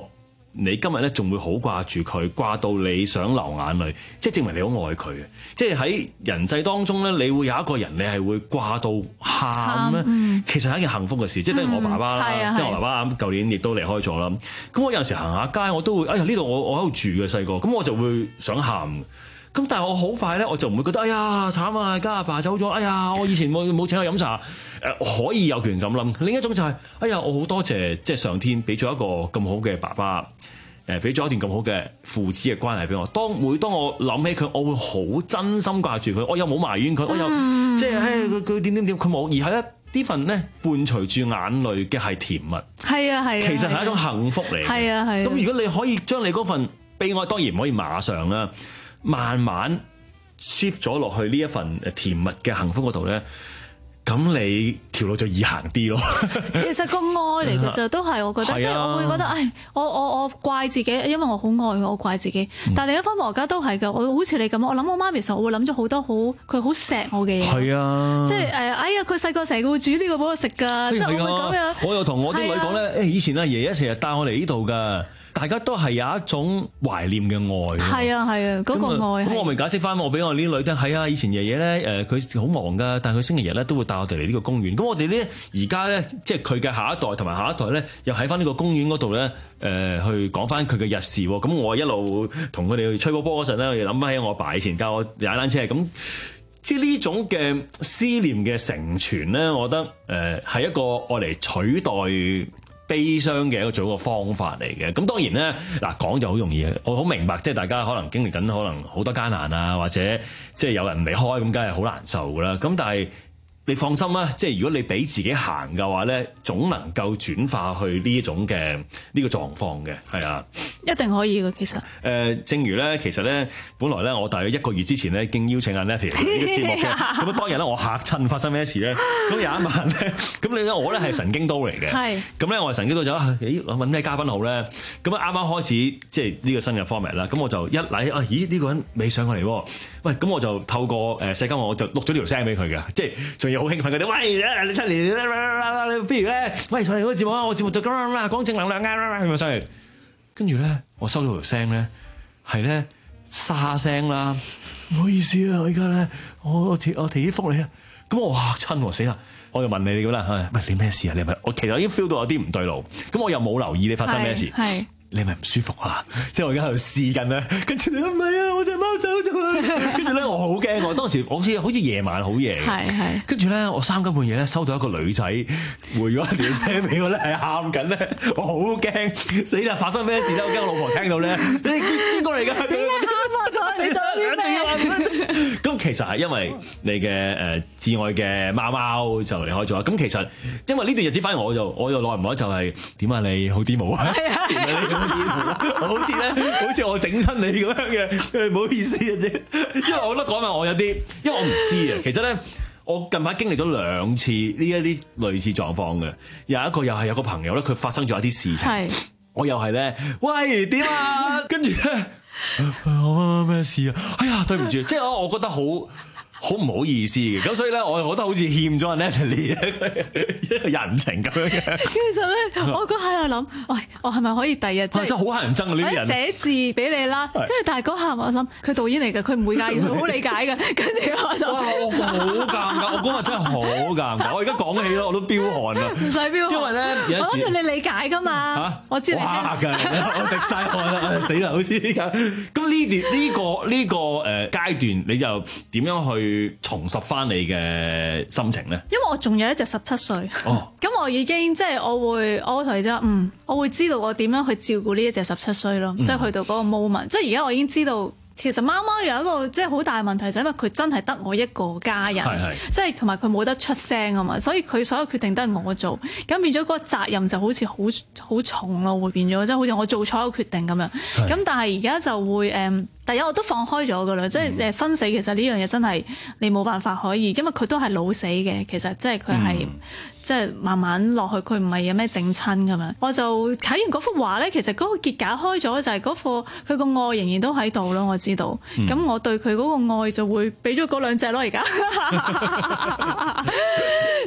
[SPEAKER 16] 你今日咧仲會好掛住佢，掛到你想流眼淚，即係證明你好愛佢嘅。即係喺人際當中咧，你會有一個人你係會掛到喊咧，嗯、其實係一件幸福嘅事。嗯、即係等於我爸爸啦，嗯、即係我爸爸咁舊年亦都離開咗啦。咁我有陣時行下街，我都會哎呀呢度我我喺度住嘅細個，咁我就會想喊。咁但係我好快咧，我就唔會覺得哎呀慘啊，家阿爸走咗，哎呀我以前冇冇請佢飲茶，誒、呃、可以有權咁諗。另一種就係、是、哎呀我好多謝即係上天俾咗一個咁好嘅爸爸，誒俾咗一段咁好嘅父子嘅關係俾我。當每當我諗起佢，我會好真心掛住佢，我又冇埋怨佢，我又、嗯、即係誒佢佢點點點，佢冇，而係咧呢份咧伴隨住眼淚嘅係甜蜜，
[SPEAKER 3] 係啊係啊，
[SPEAKER 16] 其實係一種幸福嚟嘅，係啊係。咁如果你可以將你嗰份悲哀，當然唔可以馬上啦。慢慢 shift 咗落去呢一份誒甜蜜嘅幸福嗰度咧，咁你條路就易行啲咯。
[SPEAKER 3] 其實個愛嚟嘅就都係我覺得，即係、啊、我會覺得，唉，我我我怪自己，因為我好愛佢，我怪自己。嗯、但係另一方面，我而家都係嘅，我好似你咁，我諗我媽咪時候，我會諗咗好多好，佢好錫我嘅嘢。係啊，即係誒，哎呀，佢細個成日會煮呢個俾我食㗎，即係、啊、我會咁樣。我又同我啲女講咧，誒、啊，以前阿爺爺成日帶我嚟呢度㗎。大家都係有一種懷念嘅愛，係啊係啊，嗰、那個愛。咁我咪解釋翻，我俾我啲女聽，係啊，以前爺爺咧，誒佢好忙噶，但係佢星期日咧都會帶我哋嚟呢個公園。咁我哋咧而家咧，即係佢嘅下一代同埋下一代咧，又喺翻呢個公園嗰度咧，誒、呃、去講翻佢嘅日事。咁我一路同佢哋去吹波波嗰陣咧，我又諗翻起我阿爸以前教我踩單車。咁即係呢種嘅思念嘅承傳咧，我覺得誒係一個愛嚟取代悲傷嘅一個做一個方法嚟嘅。咁當然咧，嗱講就好容易嘅，我好明白，即係大家可能經歷緊可能好多艱難啊，或者即係有人離開，咁梗係好難受噶啦。咁但係你放心啦，即係如果你俾自己行嘅話咧，總能夠轉化去呢一種嘅呢個狀況嘅，係啊，一定可以嘅。其實誒、呃，正如咧，其實咧，本來咧，我大約一個月之前咧，已經邀請阿 Nettie 呢個節目嘅。咁當日咧，我嚇親，發生咩事咧？咁有一晚咧，咁你咧，我咧係神經刀嚟嘅。係。咁咧，我係神經刀就誒，揾咩嘉賓好咧？咁啊，啱啱開始即係呢個新嘅 format 啦。咁我就一嚟啊，咦？呢、這個人未上過嚟喎。喂，咁我就透過誒社交網，我就錄咗條聲俾佢嘅，即係仲要好興奮嗰啲。喂，你出嚟，不如咧，喂，上嚟嗰個節目啊！我節目就咁啦，講正能量啊，咁樣上嚟。跟住咧，我收到條聲咧，係咧沙聲啦。唔好意思啊，我而家咧，我我提我提啲福利啊。咁我嚇親，死啦！我就問你哋啦，喂，你咩事啊？你係咪？我其實已經 feel 到有啲唔對路。咁我又冇留意你發生咩事。係。你係咪唔舒服啊？即係我而家喺度試緊咧，跟住你唔係啊，我隻貓走咗。跟住咧，我好驚，我當時好似好似夜晚好夜嘅。係係。跟住咧，我三更半夜咧收到一個女仔回咗一條聲俾我咧，係喊緊咧，我好驚，死啦！發生咩事咧？我驚我老婆聽到咧，你邊個嚟㗎？點解喊啊佢？你做啲咩？咁其實係因為你嘅誒至愛嘅貓貓就離開咗。咁其實因為呢段日子，反而我就我又耐唔耐就係點啊？你好啲冇啊？係啊。好似咧，好似我整親你咁樣嘅，唔好意思啊啫。因為我覺得嗰晚我有啲，因為我唔知啊。其實咧，我近排經歷咗兩次呢一啲類似狀況嘅。有一個又係有個朋友咧，佢發生咗一啲事情，係我又係咧，喂點啊？跟住咧，我咩事啊？哎呀，對唔住，即係我我覺得好。好唔好意思嘅，咁所以咧，我覺得好似欠咗阿 Natalie 一個人情咁樣嘅。其實咧，我嗰下又諗，喂，我係咪可以第日即係真係好乞人憎啊！呢啲人寫字俾你啦，跟住但係嗰下我諗，佢導演嚟嘅，佢唔會介意，佢好理解嘅。跟住我就哇，我好尷尬，我嗰日真係好尷尬。我而家講起咯，我都飆汗啦，唔使飆汗，因為咧，我諗住你理解㗎嘛。嚇，我知你嚇㗎，我滴晒汗啦，死啦，好似依家。咁呢段呢個呢個誒階段，你就點樣去重拾翻你嘅心情咧？因為我仲有一隻十七歲，咁、哦、我已經即係我會，我會同你講，嗯，我會知道我點樣去照顧呢一隻十七歲咯，即係、嗯、去到嗰個 moment，即係而家我已經知道。其實貓貓有一個即係好大問題，就係因為佢真係得我一個家人，即係同埋佢冇得出聲啊嘛，所以佢所有決定都係我做，咁變咗嗰個責任就好似好好重咯，會變咗即係好似我做錯一個決定咁樣。咁但係而家就會誒，第一我都放開咗噶啦，即係誒生死其實呢樣嘢真係你冇辦法可以，因為佢都係老死嘅，其實即係佢係即係慢慢落去，佢唔係有咩整親咁樣。我就睇完嗰幅畫咧，其實嗰個結解開咗就係嗰個佢個愛仍然都喺度咯，我知道。咁、嗯、我對佢嗰個愛就會俾咗嗰兩隻咯，而家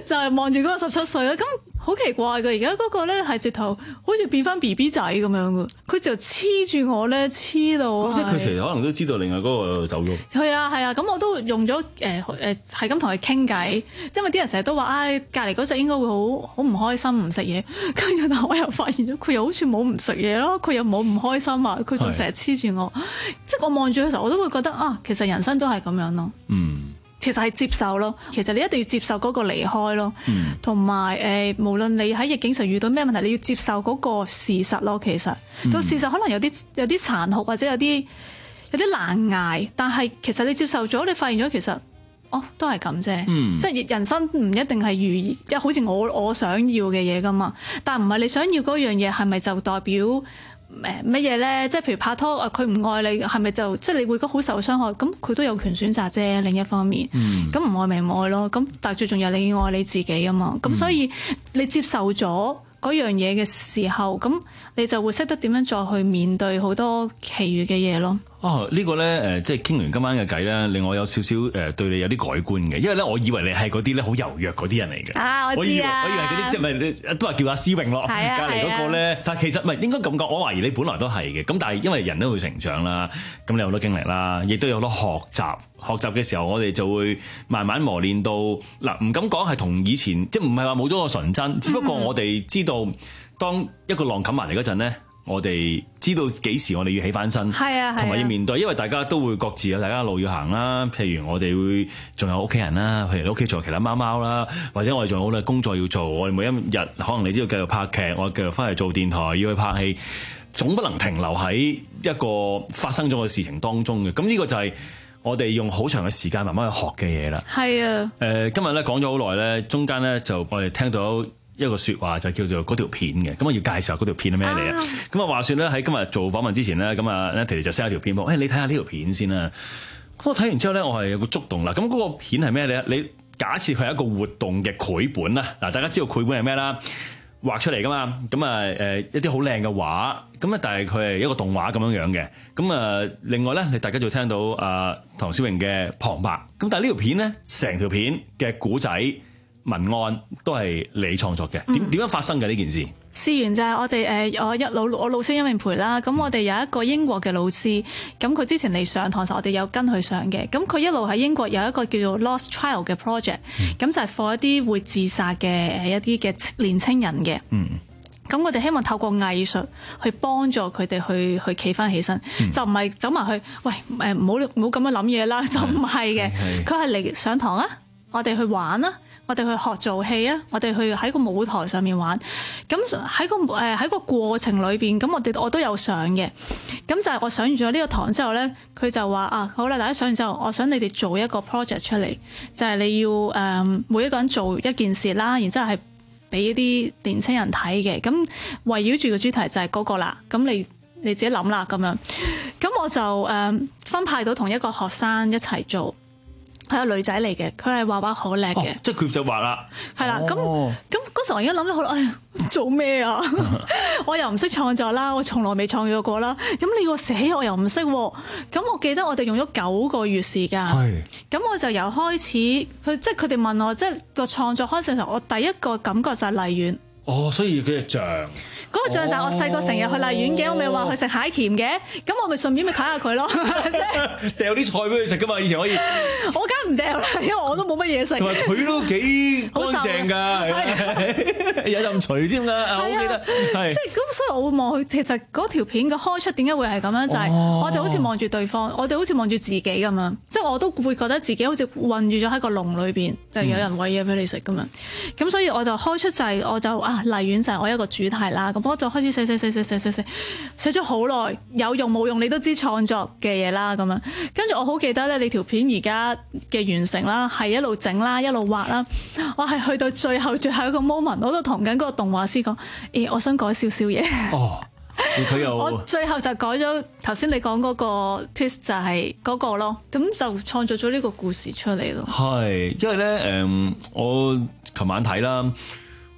[SPEAKER 3] 就係望住嗰個十七歲啦。咁好奇怪嘅，而家嗰個咧係直頭好似變翻 B B 仔咁樣嘅，佢就黐住我咧，黐到。
[SPEAKER 16] 即係佢其實可能都知道另外嗰個走咗。
[SPEAKER 3] 係啊係啊，咁我都用咗誒誒係咁同佢傾偈，因為啲人成日都話唉，隔離嗰隻應該會好好唔開心唔食嘢，跟住但係我又發現咗佢又好似冇唔食嘢咯，佢又冇唔開心啊，佢仲成日黐住我，即係我望住嘅時候我都會覺得啊，其實人生都係咁樣咯。
[SPEAKER 16] 嗯。
[SPEAKER 3] 其實係接受咯，其實你一定要接受嗰個離開咯，同埋誒，無論你喺逆境上遇到咩問題，你要接受嗰個事實咯。其實個、嗯、事實可能有啲有啲殘酷或者有啲有啲難捱，但係其實你接受咗，你發現咗其實哦都係咁啫，嗯、即係人生唔一定係如意，即係好似我我想要嘅嘢噶嘛，但唔係你想要嗰樣嘢係咪就代表？誒乜嘢咧？即係譬如拍拖，佢唔愛你，係咪就即係你會覺得好受傷害？咁佢都有權選擇啫。另一方面，咁唔、嗯、愛咪唔愛咯。咁但係最重要係你要愛你自己啊嘛。咁、嗯、所以你接受咗嗰樣嘢嘅時候，咁你就會識得點樣再去面對好多其餘嘅嘢咯。
[SPEAKER 16] 哦，呢、這個咧誒，即係傾完今晚嘅偈咧，令我有少少誒對你有啲改觀嘅，因為咧我以為你係嗰啲咧好柔弱嗰啲人嚟嘅。啊，我知啊，我以為嗰啲即係咪都係叫阿思穎咯，隔離嗰個咧。但係其實唔係應該咁講，我懷疑你本來都係嘅。咁但係因為人都會成長啦，咁你有好多經歷啦，亦都有好多學習。學習嘅時候，我哋就會慢慢磨練到嗱，唔敢講係同以前，即係唔係話冇咗個純真，只不過我哋知道當一個浪冚埋嚟嗰陣咧。我哋知道幾時我哋要起翻身，係啊，同埋要面對，因為大家都會各自有大家路要行啦。譬如我哋會仲有屋企人啦，譬如你屋企仲有其他貓貓啦，或者我哋仲有好多工作要做。我哋每一日可能你知道繼續拍劇，我繼續翻嚟做電台，要去拍戲，總不能停留喺一個發生咗嘅事情當中嘅。咁呢個就係我哋用好長嘅時間慢慢去學嘅嘢啦。係啊，誒、呃、今日咧講咗好耐咧，中間咧就我哋聽到一個説話就叫做嗰條片嘅，咁我要介紹嗰條片係咩嚟啊？咁啊話説咧喺今日做訪問之前咧，咁啊 Natalie 就 send 一條片俾我，誒你睇下呢條片先啦。咁我睇完之後咧，我係有個觸動啦。咁嗰個片係咩咧？你假設佢係一個活動嘅繪本啦，嗱大家知道繪本係咩啦？畫出嚟噶嘛，咁啊誒一啲好靚嘅畫，咁啊但係佢係一個動畫咁樣樣嘅。咁啊另外咧，你大家就聽到啊唐詩詠嘅旁白，咁但係呢條片咧，成條片嘅古仔文案都係你創作嘅，點點樣發生嘅呢件事？
[SPEAKER 3] 事緣就係我哋誒，我一老我老師殷永培啦，咁我哋有一個英國嘅老師，咁佢之前嚟上堂時，我哋有跟佢上嘅，咁佢一路喺英國有一個叫做 Lost Child 嘅 project，咁就係 for 一啲會自殺嘅誒一啲嘅年青人嘅。嗯。咁我哋希望透過藝術去幫助佢哋去去企翻起身，嗯、就唔係走埋去，喂誒唔好唔好咁樣諗嘢啦，就唔係嘅，佢係嚟上堂啊，我哋去玩啊。我哋去學做戲啊！我哋去喺個舞台上面玩，咁喺個誒喺個過程裏邊，咁我哋我都有上嘅。咁就係我上完咗呢個堂之後咧，佢就話啊，好啦，大家上完之後，我想你哋做一個 project 出嚟，就係、是、你要誒、呃、每一個人做一件事啦，然之後係俾一啲年青人睇嘅。咁圍繞住個主題就係嗰個啦。咁你你自己諗啦，咁樣。咁我就誒、呃、分派到同一個學生一齊做。係個女仔嚟嘅，佢係畫畫好叻嘅，
[SPEAKER 16] 即係佢就畫啦。係啦，咁
[SPEAKER 3] 咁嗰時我而家諗咗好，哎呀，做咩啊？我又唔識創作啦，我從來未創作過啦。咁你個寫我又唔識，咁我記得我哋用咗九個月時間。係，咁我就由開始，佢即係佢哋問我，即係個創作開始嘅時候，我第一個感覺就係荔園。
[SPEAKER 16] 哦，所以佢係像
[SPEAKER 3] 嗰個像就係我細個成日去荔園嘅，我咪話去食蟹鉗嘅，咁我咪順便咪睇下佢咯，
[SPEAKER 16] 掉啲菜俾佢食噶嘛，以前可以。
[SPEAKER 3] 我梗唔掉啦，因為我都冇乜嘢食。
[SPEAKER 16] 同埋佢都幾乾淨㗎，有陣除添啦，我記得。
[SPEAKER 3] 即係咁，所以我會望佢。其實嗰條片嘅開出點解會係咁樣？就係我哋好似望住對方，我哋好似望住自己咁樣。即係我都會覺得自己好似困住咗喺個籠裏邊，就係有人餵嘢俾你食咁樣。咁所以我就開出就係我就啊荔園就係我一個主題啦。咁我就開始寫寫寫寫寫寫寫寫咗好耐，有用冇用你都知創作嘅嘢啦。咁樣跟住我好記得咧，你條片而家嘅完成啦，係一路整啦，一路畫啦。我係去到最後最後一個 moment，我都同緊嗰個動畫師講：誒、欸，我想改少少嘢。哦，
[SPEAKER 16] 佢又
[SPEAKER 3] 我最後就改咗頭先你講嗰個 twist 就係嗰個咯，咁就創造咗呢個故事出嚟咯。
[SPEAKER 16] 係，因為咧誒、嗯，我琴晚睇啦。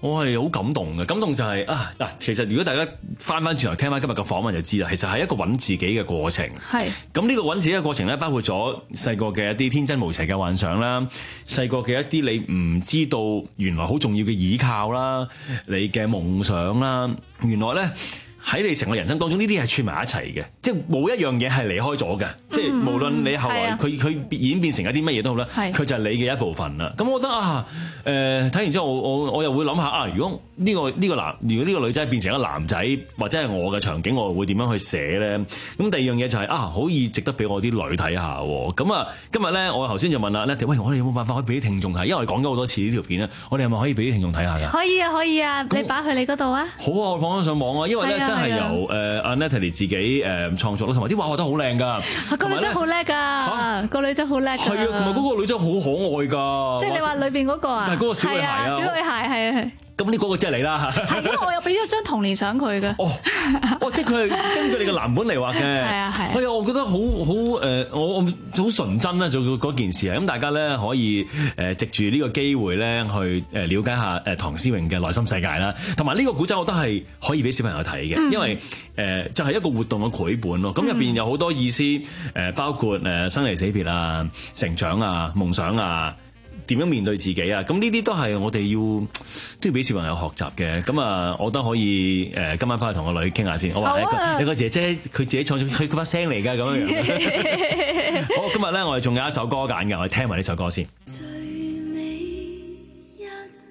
[SPEAKER 16] 我係好感動嘅，感動就係、是、啊嗱，其實如果大家翻翻轉頭聽翻今日嘅訪問就知啦，其實係一個揾自己嘅過程。
[SPEAKER 3] 係
[SPEAKER 16] 咁呢個揾自己嘅過程咧，包括咗細個嘅一啲天真無邪嘅幻想啦，細個嘅一啲你唔知道原來好重要嘅倚靠啦，你嘅夢想啦，原來咧喺你成個人生當中呢啲係串埋一齊嘅，即係冇一樣嘢係離開咗嘅，嗯、即係無論你後來佢佢、啊、演變成一啲乜嘢都好啦，佢就係你嘅一部分啦。咁我覺得啊，誒、呃、睇完之後我我我又會諗下啊，如果呢、呢個呢、呢個男，如果呢個女仔變成一個男仔，或者係我嘅場景，我會點樣去寫咧？咁第二樣嘢就係、是、啊，好易值得俾我啲女睇下喎。咁啊，今日咧我頭先就問啦，咧喂，我哋有冇辦法可以俾啲聽眾睇？因為我哋講咗好多次呢條片咧，我哋係咪可以俾啲聽眾睇下㗎？
[SPEAKER 3] 可以啊，可以啊，你擺去你嗰度啊。
[SPEAKER 16] 好啊，我放翻上網啊，因為咧真係由誒阿 Natalie 自己誒創作啦，同埋啲畫畫得好靚㗎。
[SPEAKER 3] 個女仔好叻㗎，個女仔好叻。係
[SPEAKER 16] 啊，同埋嗰個女仔好可愛㗎。
[SPEAKER 3] 即係你話裏邊嗰個啊？
[SPEAKER 16] 係嗰個小女孩啊，
[SPEAKER 3] 小女孩係啊係。
[SPEAKER 16] 咁呢個個即係你啦，
[SPEAKER 3] 係因為我有俾咗張童年相佢嘅。哦，
[SPEAKER 16] 哦，即係佢係根據你嘅藍本嚟畫嘅。係啊係。哎呀，我覺得好好誒，我我好純真啦，做嗰件事啊。咁大家咧可以誒藉住呢個機會咧去誒了解下誒唐詩詠嘅內心世界啦。同埋呢個古仔，我覺得係可以俾小朋友睇嘅，嗯、因為誒就係一個活動嘅繪本咯。咁入邊有好多意思，誒包括誒生離死別啊、成長啊、夢想啊。點樣面對自己啊？咁呢啲都係我哋要都要俾小朋友學習嘅。咁啊，我都可以誒，今晚翻去同個女傾下先。我話你個你個姐姐佢自己創作，佢佢把聲嚟㗎咁樣樣。好，今日咧我哋仲有一首歌揀嘅，我哋聽埋呢首歌先。
[SPEAKER 2] 最美一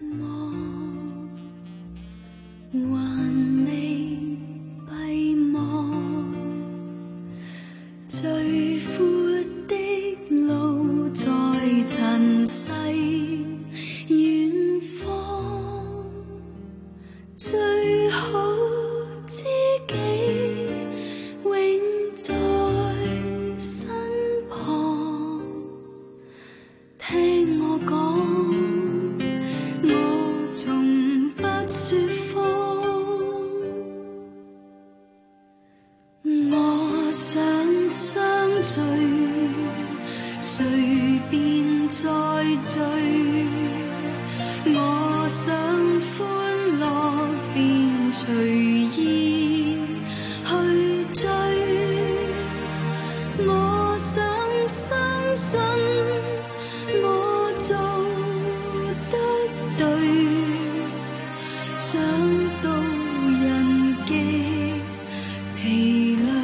[SPEAKER 2] 幕，還未閉幕，最闊的路在塵世遠方，最好知己永在身旁。聽我講，我從不說謊，我想相聚，誰便再聚，我想歡樂便隨意去追，我想相信我做得對，想到人極疲累。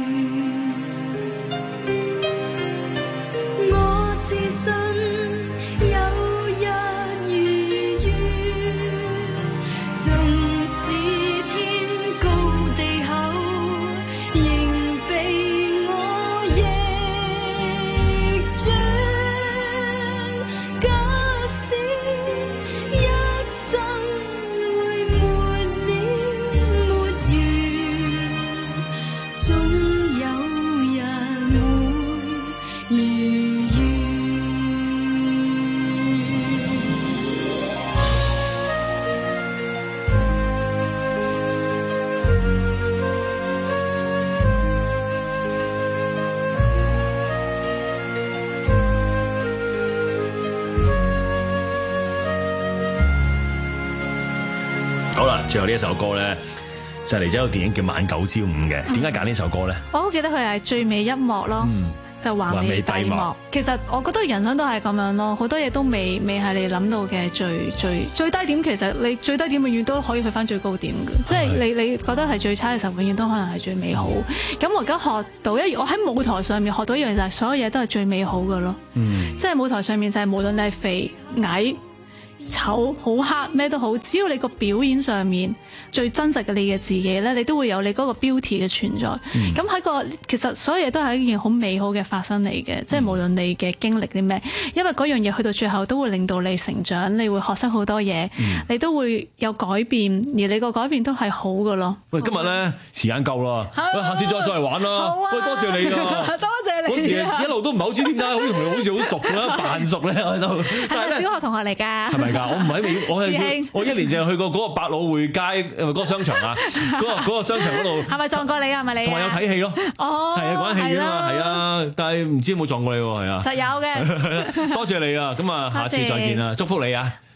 [SPEAKER 16] 好啦，最後呢一首歌咧，就嚟咗個電影叫《晚九朝五》嘅。點解揀呢首歌咧？
[SPEAKER 3] 我好記得佢係最尾一幕咯，嗯、就還未閉幕。其實我覺得人生都係咁樣咯，好多嘢都未未係你諗到嘅最最最低點。其實你最低點永遠都可以去翻最高點嘅，即係你你覺得係最差嘅時候，永遠都可能係最美好。咁、嗯、我而家學到一，我喺舞台上面學到一樣就係所有嘢都係最美好嘅咯。嗯、即係舞台上面就係無論你係肥矮、醜好黑咩都好，只要你個表演上面最真實嘅你嘅自己咧，你都會有你嗰個 beauty 嘅存在。咁喺、嗯、個其實所有嘢都係一件好美好嘅發生嚟嘅，嗯、即係無論你嘅經歷啲咩，因為嗰樣嘢去到最後都會令到你成長，你會學識好多嘢，嗯、你都會有改變，而你個改變都係好嘅咯。
[SPEAKER 16] 喂，今日咧時間夠啦，喂，下次再再嚟玩啦。好啊，喂，多謝你啊，多謝你。嗰時一路都唔係好知點解，好似同佢好似好熟咁扮熟咧喺度。係咪
[SPEAKER 3] 小學同學嚟㗎？
[SPEAKER 16] 係咪㗎？我唔係未，我係我一年淨係去過嗰個百老匯街，係咪嗰個商場啊？嗰個嗰個商場嗰度係咪撞過你啊？係咪你？同埋有睇戲咯。哦，係啊，講緊戲啊嘛，係啊，但係唔知有冇撞過你喎？係啊，實有嘅。多謝你啊！咁啊，下次再見啦，祝福你啊！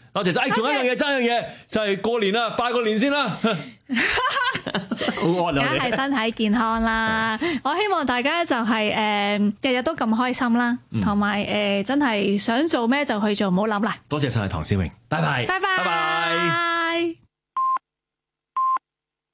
[SPEAKER 16] 多謝晒。仲有一樣嘢，爭一樣嘢就係過年啦，拜個年先啦。好惡
[SPEAKER 3] 梗
[SPEAKER 16] 啊！
[SPEAKER 3] 係身體健康啦！我希望大家就係誒日日都咁開心啦，同埋誒真係想做咩就去做，唔好諗啦。
[SPEAKER 16] 多謝晒唐詩詠，拜拜，
[SPEAKER 3] 拜拜，
[SPEAKER 16] 拜拜。